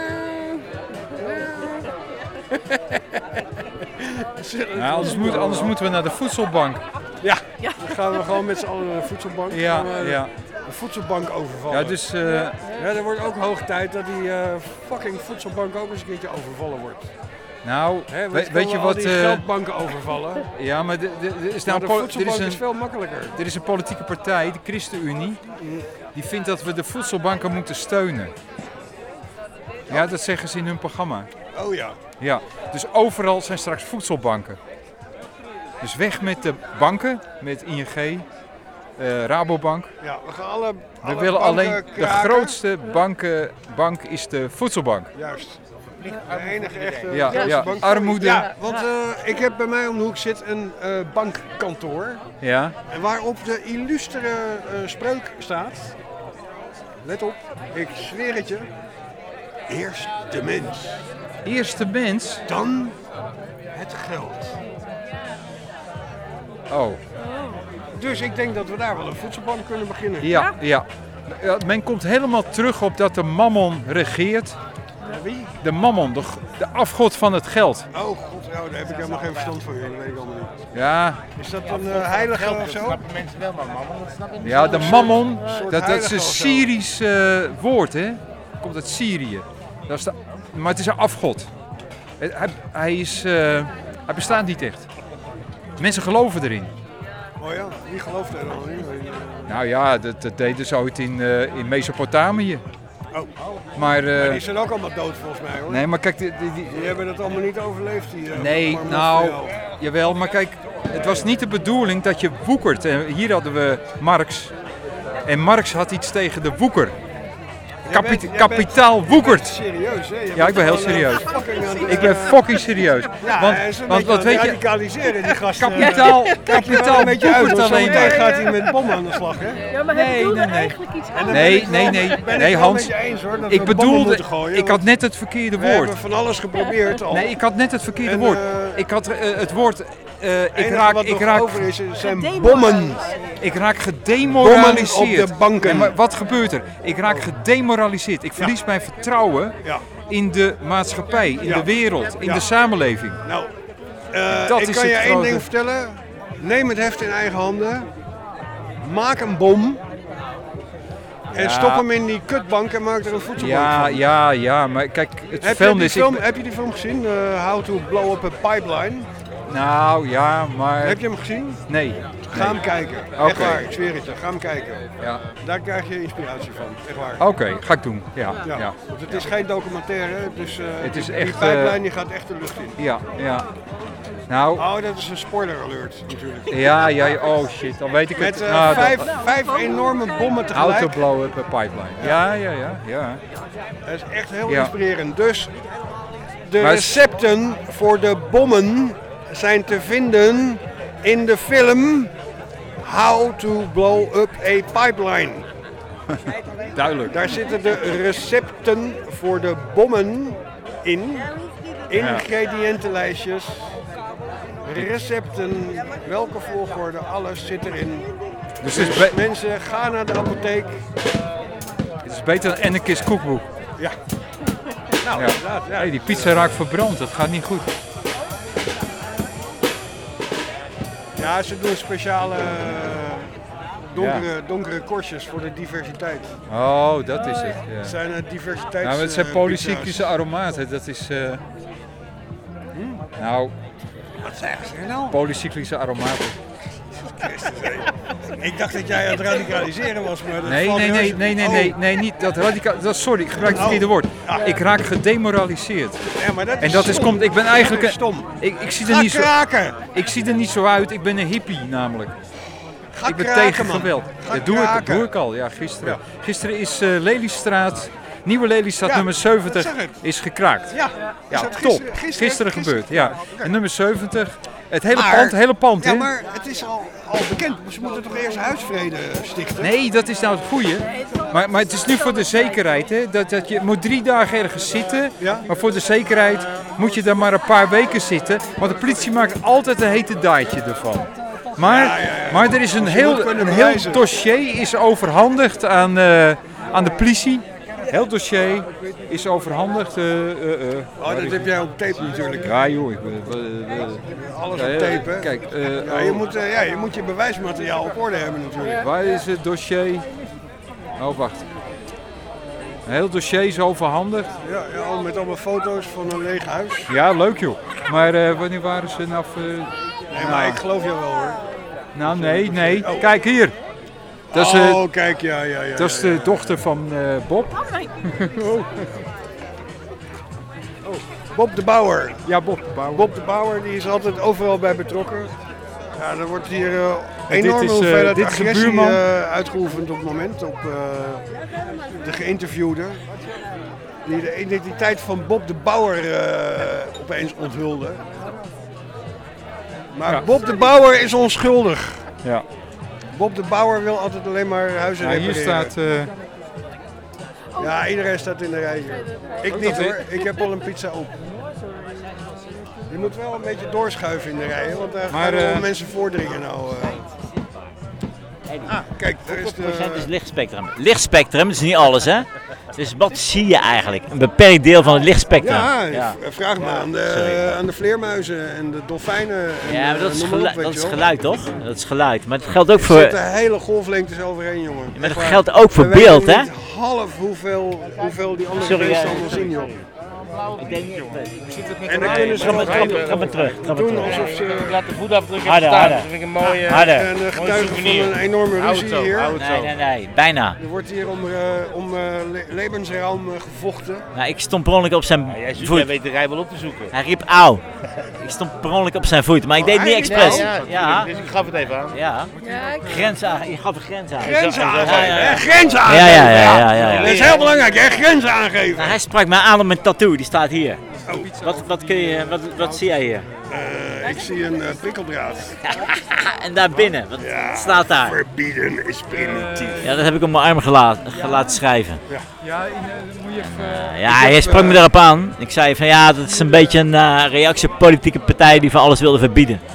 Nou, anders, moet, anders moeten we naar de voedselbank. Ja, dan gaan we gewoon met z'n allen naar de voedselbank. Ja, Gaan we ja. De voedselbank overvallen. Ja, dus, uh, ja, er wordt ook hoog tijd dat die uh, fucking voedselbank ook eens een keertje overvallen wordt. Nou, Hè, we- we weet je al wat... die uh, geldbanken overvallen. Ja, maar de, de, de is Maar nou de po- er voedselbank is, een, is veel makkelijker. Er is een politieke partij, de ChristenUnie, die vindt dat we de voedselbanken moeten steunen. Ja, dat zeggen ze in hun programma. Oh ja. Ja, dus overal zijn straks voedselbanken. Dus weg met de banken, met I N G, uh, Rabobank. Ja, we gaan alle, We alle willen banken alleen, de kraken. grootste banken, bank is de voedselbank. Juist. De enige echte Ja, grootste ja, bank. armoede. Ja, want uh, ik heb bij mij om de hoek zit een uh, bankkantoor. Ja. En waarop de illustere uh, spreuk staat. Let op, ik zweer het je. Eerst de mens. Eerst de mens? Dan het geld. Oh. Dus ik denk dat we daar wel een voedselbank kunnen beginnen. Ja, ja. Ja, men komt helemaal terug op dat de mammon regeert. Wie? De mammon, de, de afgod van het geld. Oh god, oh, daar heb ik helemaal geen verstand van. Dat weet ik allemaal niet. Ja. Is dat een uh, heilige geld, of dat zo? snappen mensen wel, maar mammon, dat snap ik niet. Ja, de mammon, soort dat, dat is heilige een of zo. Syrisch uh, woord, hè? Komt uit Syrië. Dat is de, maar het is een afgod. Hij, hij, is, uh, hij bestaat niet echt. Mensen geloven erin. Oh ja, wie gelooft er dan in? Nou ja, dat, dat deden ze ooit in, uh, in Mesopotamië. Oh. Maar, uh, maar die zijn ook allemaal dood volgens mij hoor. Nee, maar kijk, die, die, die, die hebben het allemaal niet overleefd. Die, uh, Nee, maar nou, voor jou. jawel, maar kijk, het was niet de bedoeling dat je woekert. En hier hadden we Marx. En Marx had iets tegen de woeker. Kapi- bent- jij kapitaal bent- woekert. jij bent serieus, hè? Je Ja, bent ik ben heel gewoon, uh, serieus. fucking aan het, Ik ben uh, fucking serieus. Ja, want hij is een want beetje wat aan weet het je? radicaliseren, die gast. Kapitaal, Kijk er wel kapitaal een beetje uit, woekert want alleen zometeen maar. gaat hij met bommen aan de slag, hè? Ja, maar Nee, hij bedoelde nee, nee. eigenlijk iets En dan anders. ben Nee, ik nee, wel- nee. ben ik Nee, wel een Hans. beetje eens, hoor, dat Ik we bommen bedoelde, moeten gooien, ik had want net het verkeerde we woord. hebben van alles geprobeerd al. Nee, ik had net het verkeerde En, woord. uh, Ik had uh, het woord uh, ik enige raak, wat ik nog raak, over is, zijn bommen. Ik raak gedemoraliseerd. Bommen op de banken. Ja, maar wat gebeurt er? Ik raak gedemoraliseerd. Ik verlies Ja. mijn vertrouwen Ja. in de maatschappij, in Ja. de wereld, in Ja. de samenleving. Nou, uh, Dat ik is kan het je één grote- ding vertellen. Neem het heft in eigen handen. Maak een bom. En Ja. stop hem in die kutbank en maak er een voedselbank Ja, van. ja, ja, maar kijk, het Heb je, vervelende die is... ik film, ben- heb je die film gezien? Uh, How to Blow Up a Pipeline? Nou, ja, maar... Heb je hem gezien? Nee. Ga nee. hem kijken. Oké. Echt waar, ik zweer het je. Ga hem kijken. Ja. Daar krijg je inspiratie van. Echt waar. Oké, ga ik doen. Ja, ja. Ja. Want het is geen documentaire, dus uh, Het is die, echt, die pipeline uh, die gaat echt de lucht in. Ja, ja. Nou... Oh, dat is een spoiler alert natuurlijk. Ja, ja, oh shit, dan weet ik Met het. uh, Nou, vijf, dat- vijf enorme bommen tegelijk. How to blow up a pipeline. Ja, ja, ja, ja. Dat is echt heel Ja. inspirerend. Dus de Maar- recepten voor de bommen zijn te vinden in de film How to Blow Up a Pipeline. Duidelijk. Daar zitten de recepten voor de bommen in. Ingrediëntenlijstjes. Recepten, welke volgorde, alles zit erin. Dus Dus, het is be- mensen, ga naar de apotheek. Het is beter dan Anarchist koekboek. Ja. Nou, Ja. inderdaad. Ja. Hey, die pizza raakt verbrand, dat gaat niet goed. Ja, ze doen speciale eh, donkere, donkere korstjes voor de diversiteit. Oh, dat is het. Ja. Het zijn uh, diversiteits. Nou, het zijn eh, polycyclische pizza's. aromaten, dat is... eh, Nou, Wat zeggen ze nou? polycyclische aromaten. Christus, hé. Ik dacht dat jij aan het radicaliseren was, maar dat Nee, valt nee, heel nee, erg- nee, nee, Oh. nee, nee, niet dat radicaal. Dat, sorry, ik gebruik het Oh. verkeerde woord. Ja. Ik raak gedemoraliseerd. Ja, maar dat is En dat is, stom. komt, ik ben Dat eigenlijk... is een- stom. Ik, ik, zie er Ga niet zo, kraken. ik zie er niet zo uit, ik ben een hippie namelijk. Ga ik ben kraken, tegen man. geweld. Ga Dat doe ik, kraken. doe ik al, ja, gisteren. Ja. Gisteren is uh, Leliestraat, Nieuwe Leliestraat Ja, nummer zeventig, dat zeg ik. is gekraakt. Ja, Ja, is dat top. gisteren- Gisteren, gisteren- gebeurd, gisteren? ja. En nummer zeventig, het hele Maar- pand, hele pand, Ja, hè? maar het is al, al bekend. Ze moeten toch eerst huisvrede stichten? Nee, dat is nou het goeie. Maar, maar het is nu voor de zekerheid, hè? Dat, dat je moet drie dagen ergens zitten. Ja. Maar voor de zekerheid moet je daar maar een paar weken zitten. Want de politie maakt altijd een hete daaitje ervan. Maar, Ja, ja, ja. maar er is een Als je moet heel, kunnen een heel bewijzen. dossier is overhandigd aan, eh, aan de politie. Heel dossier is overhandigd. eh, eh, eh. Oh, dat heb jij op tape natuurlijk. Ja joh, ik ben... eh, eh, Alles ja, op tape, hè? Kijk, eh, Ja, je, oh. moet, eh, ja, je moet je bewijsmateriaal op orde hebben natuurlijk. Waar is het dossier? Oh, wacht. Een heel dossier is overhandigd. Ja, ja, al met allemaal foto's van een leeg huis. Ja, leuk joh. Maar eh, wanneer waren ze nou... eh, Nee, maar ik geloof jou wel hoor. Nou, nee, nee. Kijk hier. Dat is, eh, Oh, kijk, ja, ja, ja. dat is ja, de ja. dochter van eh, Bob. Oh. Bob de Bouwer. Ja, Bob de Bouwer. Bob de Bouwer die is altijd overal bij betrokken. Ja, er wordt hier uh, dit enorme is, eh, hoeveelheid dit is een agressie buurman. uh, uitgeoefend op het moment op uh, de geïnterviewde. Die de identiteit van Bob de Bouwer uh, opeens onthulde. Maar Ja. Bob de Bouwer is onschuldig. Ja. Bob de Bouwer wil altijd alleen maar huizen Ja, hier repareren. staat... eh, Ja, iedereen staat in de rij hier. Ik Ook niet dat hoor, ik heb al een pizza op. Je moet wel een beetje doorschuiven in de rij, want daar Maar, gaan wel eh, mensen voordringen nou. eh. Ah, kijk, daar is Hoeveel procent is de... lichtspectrum? Lichtspectrum, dat is niet alles hè. Dus wat zie je eigenlijk? Een beperkt deel van het lichtspectrum. Ja, vraag maar aan de, aan de vleermuizen en de dolfijnen. En, Ja, maar dat eh, is, noem maar op, geluid, weet dat je is wel. geluid toch? Dat is geluid. Maar het geldt ook Er voor... zitten hele golflengtes overheen, jongen. maar dat Echt waar. geldt ook voor We weten beeld, hè? niet half hoeveel, hoeveel die andere Sorry, beesten ja. allemaal zien, joh. Ik denk niet. En dan kunnen ze Trap maar nog trap- even trap maar terug. Trap maar doen terug. alsof ze... Ik laat de voetafdruk even Harder, staan. harder. Dat vind ik een mooie... Harder. En uh, getuigen van een enorme ruzie Auto, hier. auto. Nee, nee, nee. Bijna. Er wordt hier om, uh, om uh, le levensruim uh, gevochten. Nou, ik stond per ongeluk op zijn Ja, jij, zoekt, voet. jij weet de rij wel op te zoeken. Hij riep auw. Ik stond per ongeluk op zijn voet, maar ik deed het niet expres. Ja, ja, Ja. dus ik gaf het even aan. Ja. Grens aan. Je gaf een grens aan. Grenzen Ja, ja, aangeven, ja. hè? Grenzen Ja, aangeven. ja, ja, ja, ja, ja. Dat is heel belangrijk, hè? Grenzen aangeven. Nou, hij sprak mij aan op mijn tattoo, die staat hier. Wat, wat, kun je, wat, wat zie jij hier? Uh, ik zie een uh, prikkeldraad. En daar binnen, wat staat daar? Verbieden is primitief. Ja, dat heb ik op mijn arm gelaten, laten schrijven. Ja, ja, in, uh, moet je even... Uh, ja, hij sprak me erop aan. Ik zei van ja, dat is een beetje een uh, reactie op politieke partij die van alles wilde verbieden. Ja, moet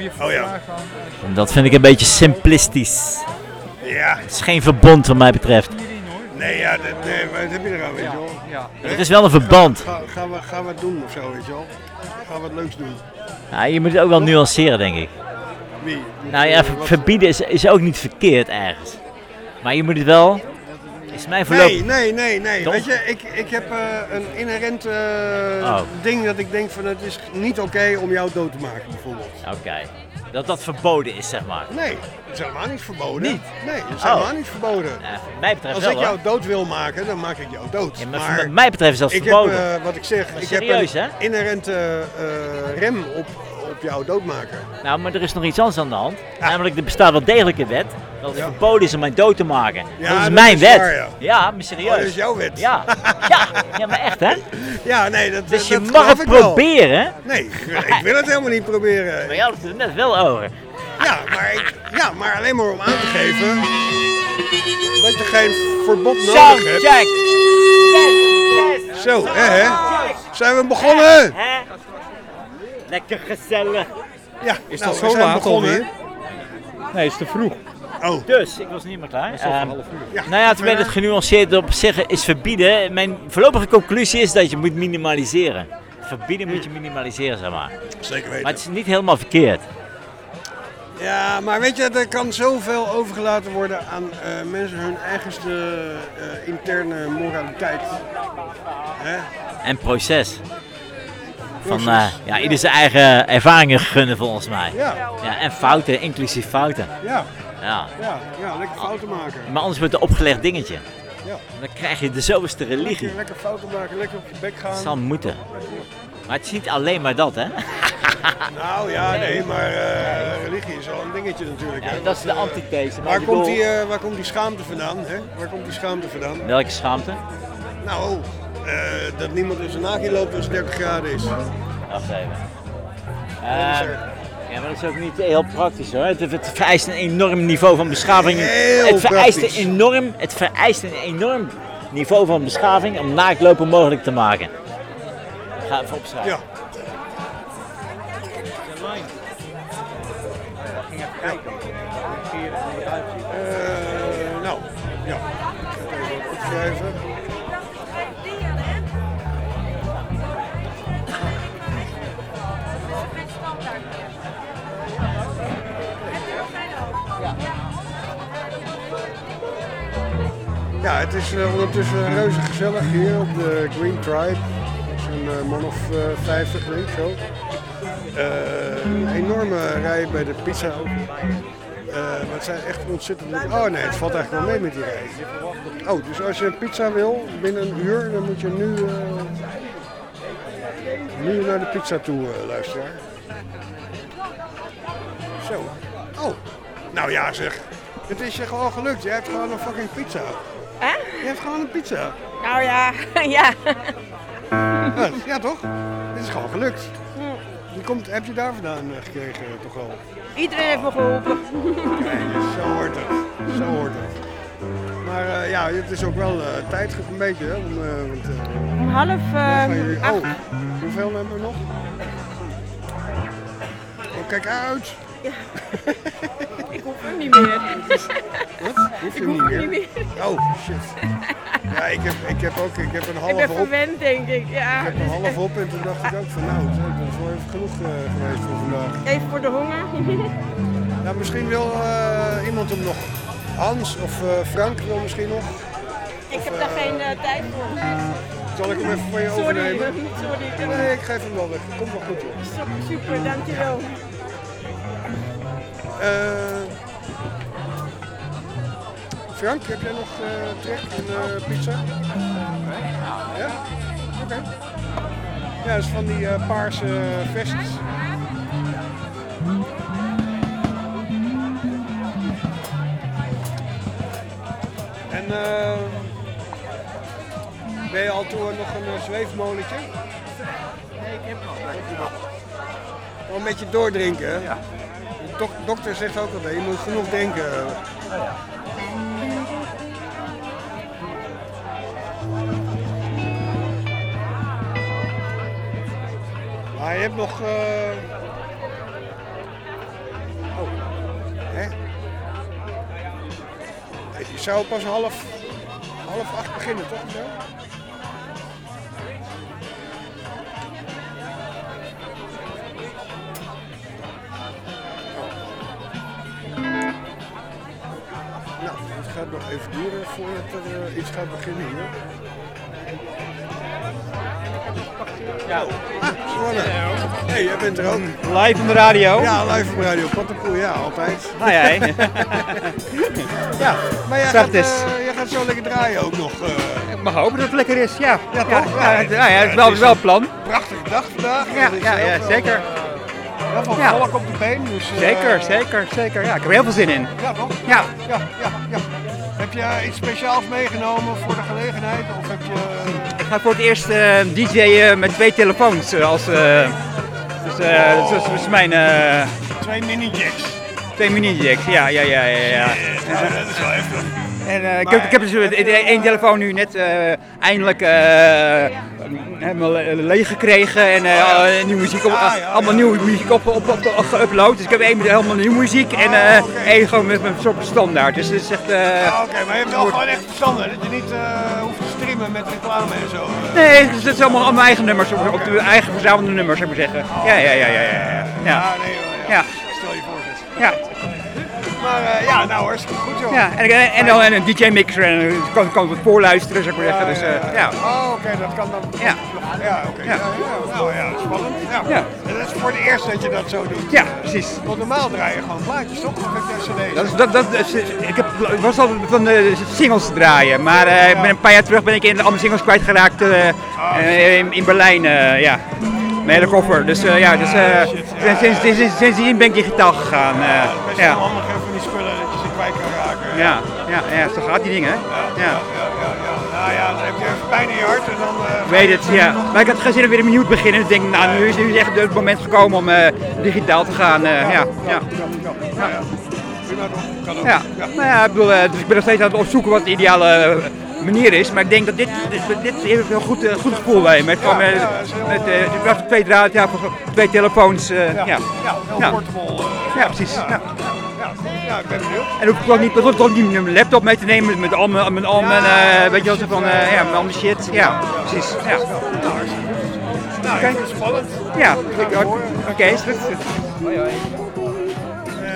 je Oh ja. vragen aan... Dat vind ik een beetje simplistisch. Ja. Het is geen verbond wat mij betreft. Nee, ja, dat, nee, wat heb je eraan, weet je wel? Ja. Er is wel een verband. Ga, ga, gaan, we, gaan we het doen of zo, weet je wel? Gaan we wat leuks doen? Ja, je moet het ook wel nuanceren, denk ik. Wie? Nou ja, ver- verbieden is, is ook niet verkeerd ergens. Maar je moet het wel... Is mijn verloop... Nee, nee, nee, nee. Toch? Weet je, ik, ik heb uh, een inherent uh, Oh. ding dat ik denk van het is niet oké okay om jou dood te maken, bijvoorbeeld. Oké. Okay. Dat dat verboden is, zeg maar. Nee, dat is helemaal niet verboden. Niet? Nee, dat is Oh. helemaal niet verboden. Ja, wat mij betreft Als wel, ik jou hoor. dood wil maken, dan maak ik jou dood. Ja, maar wat mij betreft is dat ik verboden. Heb, uh, wat ik zeg, Maar ik serieus, heb hè? een inherente uh, rem op, op jou doodmaken. Nou, maar er is nog iets anders aan de hand. Namelijk, er bestaat wel degelijk een wet dat het Ja. verboden is om mij dood te maken. Ja, dat is dat mijn is wet. waar, ja. Ja, maar serieus. Oh, dat is jouw wet. Ja. ja, ja, maar echt, hè? Ja, nee, dat Dus je dat mag geloof het ik wel. proberen. Nee, ik wil het helemaal niet proberen. Maar jij had het er net wel over. Ja, maar, ik, ja, maar alleen maar om aan te geven dat je geen verbod nodig Sound hebt. check. Yes, yes. Zo, hè, hè? Zijn we begonnen? Hè? Lekker gezellig. Ja, Is nou, dat we zo zijn laat begonnen. alweer? Nee, is te vroeg. Oh. Dus, ik was niet meer klaar. Dat is al Ehm, half uur. Ja, nou ja, terwijl het genuanceerd op zeggen is verbieden. Mijn voorlopige conclusie is dat je moet minimaliseren. Verbieden moet je minimaliseren, zeg maar. Zeker weten. Maar het is niet helemaal verkeerd. Ja, maar weet je, er kan zoveel overgelaten worden aan uh, mensen hun eigenste uh, interne moraliteit. Hè? En proces. Van Proces. uh, ja, ieder zijn eigen ervaringen gunnen volgens mij. Ja. Ja, en fouten, inclusief fouten. Ja. Ja. Ja, ja, lekker fouten maken. Maar anders wordt het een opgelegd dingetje. Ja. Dan krijg je de zoveelste religie. Lekker, lekker fouten maken, lekker op je bek gaan. Het zal moeten. Maar het is niet alleen maar dat, hè? Nou ja, nee, maar uh, religie is wel een dingetje natuurlijk. Ja, hè? dat is de Want, uh, antithese. maar Waar, ik komt bedoel- die, uh, waar komt die schaamte vandaan? Hè? Waar komt die schaamte vandaan? Welke schaamte? Nou, uh, dat niemand in zijn nagel loopt als het dertig graden is. Wacht even. Dat is Eh, er. ja, maar dat is ook niet heel praktisch hoor. Het, het vereist een enorm niveau van beschaving. Heel het, vereist praktisch. een enorm, het vereist een enorm niveau van beschaving om naaktlopen mogelijk te maken. Ik ga even opschrijven. Ja. Uh, nou, ja. Ik ga even opschrijven. Ja, het is uh, ondertussen reuze gezellig hier op de Green Tribe. Het is een uh, man of uh, vijftig, denk ik zo. Uh, een enorme rij bij de pizza ook. Uh, maar het zijn echt ontzettend leuk. Oh nee, het valt eigenlijk wel mee met die rij. Oh, dus als je een pizza wil binnen een uur, dan moet je nu, uh, nu naar de pizza toe uh, luisteren. Zo. Oh, nou ja zeg. Het is je gewoon gelukt. Jij hebt gewoon een fucking pizza. Hè? Je hebt gewoon een pizza. Nou ja, ja. Ja, ja toch? Dit is gewoon gelukt. Die komt, heb je daar vandaan uh, gekregen uh, toch wel? Iedereen heeft me geholpen. Kijk, zo hoort het. Zo hoort het. Maar uh, ja, het is ook wel uh, tijd een beetje. Hè, om, uh, want, uh, Om half uh, gaan jullie- acht. Oh, hoeveel hebben we nog? Oh, kijk uit. Ja. Ik hoef hem niet meer. Wat? Hoef je Ik niet hoef meer? hem niet meer. Oh, shit. Ja, ik heb, ik heb ook ik heb een half Ik ben op. verwend, denk ik. Ja. Ik heb een half op en toen dacht ik ook van nou, dat is wel even genoeg uh, geweest voor vandaag. Even voor de honger. Nou, misschien wil uh, iemand hem nog. Hans of uh, Frank wil misschien nog. Ik Of, heb uh, daar geen uh, tijd voor. Zal ik hem even van je Sorry, overnemen? sorry. Nee, ik geef hem wel weg. Komt wel goed joh. Super, dankjewel. Uh, Frank, heb jij nog uh, trek in uh, pizza? Ja? Oké. Okay. Ja, dat is van die uh, paarse vests. En uh, ben je al toe nog een uh, zweefmolentje? Nee, ik heb nog. Wel een beetje doordrinken, hè? Ja. De dok dokter zegt ook altijd, je moet genoeg drinken. Oh, ja. Maar je hebt nog... Uh... zou pas half, half acht beginnen, toch? Zo? Nou, het gaat nog even duren voordat er uh, iets gaat beginnen hier. Ja. Ah, Zwanne. Hey, jij bent er ook. Live op de radio? Ja, live op de radio. Pattenpoel, ja, altijd. Ah, jij. Ja, maar jij Zeg gaat, het eens. uh, jij gaat zo lekker draaien ook nog. Uh... Ik mag hopen dat het lekker is, ja. Ja, Ja, toch? ja, ja, ja, ja, het is wel, is wel een plan. Prachtige dag vandaag. Ja, Er is ja, heel ja, veel, zeker. uh, heel veel Ja. volk op de been. Dus, uh, Zeker, zeker, zeker. Ja, ik heb er heel veel zin in. Ja, toch? Ja. Ja, ja, ja. Heb je iets speciaals meegenomen voor de gelegenheid? Of heb je... Ik ga voor het eerst uh, D J'en met twee telefoons. Uh, als, uh, dus, uh, dat, is, dat is mijn... Uh, Twee mini-jacks. Twee mini-jacks, ja, ja, ja, ja. ja. Ja, dat is wel heftig. En uh, ik, Maar- heb, ik heb dus uh, één telefoon nu net uh, eindelijk uh, helemaal le- leeg gekregen en uh, uh, nieuwe muziek op, Ja, ja, allemaal ja. nieuwe muziek op, op, op, op geüpload. Dus ik heb één met helemaal nieuwe muziek en uh, één gewoon met mijn soort standaard. Dus het is echt... Uh, Ah, Oké, maar je hebt wel gewoon echt verstanden dat je niet uh, hoeft te streamen met reclame en zo. Uh. Nee, dus het is allemaal, allemaal eigen nummers, op, op de eigen verzamelde nummers, zou ik maar zeggen. Ja, ja, ja, ja, ja. ja. Ja, nee hoor, ja. Ja. Stel je voor dit. Ja. Maar uh, ja, nou hartstikke goed joh. Ja, en, en, en dan een D J-mixer en uh, kan, kan het voorluisteren, zou ik maar zeggen. Dus, uh, ja. Oh, oké, dat kan dan. Ja. Ja, oké. Ja. Ja. Ja, nou ja, spannend. Ja. Ja. En dat is voor het eerst dat je dat zo doet. Ja, precies. Want normaal draai je gewoon plaatjes, toch? Of heb je cd's? Dat is, dat, dat is, ik, heb, ik was altijd van de singles te draaien, maar uh, ik ben een paar jaar terug ben ik in al mijn singles kwijtgeraakt uh, uh, in, in Berlijn. Uh, ja. Mijn hele koffer. Dus uh, ja, dus, uh, sinds, sinds, sinds, sindsdien ben ik digitaal gegaan. Uh, Best ja. wel handig even van die spullen dat je ze kwijt kan raken. Ja, ja, ja, zo gaat die dingen. Hè? Ja. Nou ja, dan heb je even pijn in je hart en dan... Uh, Ik weet het, ja. Maar ik had geen zin om weer opnieuw te beginnen. Dus ik denk, nou, nu is, nu is echt het moment gekomen om uh, digitaal te gaan. Uh, ja, ja. Ja, ja. Prima toch? Kan ook. Ja. Nou ja, ik bedoel, uh, dus ik ben nog steeds aan het opzoeken wat de ideale uh, manier is. Maar ik denk dat dit, dit, dit heeft een goed, uh, goed gevoel bij. Met, gewoon, met, met uh, twee draad, ja, twee telefoons. Uh, ja, Ja, heel Ja. portable. Uh, Ja, precies. Ja. Ja. Ja. Ja, ik ben benieuwd. En hoef ik toch niet, dat hoeft toch niet mijn laptop mee te nemen met al mijn, met al mijn, uh, weet je wel, zo van, uh, ja, met al mijn shit. Ja, precies. Ja. Nou, Oké. ik vind het spannend. Ja, Gaan we oké, horen. okay, is goed. Hoi, hoi. Uh,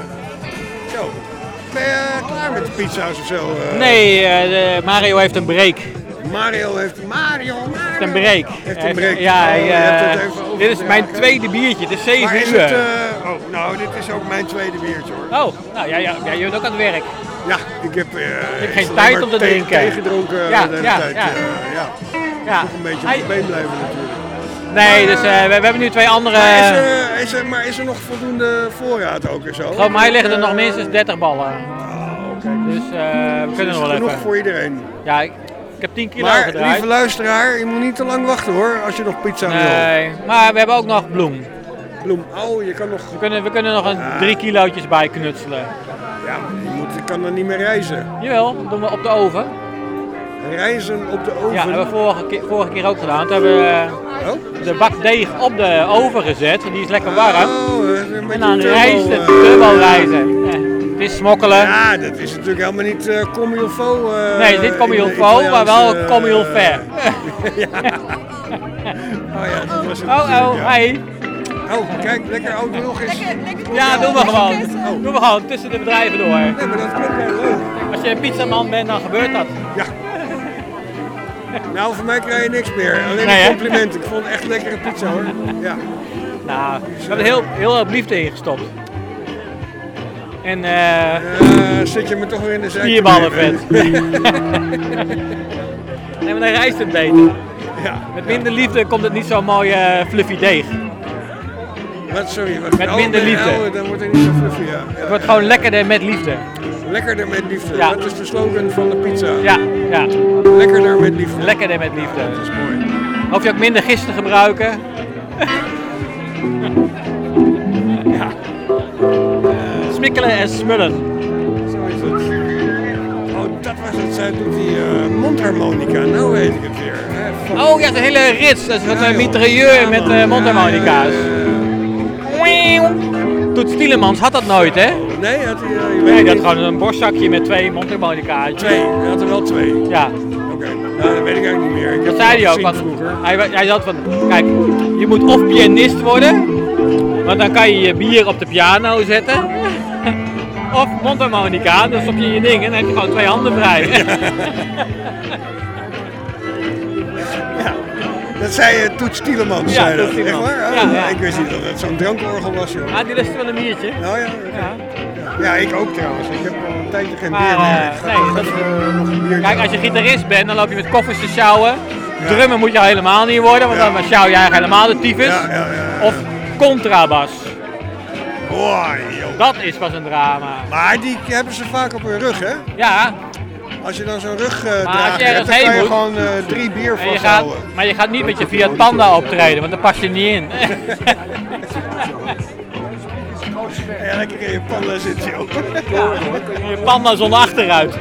zo, ben je klaar met de pizza's of zo? Uh, Nee, uh, de Mario heeft een break. Mario heeft... Mario, Mario. Heeft een break. Heeft een break. Ja, Oh, je uh, hebt het even over- dit is mijn ja, oké. tweede biertje, het is Maar zeven is uur. het, uh, oh, nou, dit is ook mijn tweede biertje hoor. Oh, nou ja, ja, ja, je bent ook aan het werk. Ja, ik heb, uh, hebt geen alleen tijd maar om te thee- drinken. thee gedronken Ja, de hele ja, tijd. ja. uh, ja. Ja. Toch een beetje op Hij- de been blijven natuurlijk. Nee, dus uh, we, we hebben nu twee andere... Maar is, er, is er, maar is er nog voldoende voorraad ook en zo? Volgens mij liggen er Uh, nog minstens dertig ballen. Oh, oké. Dus uh, we kunnen is nog wel genoeg even. voor iedereen. Ja, ik, ik heb tien kilo Maar gedraaid. lieve luisteraar, je moet niet te lang wachten hoor, als je nog pizza wil. Nee, maar we hebben ook nog bloem. Bloem, oh je kan nog... We kunnen, we kunnen nog een Ja. drie kilootjes bij knutselen. Ja, maar je, moet, je kan dan niet meer reizen. Jawel, dat doen we op de oven. Reizen op de oven? Ja, dat hebben we vorige keer, vorige keer ook gedaan. Toen hebben we Oh? de bakdeeg op de oven gezet. Die is lekker warm. Oh, uh, een En dan beetje rijst turbo, het, uh, turbo rijzen. Ja, het is smokkelen. Ja, dat is natuurlijk helemaal niet uh, comme il faut. Uh, Nee, het is niet comme in il de faut, maar wel Italiaanse, comme il uh, fait. ja. Oh ja, dat was het Oh, natuurlijk, oh, ja. hey. Oh, kijk, lekker oud nog eens. Ja, doen we gewoon. Doen we gewoon, tussen de bedrijven door. Nee, maar dat klopt heel leuk. Als je een pizzaman bent, dan gebeurt dat. Ja. Nou, voor mij krijg je niks meer. Alleen Nee, een hè? compliment. Ik vond het echt lekkere pizza hoor. Ja. Nou, we hebben er heel, heel veel liefde in gestopt. En eh Uh, zit je me toch weer in de zijk? spierballen vet. Nee, maar dan rijst het beter. Ja. Met minder liefde komt het niet zo'n mooie eh, fluffy deeg. Wat, sorry, wat? Met Oh, minder nee, liefde. oh, dan wordt het niet zo fluffy, ja. ja. Het wordt gewoon lekkerder met liefde. Lekkerder met liefde. Ja. Dat is de slogan van de pizza. Ja, ja. Lekkerder met liefde. Lekkerder met liefde. Dat is mooi. Hoef je ook minder gist te gebruiken. Ja. Smikkelen en smullen. Zo is het. Oh, dat was het. Zij doet die uh, mondharmonica. Nou weet ik het weer. Hè. Van- Oh ja, de hele rits. Dat is een Ja, uh, joh. mitrailleur Ja, met man. uh, mondharmonica's. Ja, ja, ja. Toets Tielemans had dat nooit, hè? Nee, had hij, uh, je Nee, weet die had niet. gewoon een borstzakje met twee mondharmonicaatjes. Twee, hij had er wel twee. Ja. Oké, nou, dat weet ik eigenlijk niet meer. Ik Dat heb zei het hij ook. gezien Want vroeger. hij, hij had van, kijk, je moet of pianist worden, want dan kan je je bier op de piano zetten. Of mondharmonica, dan stop je je ding en dan heb je gewoon twee handen vrij. Dat zei uh, Toets Tielemans. Ja, zei dat. Toets Tielemans. Echt waar? Ja, Oh, ja. Ik wist niet dat het zo'n drankorgel was, joh. Ah, die lust wel een biertje. Nou ja, ja. Ja, ik ook trouwens. Ik heb al een tijdje geen Maar, bier meer. eh, Ik ga nee, nog dat- even, uh, nog een biertje. Kijk, als je gitarist bent, dan loop je met koffers te sjouwen. Drummer moet je al helemaal niet worden, want dan sjouw je eigenlijk helemaal de tyfus. Ja, ja, ja. Of contrabas. Oh, joh. Dat is pas een drama. Maar die hebben ze vaak op hun rug, hè? Ja. Als je dan zo'n rug uh, Maar als draagt, je hebt, ergens dan kan heen je moet, gewoon uh, drie bier en je gaat, vasthouden. maar je gaat niet met je Fiat Panda optreden, want dan pas je niet in. Ja, lekker in je panda zit, joh. Je Panda zonder achteruit.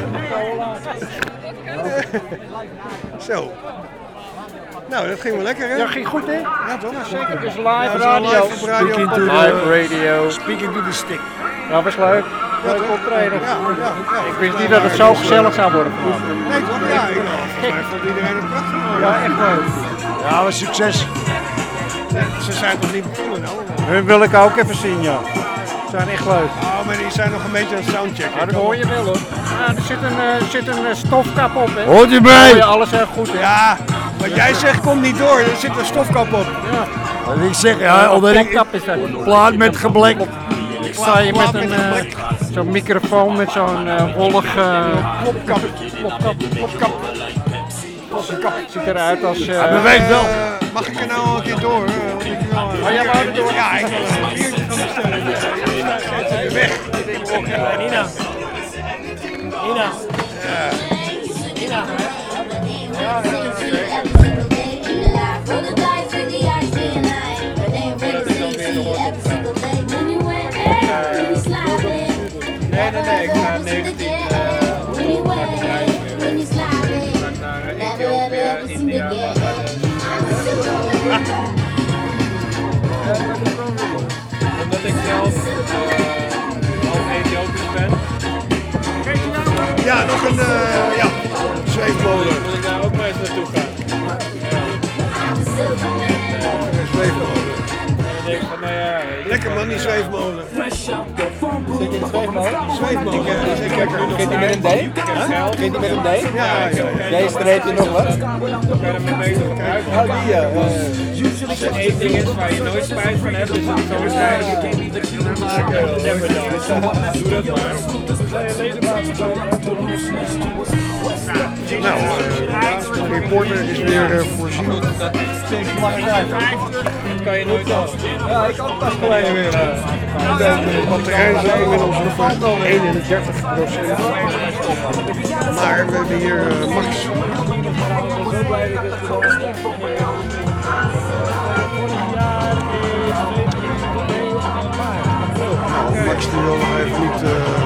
Zo. Nou, dat ging wel lekker, hè? Ja, ging goed, hè? Ja, toch? Ja, zeker. Het is live Ja, we zijn radio. live op radio. Speaking to Live the- radio. Speaking to the stick. Ja, was leuk. Leuk optreden. Ja, ja, ja. Ik wist niet dat het zo gezellig zou worden. Nee, toch? Ja, ik volgens mij vond iedereen het prachtig. Ja, echt leuk. Ja, was succes. Ze zijn toch niet begonnen, nou? Hun wil ik ook even zien, ja. Ze zijn echt leuk. Oh, maar die zijn nog een beetje aan het soundchecken. Ja, dat hoor je wel, hoor. Ja, er zit een, uh, zit een uh, stofkap op, hè. Hoort u mee? Dan hoor je alles erg goed, hè. Ja, wat jij zegt komt niet door. Er zit een stofkap op. Ja. Wat ik zeg, ja, Een omdat ik plopkap is dat. plaat met geblek. Ik sta hier met een uh, zo'n microfoon met zo'n uh, wollig uh, plopkap. Plopkap. Plopkap. Plopkap. Ziet eruit als... Uh, Hij beweegt wel. Uh, mag ik er nou al een keer door? Uh, want ik wil, uh, Oh, jij wou er door? Ja, ik wil een biertje van bestellen. Zet ze weg. Nina. Nina. Ja. Nee, nee, nee, ik ga negentien Omdat ik zelf uh, half Ethiopisch ben. Ja, nog een uh, ja, zweefmolen. Moet ik daar ook maar eens naartoe gaan. Een zweefmolen. Dan denk ik van, nou ja... Lekker man, die zweefmolen. Zit je in de zweefmolen? Zweefmolen, ja, dat is echt lekker. Gaat die met een D? Gaat die met een D? Ja, ja, ja. Deze streep je nog wat? Dan kan je hem beter gebruiken. Oh, die ja. Als er één ding is waar je nooit spijt van hebt, is het zo waarschijnlijk never done. Doe dat maar. Nou, uh, de reporter is weer uh, voorzien. Dat kan je nooit af. Ja, ik kan pas geleden weer. De batterij zit inmiddels op eenendertig procent. Maar we hebben hier uh, Max. Nou, Max die wil nog even niet... Uh...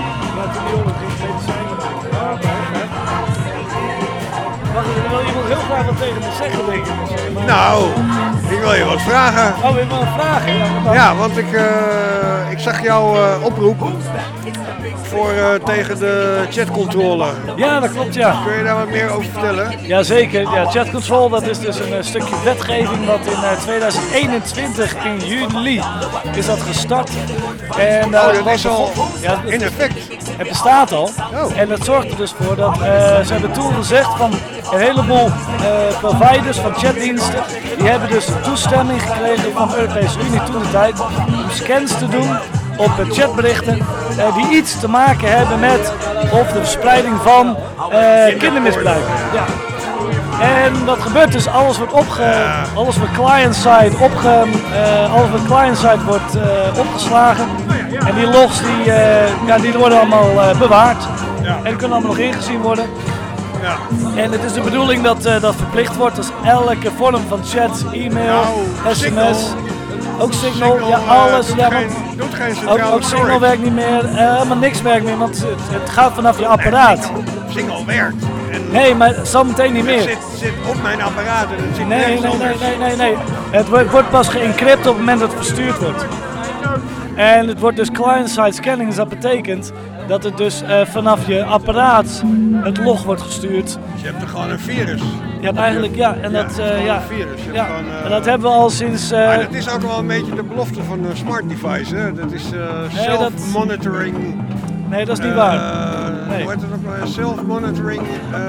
Wacht, er wil iemand heel graag wat tegen me zeggen, denk ik. Nou, ik wil je wat vragen. Oh, wil je wel vragen? Ja, wat dan? Ja, want ik, uh, ik zag jouw uh, oproep voor, uh, tegen de chatcontrole. Ja, dat klopt, ja. Kun je daar wat meer over vertellen? Jazeker, ja, chat control, dat is dus een uh, stukje wetgeving wat in uh, tweeduizend eenentwintig in juli is dat gestart. En, uh, oh, dat was is al ja, in effect. Het bestaat al. Oh. En dat zorgt er dus voor dat uh, ze hebben toen gezegd van een heleboel uh, providers van chatdiensten, die hebben dus toestemming gekregen van de Europese Unie toen de tijd om scans te doen op uh, chatberichten uh, die iets te maken hebben met of de verspreiding van uh, kindermisbruik. Ja. En wat gebeurt dus, alles wordt opge, alles wordt client-side opge, uh, alles wordt client-side wordt uh, opgeslagen. En die logs die, uh, ja, die worden allemaal uh, bewaard. Ja. En die kunnen allemaal nog ingezien worden. Ja. En het is de bedoeling dat uh, dat verplicht wordt, dus elke vorm van chat, e-mail, Nou, sms, Signal. ook Signal, Signal, ja uh, alles. doet Ja, geen- want- doet geen ook, centrale ook Signal storage. werkt niet meer, uh, helemaal niks werkt meer, want het, het gaat vanaf je apparaat. Signal werkt. En Nee, maar zometeen niet het meer. zit, zit op mijn apparaat en het zit Nee, nee, nergens nee, anders. nee, nee, nee. Het wordt, wordt pas geïncrypt op het moment dat het verstuurd wordt. En het wordt dus client-side scanning, dus dat betekent dat het dus uh, vanaf je apparaat het log wordt gestuurd. Dus je hebt er gewoon een virus. Je hebt eigenlijk, ja, en Ja, dat, het is uh, gewoon ja, een virus. Je hebt ja. gewoon, uh, en dat hebben we al sinds... Uh, maar dat is ook wel een beetje de belofte van een smart device, hè? Dat is uh, Nee, dat- self-monitoring. Nee, dat is niet uh, waar. Nee. Hoe heet het ook wel? Self-monitoring. Uh,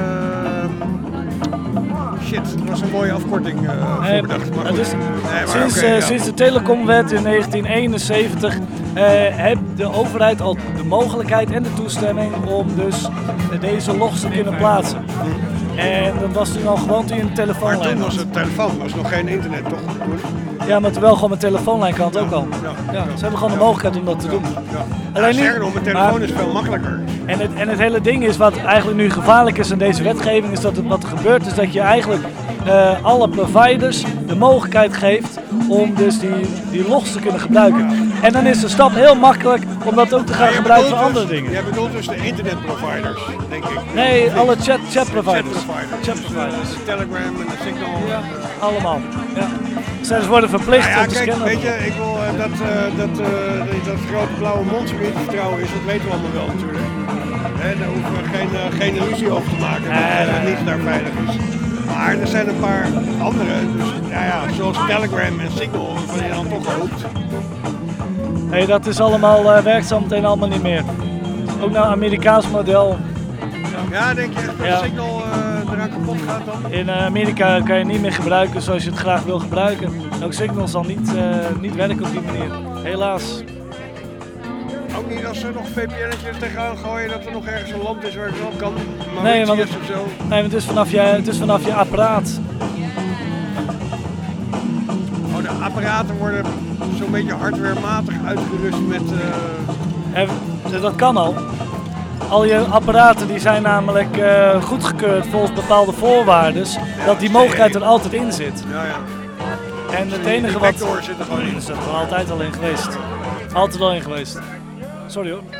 shit, dat was een mooie afkorting uh, Nee, voor bedacht. Maar het goed. is- Nee, maar sinds, oké, uh, ja. sinds de telecomwet in negentien eenenzeventig uh, heeft de overheid al de mogelijkheid en de toestemming om dus uh, deze logs te kunnen plaatsen. En dat was toen al gewoon toen je een telefoonlijn Maar toen had. was het telefoon, was nog geen internet toch? Toen? Ja, maar terwijl gewoon een telefoonlijn kan het ook al. Ja, ze hebben gewoon de mogelijkheid om dat te doen. Ja, sterker nog, mijn telefoon maar- is veel makkelijker. En het, en het hele ding is, wat eigenlijk nu gevaarlijk is aan deze wetgeving, is dat het, wat er gebeurt is dat je eigenlijk uh, alle providers de mogelijkheid geeft om dus die, die logs te kunnen gebruiken. En dan is de stap heel makkelijk om dat ook te gaan Maar je gebruiken voor bedoelt andere dus- dingen. Jij bedoelt dus de internetproviders, denk ik. Nee, alle chat, chat providers. Chatproviders. Chat providers. De Telegram en de Signal. Ja, allemaal. Ja. Zij dus worden verplicht Nou ja, om te kijk, scannen. weet je, ik wil uh, dat, uh, dat, uh, dat, dat grote blauwe monster weer te vertrouwen is, dat weten we allemaal wel natuurlijk. Hè, daar hoeven we geen, uh, geen illusie over te maken dat Nee, uh, nee. niets daar veilig is. Maar er zijn een paar andere, dus nou ja, zoals Telegram en Signal, waarvan je dan toch hoopt. Nee, dat is allemaal, uh, werkt zo meteen allemaal niet meer. Ook naar een Amerikaans model. Ja, denk je echt dat Ja. Signal uh, eraan kapot gaat dan? In uh, Amerika kan je het niet meer gebruiken zoals je het graag wil gebruiken. Ook Signal zal niet, uh, niet werken op die manier. Helaas. Ook niet als ze nog V P N'tjes tegenaan gooien dat er nog ergens een land is waar het wel kan. Nee, want Mauritius het, of zo. nee, want het is vanaf je, het is vanaf je apparaat. Oh, de apparaten worden zo'n beetje hardwarematig uitgerust met... Uh... En dat kan al. Al je apparaten die zijn namelijk uh, goedgekeurd volgens bepaalde voorwaarden, dat die mogelijkheid er altijd in zit. Ja, ja. En het Die- enige die wat... backdoor zit er gewoon in. Er zit er altijd al in geweest. Altijd al in geweest. Sorry hoor.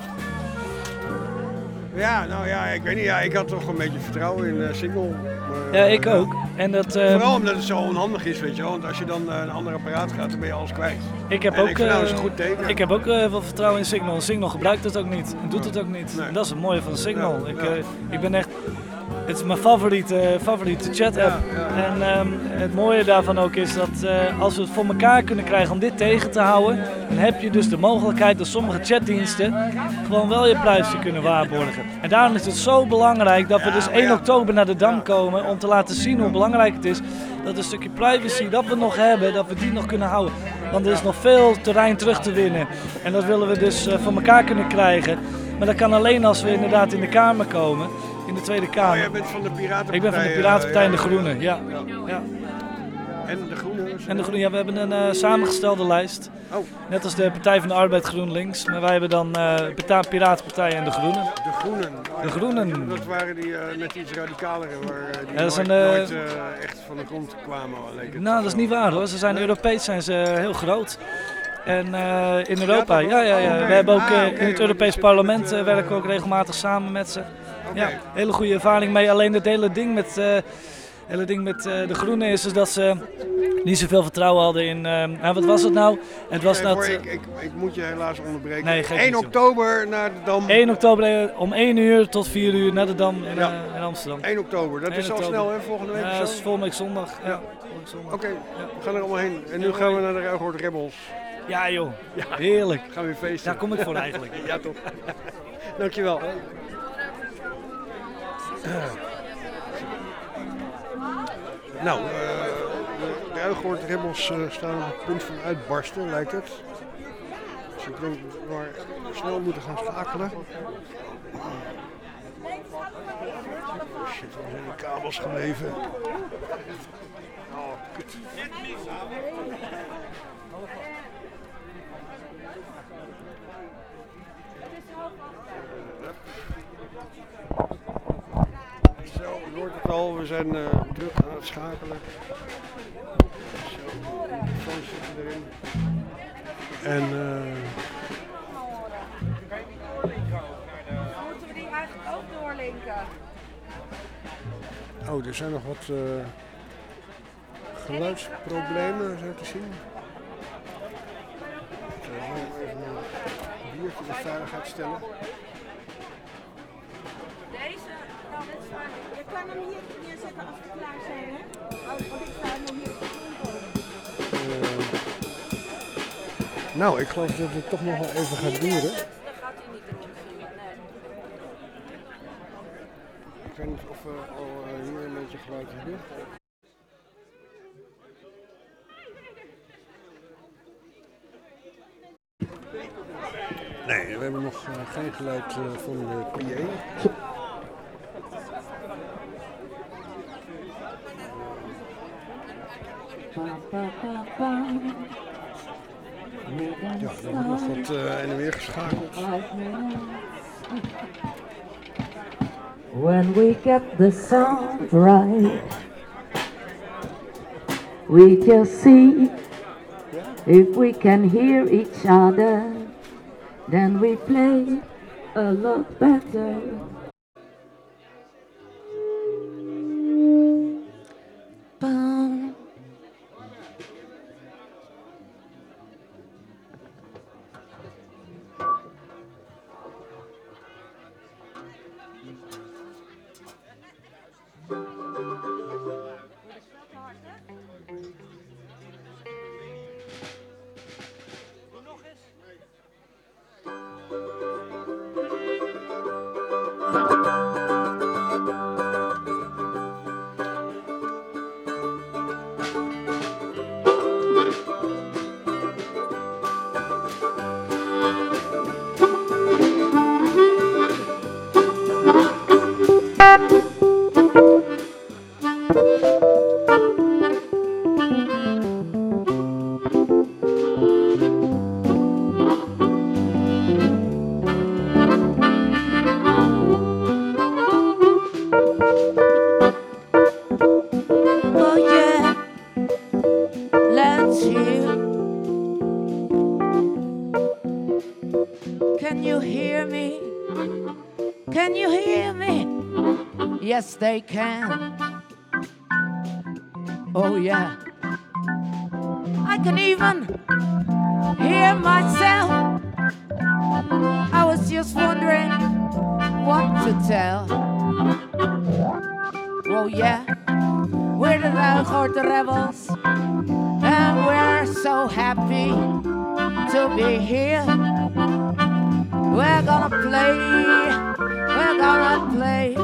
Ja, nou ja, ik weet niet. Ja, ik had toch een beetje vertrouwen in uh, Signal. Maar, Ja, uh, ik ook. En dat, uh, Vooral omdat het zo onhandig is, weet je wel. Want als je dan uh, een ander apparaat gaat, dan ben je alles kwijt. Ik heb en ook, ik vind, nou, uh, dat is een goed teken. ik heb ook uh, veel vertrouwen in Signal. Signal gebruikt het ook niet. En doet het ook niet. En dat is het mooie van Signal. Ja, ik, ja. uh, ik ben echt... Het is mijn favoriete, favoriete chat app. Ja, ja. En um, het mooie daarvan ook is dat uh, als we het voor elkaar kunnen krijgen om dit tegen te houden, dan heb je dus de mogelijkheid dat sommige chatdiensten gewoon wel je privacy kunnen waarborgen. En daarom is het zo belangrijk dat we dus één oktober naar de Dam komen om te laten zien hoe belangrijk het is dat een stukje privacy dat we nog hebben, dat we die nog kunnen houden. Want er is nog veel terrein terug te winnen. En dat willen we dus uh, voor elkaar kunnen krijgen. Maar dat kan alleen als we inderdaad in de Kamer komen. In de Tweede Kamer. Oh, jij bent van de Piratenpartij. Ik ben van de uh, Piratenpartij ja, en de ja, Groenen, ja. ja. En de Groenen? En de Groenen, ja, we hebben een uh, samengestelde lijst. Oh. Net als de Partij van de Arbeid GroenLinks. Maar wij hebben dan uh, de Piratenpartij en de Groenen. De Groenen. De Groenen. Dat waren die uh, net iets radicalere, waar uh, die Ja, dat nooit, zijn, uh, nooit uh, echt van de grond kwamen. Leek het. Nou, dat is niet waar hoor. Ze zijn Europees zijn ze heel groot. En uh, in Europa, ja, ja, ja. Okay. We hebben ook Ah, uh, okay. in het Europees Parlement uh, werken we ook regelmatig samen met ze. Ja, hele goede ervaring mee. Alleen het hele ding met, uh, hele ding met uh, de Groenen is, is dat ze niet zoveel vertrouwen hadden in... Uh, nou, wat was het nou? Het was Nee, dat... hoor, Uh, ik, ik, ik moet je helaas onderbreken. Nee, geef één niet zo. oktober naar de Dam. één oktober uh, om één uur tot vier uur naar de Dam in, uh, in Amsterdam. één oktober, dat één is al oktober. snel hè, volgende week Ja, of dat zo? is volgende week zondag. Ja. Ja. Oké, we gaan er allemaal heen. En nu gaan we naar de Ruigoord Rebels. Ja joh, heerlijk. Gaan we weer feesten. Daar kom ik voor eigenlijk. Ja toch. Dankjewel. Nou, uh, de Ruigoord Rebels uh, staan op het punt van uitbarsten, lijkt het. Dus ik denk dat we maar snel moeten gaan schakelen. Shit, waar zijn die kabels gebleven? Oh, kut. Zo, je hoort het al, we zijn uh, druk aan het schakelen. Zo, de microfoons zitten erin. En uh, Moeten we die eigenlijk ook doorlinken? oh, er zijn nog wat uh, geluidsproblemen zo te zien. Ik zal even beetje de veiligheid stellen. Deze, nou dat is waar. Je kan hem hier neerzetten als we klaar zijn, hè? Want ik sta nog niet op de grond komen. Uh, nou, ik geloof dat het toch nog wel even gaat duren. Dat gaat hij niet erin vinden, nee. Ik weet niet of we al uh, hier een beetje geluid hebben. Nee, we hebben nog uh, geen geluid uh, van de P A. Ja, er wordt nog wat uh, en weer geschakeld. When we get the sound right, we just see if we can hear each other, then we play a lot better. Bum. Oh yeah, let's hear. Can you hear me? Can you hear me? Yes, they can. Oh yeah, I can even hear myself. I was just wondering what to tell. Oh yeah, we're the Ruigoort Rebels, and we're so happy to be here. We're gonna play, we're gonna play.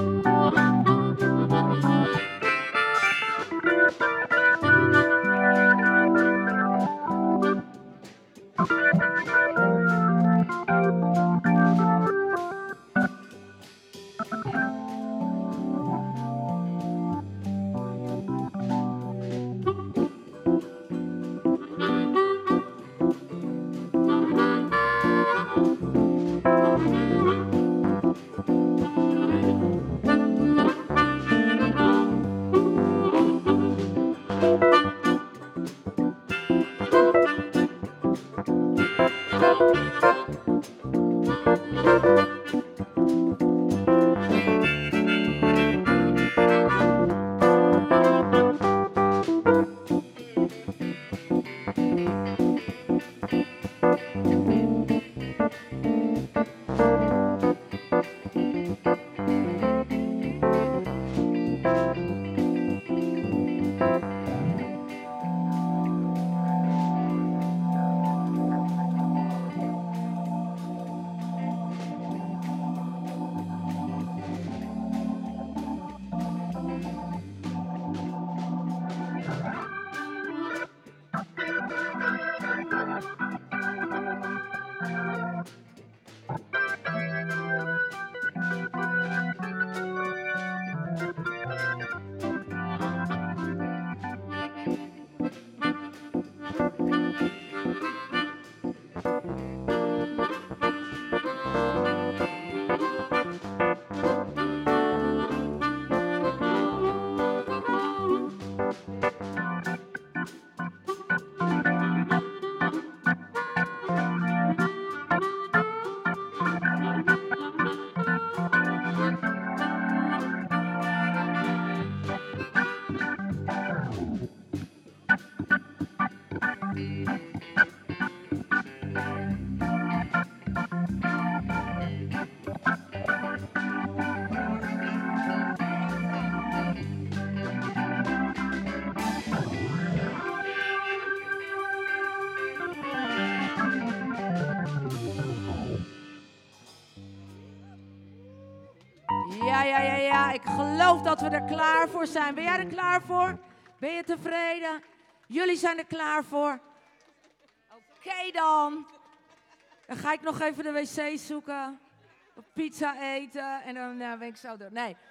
Ja, ja, ja, ja. Ik geloof dat we er klaar voor zijn. Ben jij er klaar voor? Ben je tevreden? Jullie zijn er klaar voor? Oké dan. Dan ga ik nog even de wc zoeken. Pizza eten. En dan uh, ben ik zo door. Nee.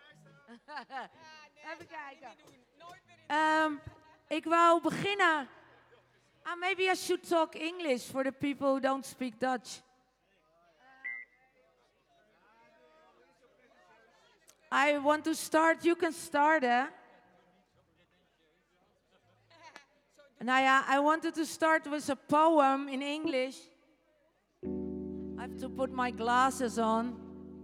Even kijken. Um, ik wou beginnen. Uh, maybe I should talk English for the people who don't speak Dutch. I want to start. You can start, eh? Nou ja, I wanted to start with a poem in English. I have to put my glasses on.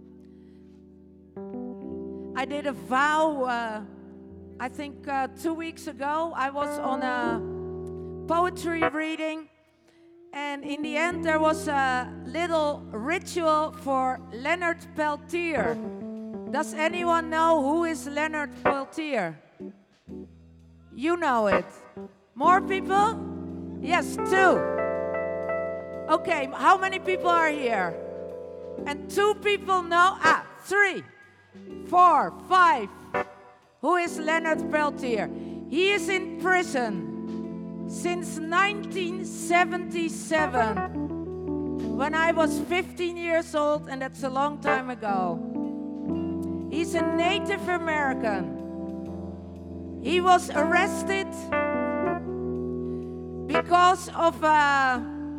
I did a vow, uh, I think uh, two weeks ago. I was on a poetry reading. And in the end, there was a little ritual for Leonard Peltier. Does anyone know who is Leonard Peltier? You know it. More people? Yes, two. Okay, how many people are here? And two people know? Ah, three, four, five. Who is Leonard Peltier? He is in prison since nineteen seventy-seven, when I was fifteen years old, and that's a long time ago. He's a Native American. He was arrested because of, uh,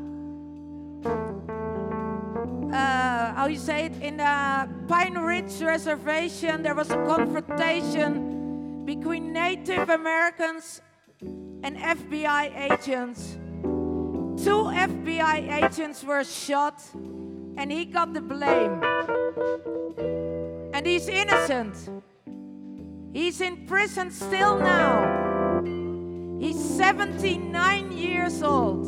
uh, how you say it, in the Pine Ridge Reservation, there was a confrontation between Native Americans and F B I agents. Two F B I agents were shot, and he got the blame. And he's innocent. He's in prison still now. He's seventy-nine years old.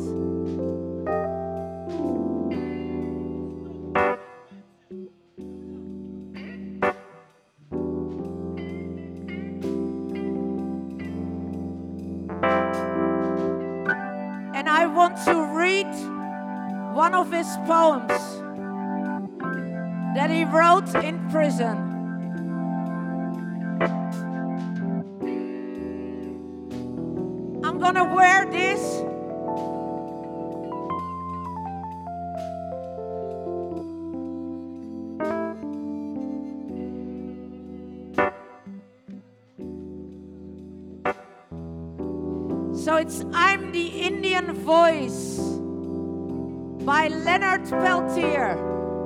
And I want to read one of his poems that he wrote in prison. I'm gonna wear this. So it's I'm the Indian Voice by Leonard Peltier.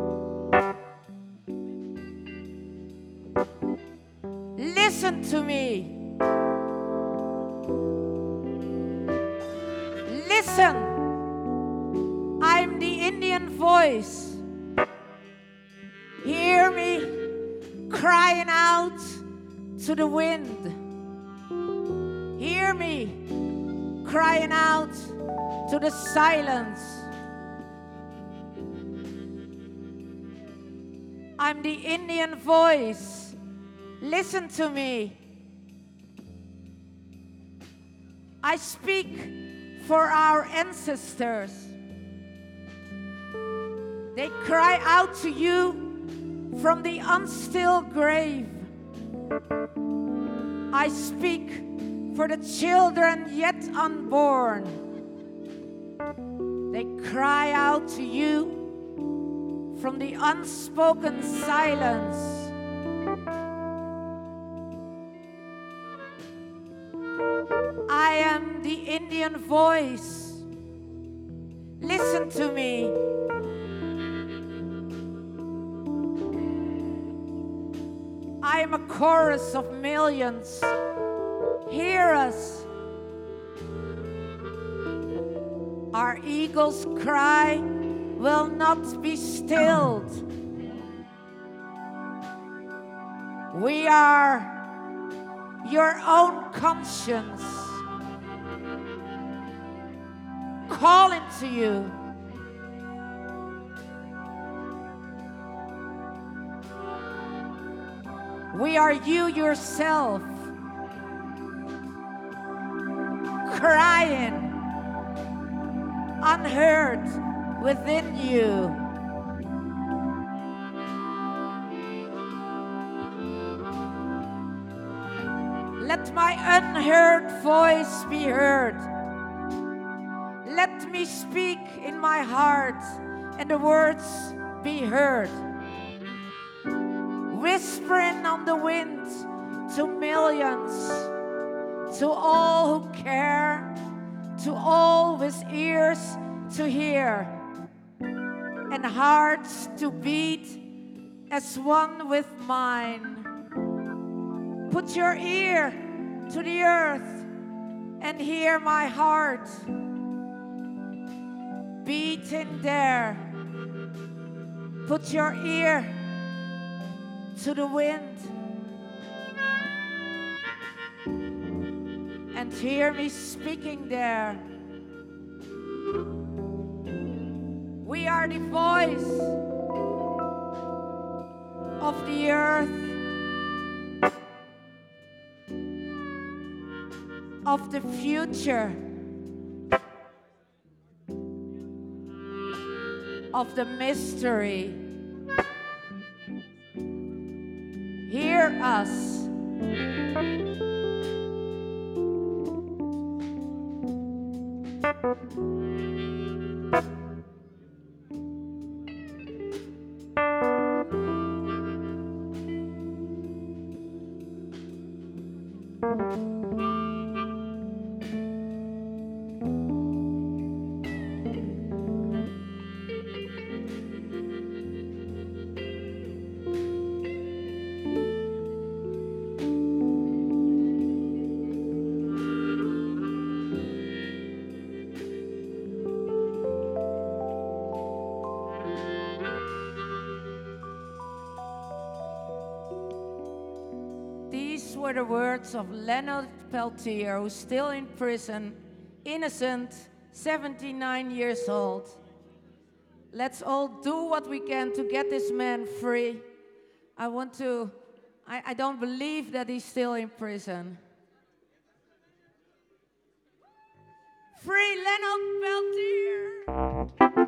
Listen to me. Listen. I'm the Indian Voice. Hear me crying out to the wind. Hear me crying out to the silence. I'm the Indian Voice. Listen to me. I speak for our ancestors. They cry out to you from the unstill grave. I speak for the children yet unborn. They cry out to you from the unspoken silence. I am the Indian Voice. Listen to me. I am a chorus of millions. Hear us. Our eagle's cry will not be stilled. We are your own conscience calling to you. We are you yourself, crying, unheard within you. Let my unheard voice be heard. Let me speak in my heart and the words be heard. Whispering on the wind to millions, to all who care, to all with ears to hear and hearts to beat as one with mine. Put your ear to the earth and hear my heart beating there. Put your ear to the wind and hear me speaking there. We are the voice of the earth, of the future, of the mystery. Hear us. These were the words of Leonard Peltier, who's still in prison, innocent, seventy-nine years old. Let's all do what we can to get this man free. I want to, I, I don't believe that he's still in prison. Free Leonard Peltier!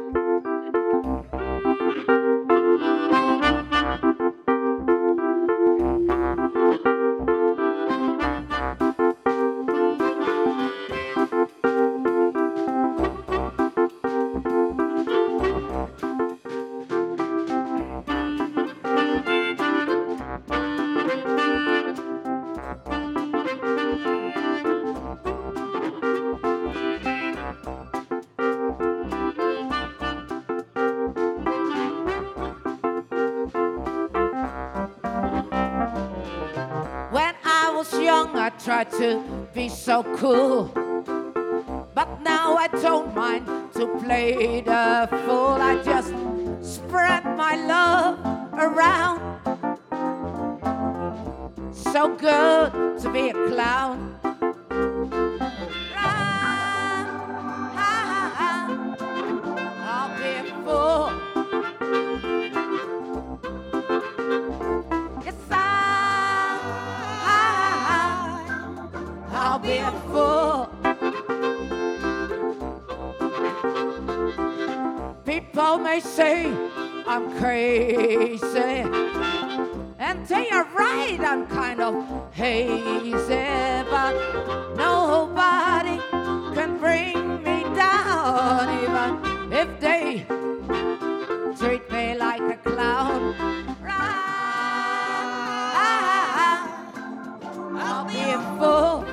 I tried to be so cool, but now I don't mind to play the fool. I just spread my love around. So good to be a clown. I'll be a fool. I'll be a fool. People may say I'm crazy, and they are right, I'm kind of hazy, but nobody can bring me down, even if they treat me like a clown. I'll be a fool.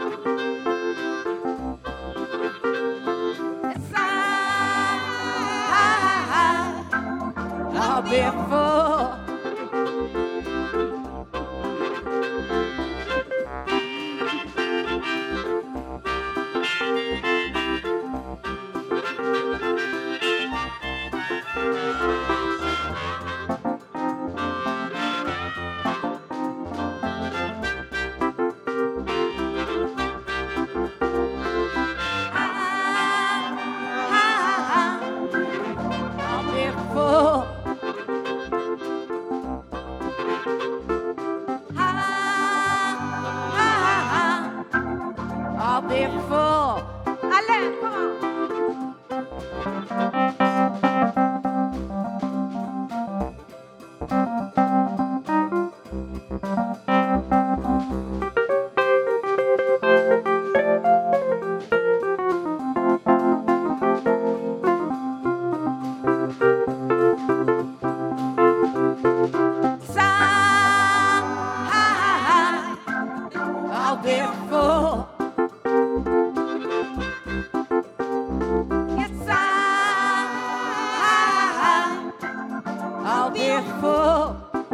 I'll be a fool. I'll be a fool. I'll be a fool. Alain, come on. be full. Yes, I, I'll be full.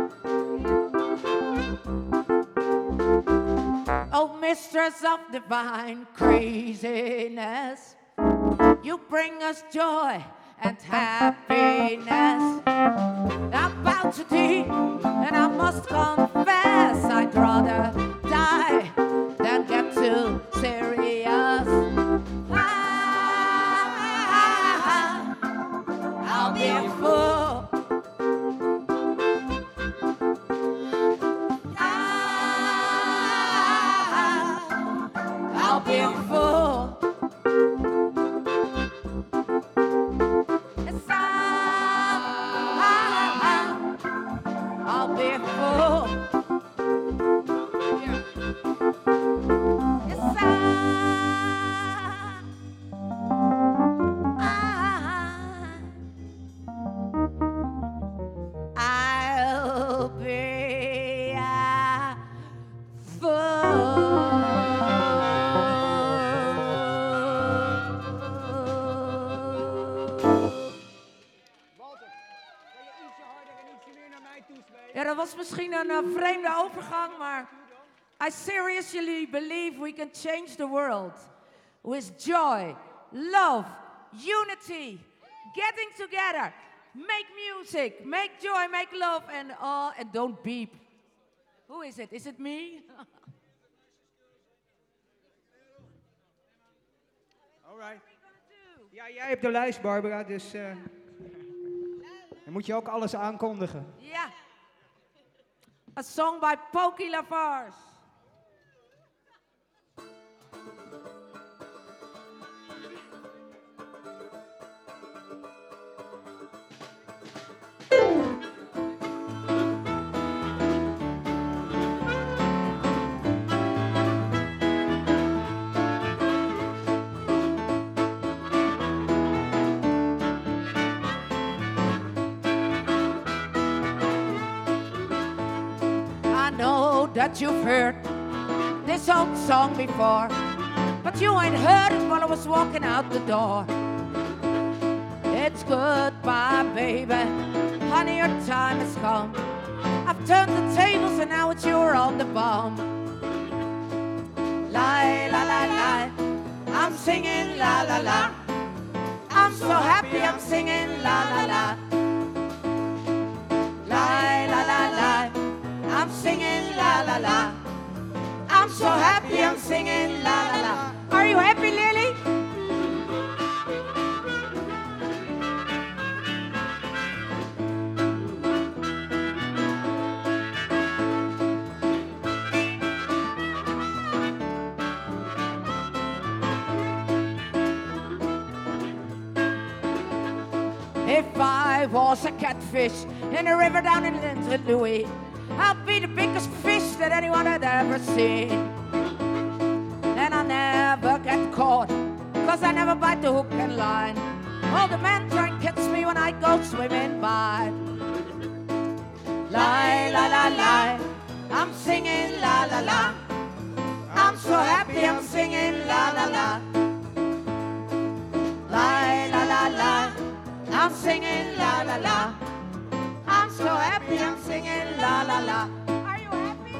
Oh, mistress of divine craziness, you bring us joy and happiness. I'm about to deep, and I must confess, I'd rather die than get too serious. Ah, I'll be a fool. Ah, I'll be a fool. Yes, I, I'll be a fool. Yes, I, I'll be a Ja, dat was misschien een uh, vreemde overgang, maar I seriously believe we can change the world with joy, love, unity, getting together, make music, make joy, make love, and all, and don't beep. Who is it? Is it me? Alright. Ja, jij hebt de lijst, Barbara, dus uh, dan moet je ook alles aankondigen. Ja. A song by Pokey Lafarge. That you've heard this old song before, but you ain't heard it while I was walking out the door. It's goodbye, baby, honey, your time has come. I've turned the tables and now it's you're on the bomb. La la la la, I'm singing la la la. I'm so happy I'm singing la la la. La la la la, I'm singing la la la. I'm so happy I'm singing la la la. Are you happy, Lily? If I was a catfish in a river down in Saint Louis, I'll be the biggest fish that anyone had ever seen. And I never get caught, cause I never bite the hook and line. All the men try and catch me when I go swimming by. La la la la, I'm singing la la la. I'm so happy I'm singing la la la. La la la la, I'm singing la la la. I'm so happy I'm singing la la la. Are you happy?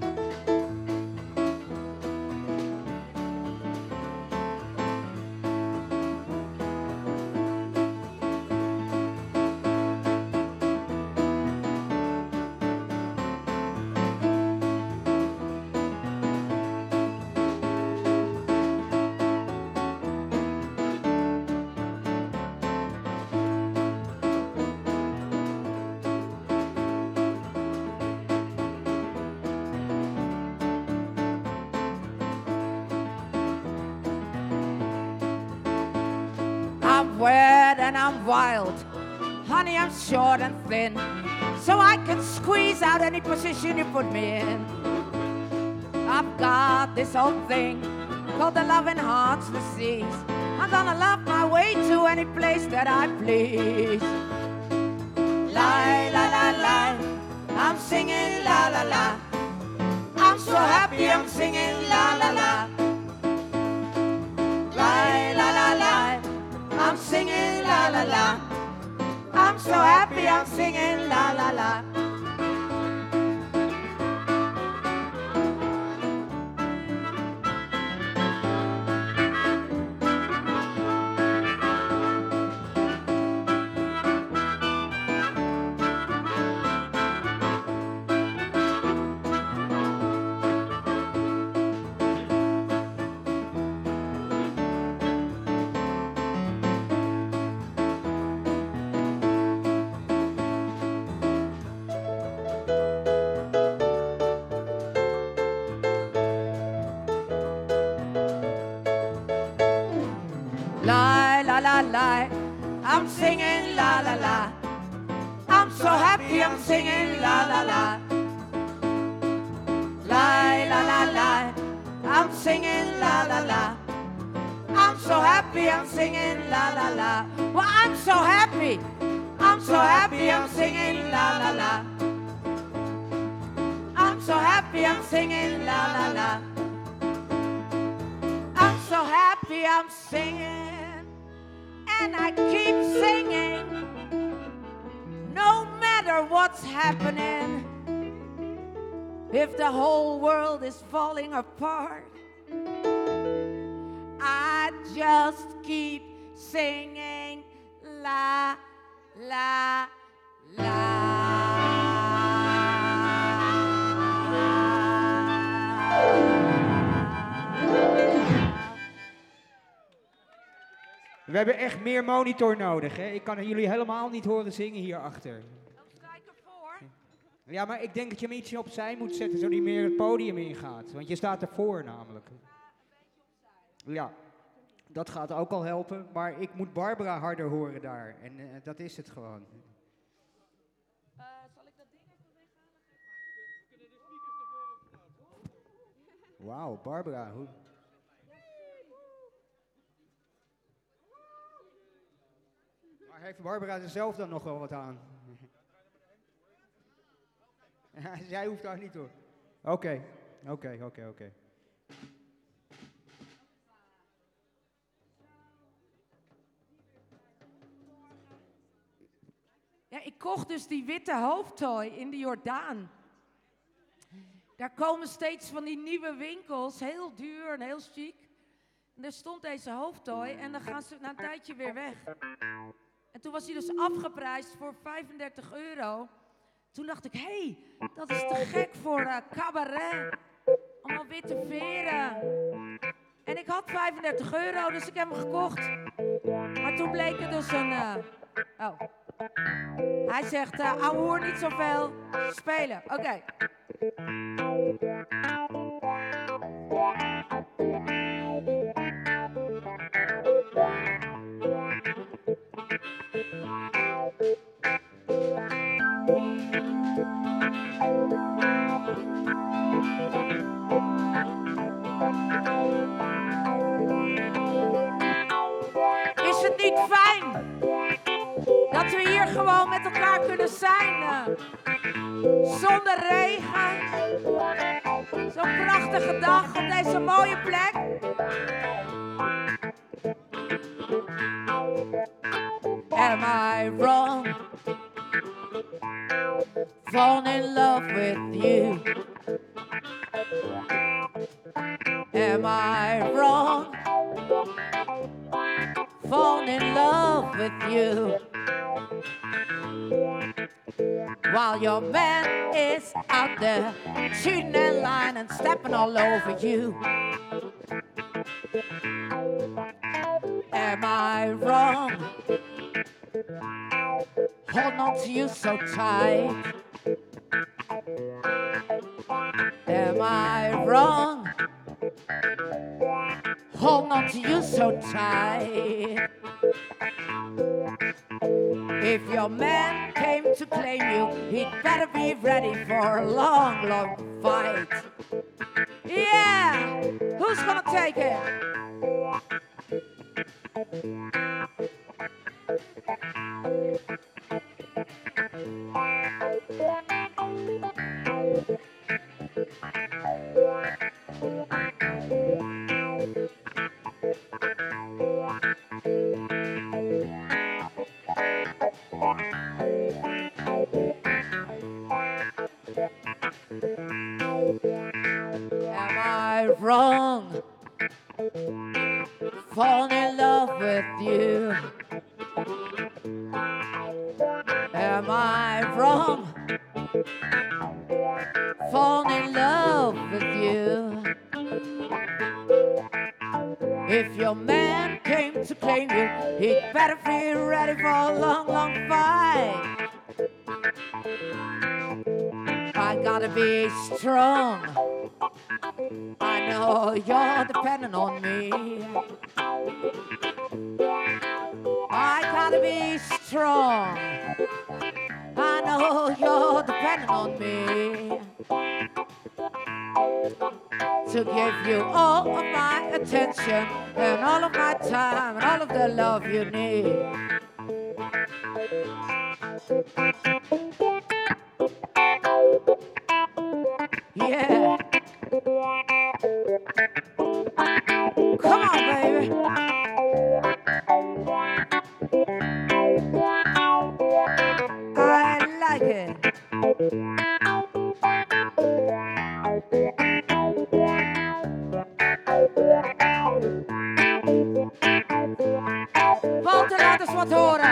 I'm wet and I'm wild. Honey, I'm short and thin, so I can squeeze out any position you put me in. I've got this old thing called the loving heart's disease. I'm gonna love my way to any place that I please. La la la la, I'm singing la la la. I'm so happy I'm singing la I'm so happy I'm singing la la la. La la la la, I'm singing la la la. I'm so happy I'm singing la la la. La la la la, I'm singing la la la. I'm so happy I'm singing la la la. Well, I'm so happy. I'm so happy I'm singing la la la. I'm so happy I'm singing la la la. I'm so happy I'm singing. And I keep singing, no matter what's happening. If the whole world is falling apart, I just keep singing la, la, la. We hebben echt meer monitor nodig, hè? Ik kan jullie helemaal niet horen zingen hierachter. Ja, maar ik denk dat je hem ietsje opzij moet zetten, zodat hij meer het podium ingaat. Want je staat ervoor namelijk. Ja, dat gaat ook al helpen. Maar ik moet Barbara harder horen daar. En uh, dat is het gewoon. Uh, zal ik dat ding even weghalen? Wauw, Barbara. Hoe... Maar heeft Barbara er zelf dan nog wel wat aan? Jij hoeft daar niet hoor. Oké, oké, oké, oké. Ja, ik kocht dus die witte hoofdtooi in de Jordaan. Daar komen steeds van die nieuwe winkels, heel duur en heel chic. En daar stond deze hoofdtooi en dan gaan ze na een tijdje weer weg. En toen was hij dus afgeprijsd voor vijfendertig euro. Toen dacht ik, hé, hey, dat is te gek voor uh, cabaret. Allemaal witte veren. En ik had vijfendertig euro, dus ik heb hem gekocht. Maar toen bleek het dus een... Uh... Oh. Hij zegt, uh, ouwe hoer niet zoveel. Spelen, oké. Okay. Is het niet fijn dat we hier gewoon met elkaar kunnen zijn? Uh, zonder regen. Zo'n prachtige dag op deze mooie plek. Am I wrong? Falling in love with you. Am I wrong? Falling in love with you. While your man is out there cheating and lying and stepping all over you. Am I wrong? Holding on to you so tight. Am I wrong? Holding on to you so tight. If your man came to claim you, he'd better be ready for a long, long fight. Yeah! Who's gonna take it? I wrong? Falling in love with you. Am I wrong? Falling in love with you. If your man came to claim you, he'd better be ready for a long, long fight. I gotta be strong. I know you're depending on me. I gotta be strong. I know you're depending on me. To give you all of my attention and all of my time and all of the love you need. Yeah. Come on, baby. I like it. Walter, laat eens wat horen.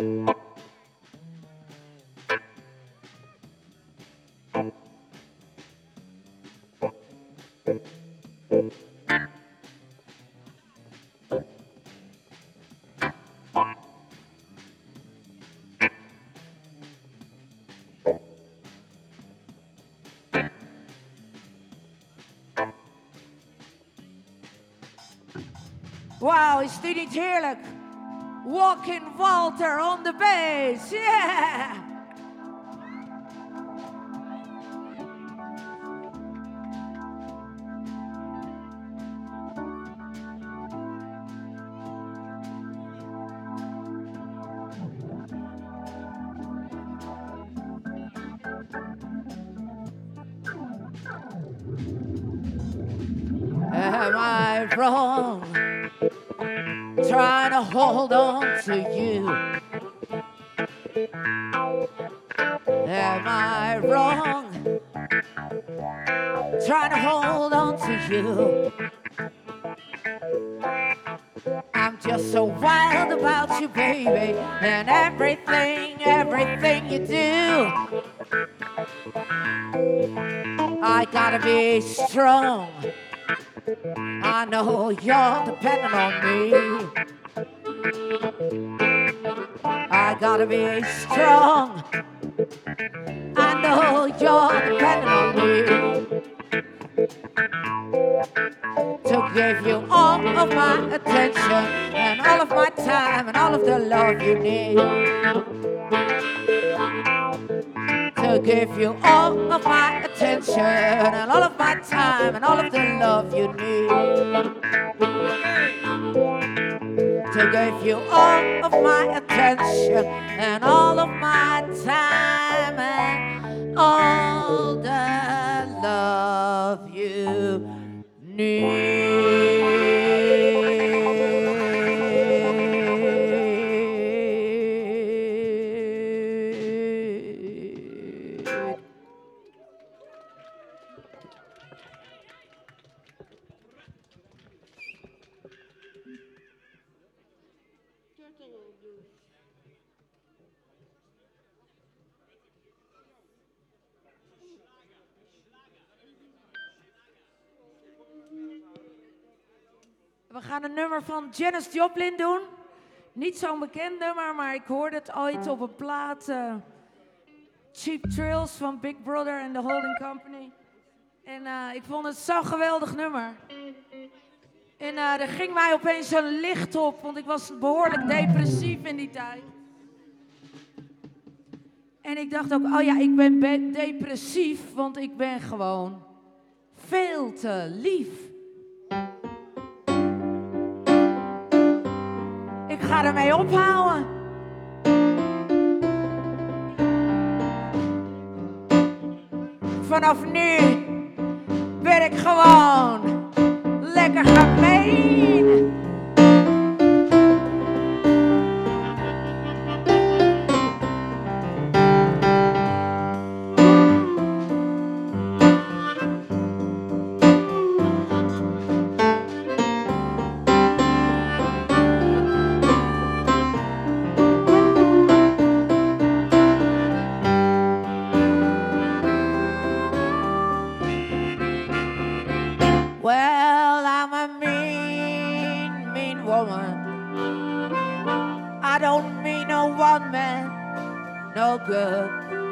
Wauw, is dit niet heerlijk? Walking Walter on the bass, yeah! Am I wrong? Trying to hold on to you. Am I wrong? Trying to hold on to you. I'm just so wild about you, baby, and everything, everything you do. I gotta be strong. I know you're depending on me. I gotta be strong. I know you're depending on me. To give you all of my attention and all of my time and all of the love you need. To give you all of my attention and all of my time and all of the love you need. To give you all of my attention and all of my time and all the love you need. We gaan een nummer van Janis Joplin doen. Niet zo'n bekend nummer, maar ik hoorde het ooit op een plaat. Uh, Cheap Thrills van Big Brother and the Holding Company. En uh, ik vond het zo'n geweldig nummer. En uh, er ging mij opeens zo'n licht op, want ik was behoorlijk depressief in die tijd. En ik dacht ook, oh ja, ik ben be- depressief, want ik ben gewoon veel te lief. Ik ga ermee ophouden. Vanaf nu ben ik gewoon lekker gemeen. woman. I don't mean no one man, no good.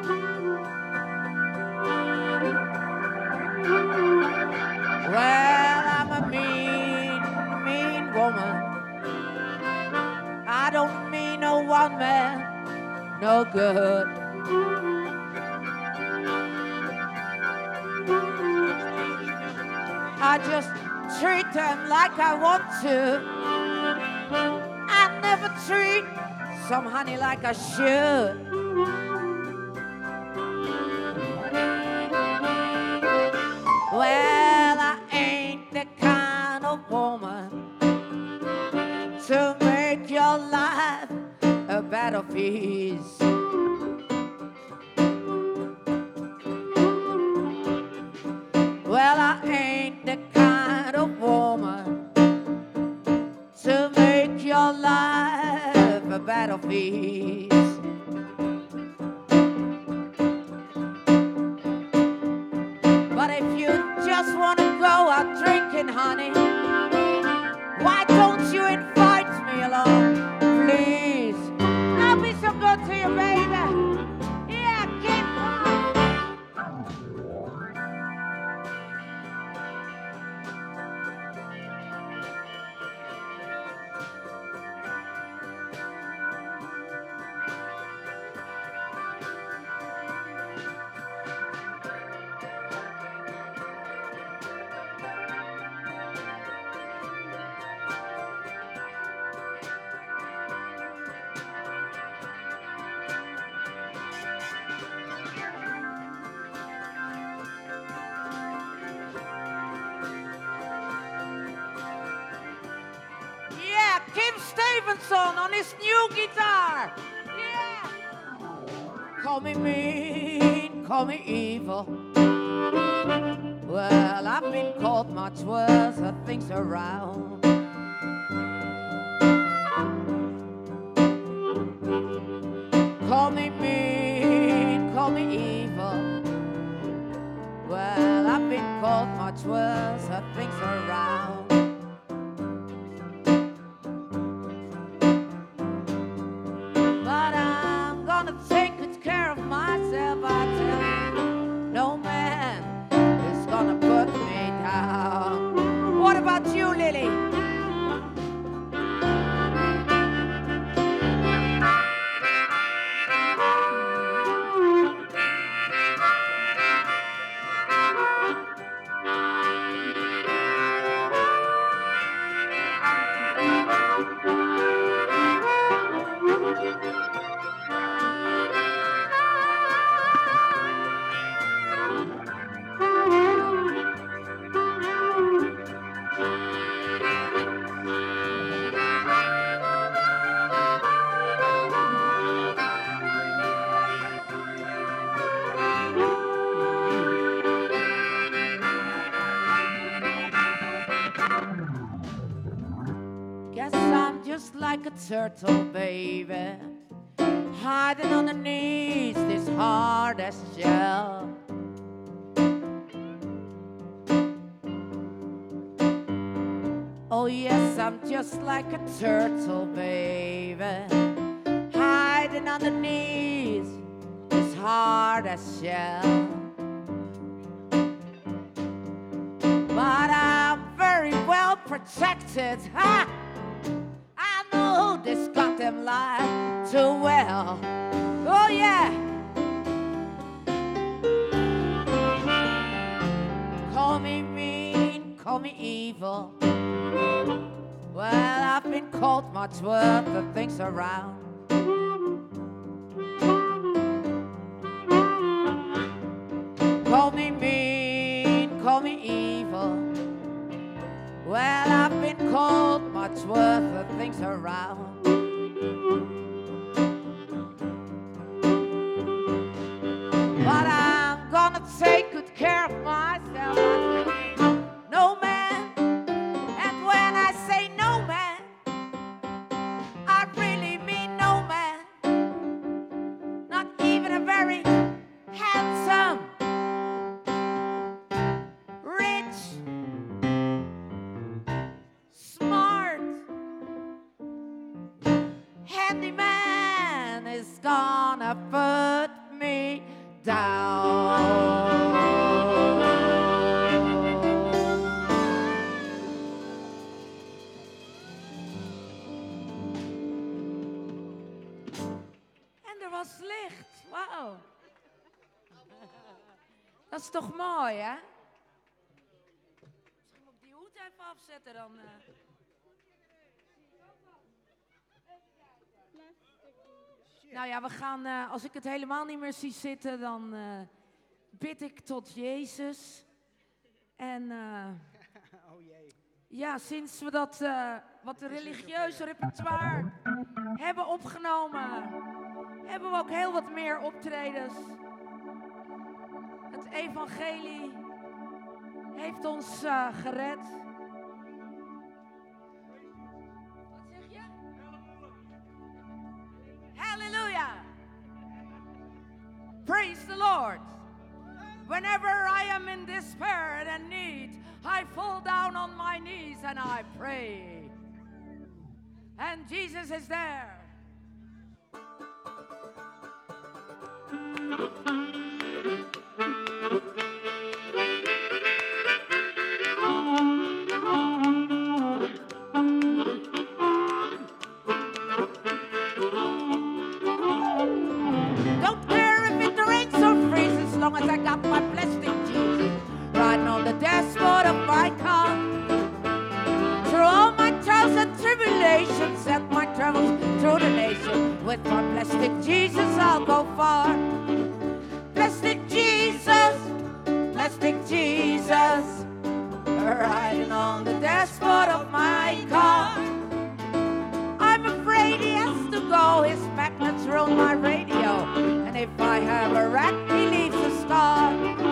Well, I'm a mean, mean woman. I don't mean no one man, no good. I just treat them like I want to. I never treat some honey like I should. Well, I ain't the kind of woman to make your life a battlefield. Well, I ain't the kind of woman to make your life a battlefield. But if you just want to go out drinking, honey, why don't you invite me along, please? I'll be so good to you, baby. Yeah, keep on. Yeah, Kim Stevenson on his new guitar. Yeah. Call me mean, call me evil. Well, I've been called much worse of things around. Call me mean, call me evil. Well, I've been called much worse of things around. But I'm gonna take good care of myself, I tell you. No man is gonna put me down. What about you, Lily? Guess I'm just like a turtle, baby, hiding underneath this hard as shell. Oh yes, I'm just like a turtle, baby, hiding underneath this hard as shell. But I'm very well protected, ha! I know this got them lied too well. Oh yeah. Call me mean, call me evil. Well, I've been called much worse of things around. Call me mean, call me evil. Well, I've been called much worse of things around. But I'm gonna take good care of myself. No man, and when I say no man, I really mean no man. Not even a very handsome, rich, smart, was licht. Wauw. Dat is toch mooi, hè? Misschien moet ik die hoed even afzetten dan. Uh... Nou ja, we gaan, uh, als ik het helemaal niet meer zie zitten, dan uh, bid ik tot Jezus. En uh, oh jee. Ja, sinds we dat uh, wat religieuze repertoire hebben opgenomen, hebben we ook heel wat meer optredens. Het evangelie heeft ons uh, gered. Wat zeg je? Hallelujah! Praise the Lord! Whenever I am in despair and need, I fall down on my knees and I pray. And Jesus is there. Don't care if it rains or freezes, as long as I got my plastic Jesus riding on the dashboard of my car. Through all my trials and tribulations and my travels through the nation, with my plastic Jesus I'll go far. Plastic Jesus, plastic Jesus, riding on the dashboard of my car. I'm afraid he has to go, his magnets ruin my radio, and if I have a wreck, he leaves a scar.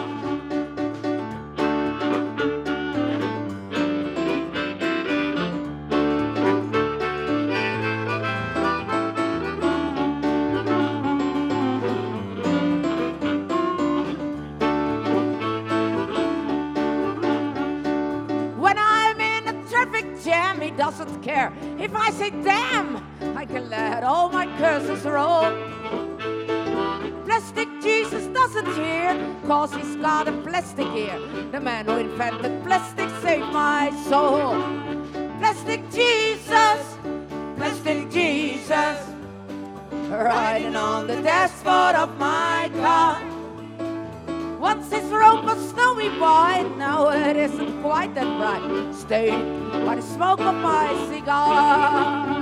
When I'm in a traffic jam, he doesn't care. If I say damn, I can let all my curses roll. Plastic Jesus doesn't hear, cause he's got a plastic ear. The man who invented plastic saved my soul. Plastic Jesus, plastic Jesus, riding on the dashboard of my car. Once his robe was snowy white, now it isn't quite that bright. Stained by the smoke of my cigar.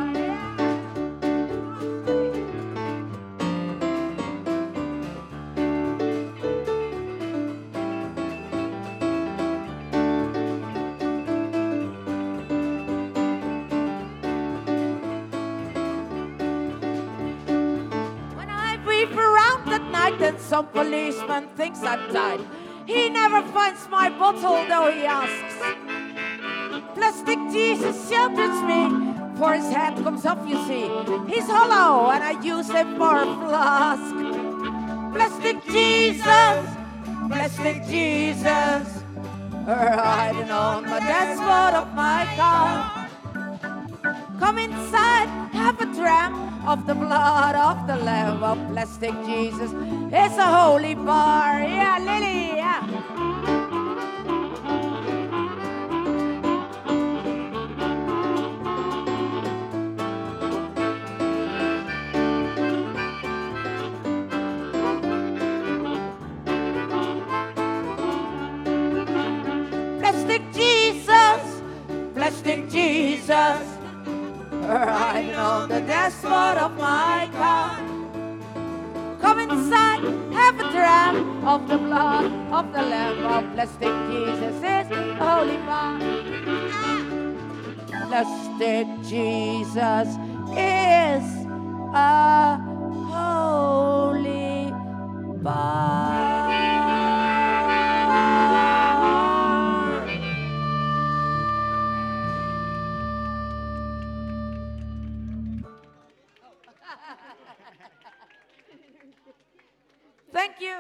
When I weave around at night and some policeman thinks I'm died, he never finds my bottle though he asks. Plastic Jesus shelters me, for his head comes off, you see. He's hollow and I use him for a flask. Plastic Jesus, plastic Jesus, riding on the dashboard of my car. Come inside, have a dram of the blood of the Lamb of Plastic Jesus. It's a holy bar, yeah, Lily, yeah. Plastic Jesus, plastic Jesus, riding on the dashboard of my car. Come inside, have a dram of the blood of the Lamb of Plastic Jesus is holy bar. Plastic Jesus is a holy bar. Thank you.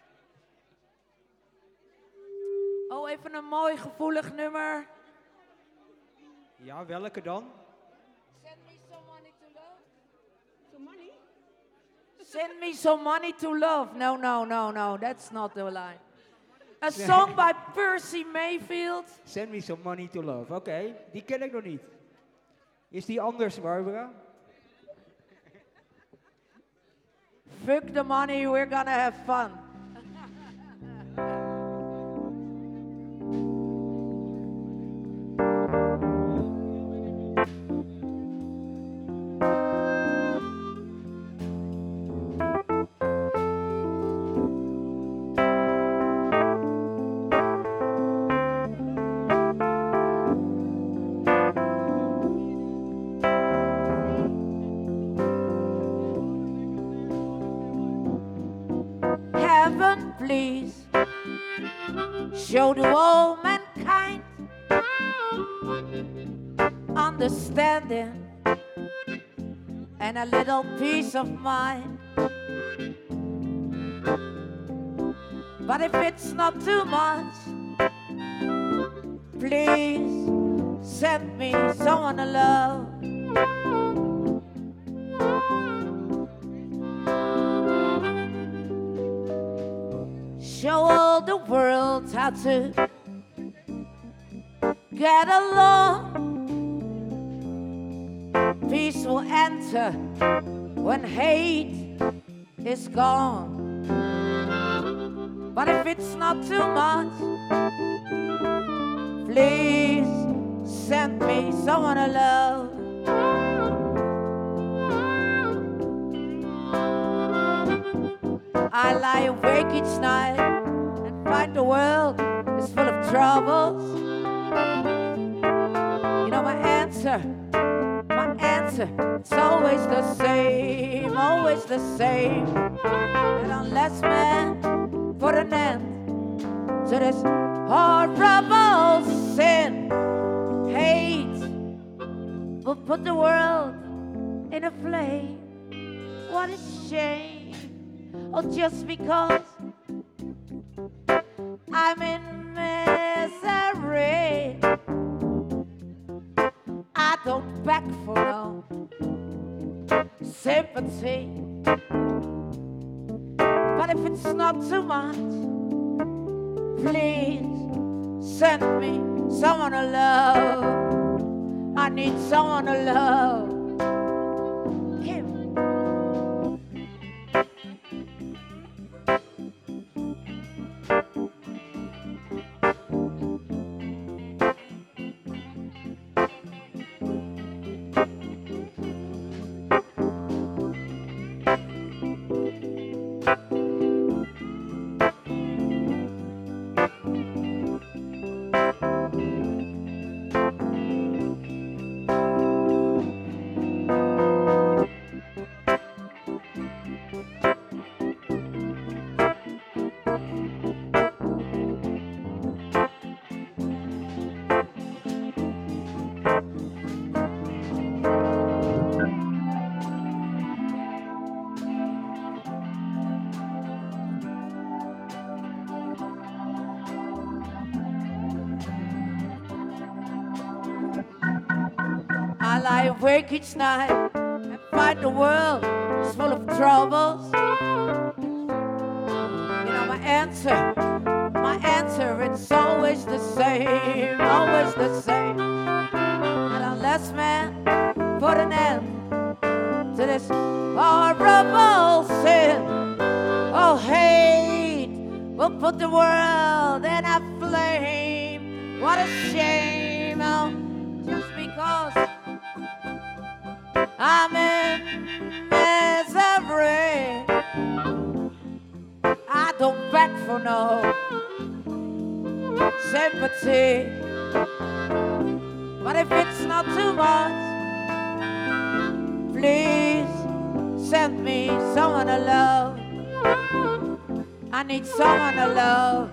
Oh, even een mooi gevoelig nummer. Ja, welke dan? Send me some money to love. Some money? Send me some money to love. No, no, no, no. That's not the line. A song by Percy Mayfield. Send me some money to love. Oké, okay, die ken ik nog niet. Is die anders, Barbara? fuck the money, we're gonna have fun. Heaven, please show to all mankind understanding and a little peace of mind. But if it's not too much, please send me someone to love. Show all the world how to get along. Peace will enter when hate is gone. But if it's not too much, please send me someone to love. I lie awake each night and find the world is full of troubles. You know my answer, my answer, it's always the same, always the same. And unless man put an end to this horrible sin, hate will put the world in a flame. What a shame. Oh, just because I'm in misery, I don't beg for no sympathy. But if it's not too much, please send me someone to love. I need someone to love. Him. I lie awake each night and find the world is full of troubles. You know my answer, my answer, it's always the same, always the same. And unless man put an end to this horrible sin, oh hate will put the world in a flame. What a shame, oh, just because I'm in misery, I don't beg for no sympathy. But if it's not too much, please send me someone to love. I need someone to love.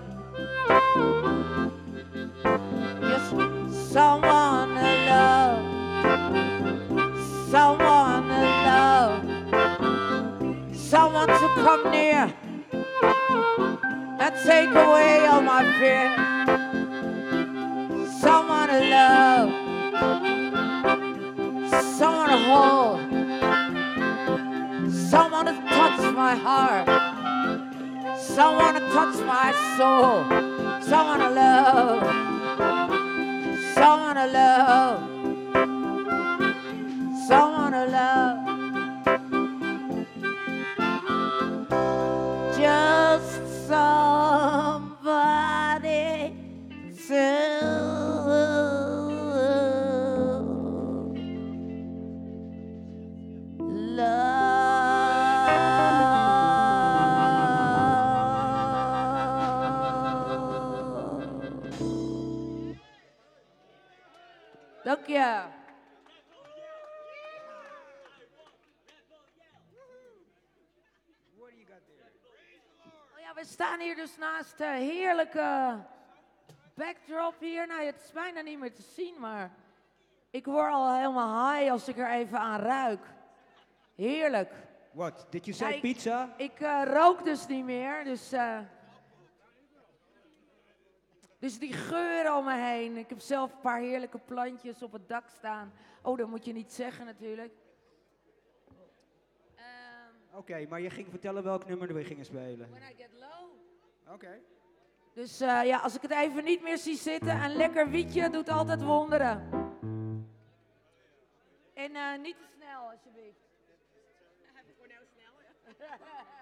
Just someone to love. Someone to love, someone to come near and take away all my fear. Someone to love, someone to hold, someone to touch my heart, someone to touch my soul, someone to love, someone to love. Someone to love. Dank je. Oh ja, we staan hier dus naast de heerlijke backdrop hier. Nou, het is bijna niet meer te zien, maar ik word al helemaal high als ik er even aan ruik. Heerlijk. What? Did you say Ja, ik- pizza? Ik uh, rook dus niet meer, dus, uh, dus die geuren om me heen. Ik heb zelf een paar heerlijke plantjes op het dak staan. Oh, dat moet je niet zeggen natuurlijk. Oké, maar je ging vertellen welk nummer we gingen spelen. When I Get Low. Oké. Dus uh, ja, als ik het even niet meer zie zitten, een lekker wietje doet altijd wonderen. En uh, niet te snel, alsjeblieft. Heb ik voor nou snel, ja.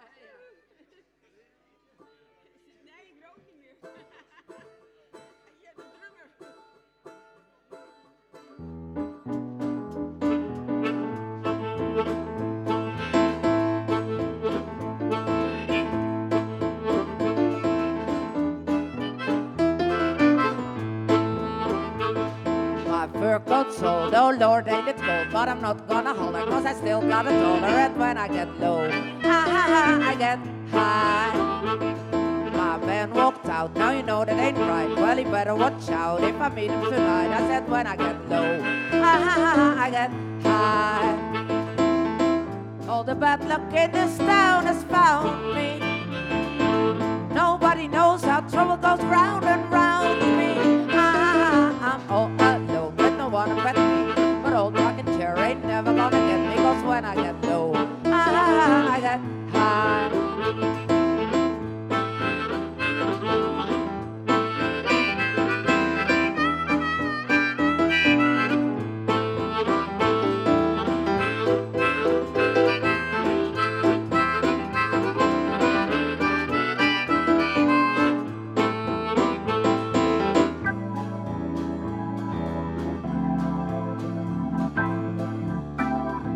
Nee, ik rook niet meer. Ja, de drummer. My fur coat's old, oh Lord, ain't it cold, but I'm not gonna holler, cause I still got a tolerant when I get low. Ha ha ha, I get high. My man walked out, now you know that ain't right, well he better watch out if I meet him tonight, I said when I get low. Ha ha ha ha, I get high. All the bad luck in this town has found me. Nobody knows how trouble goes round.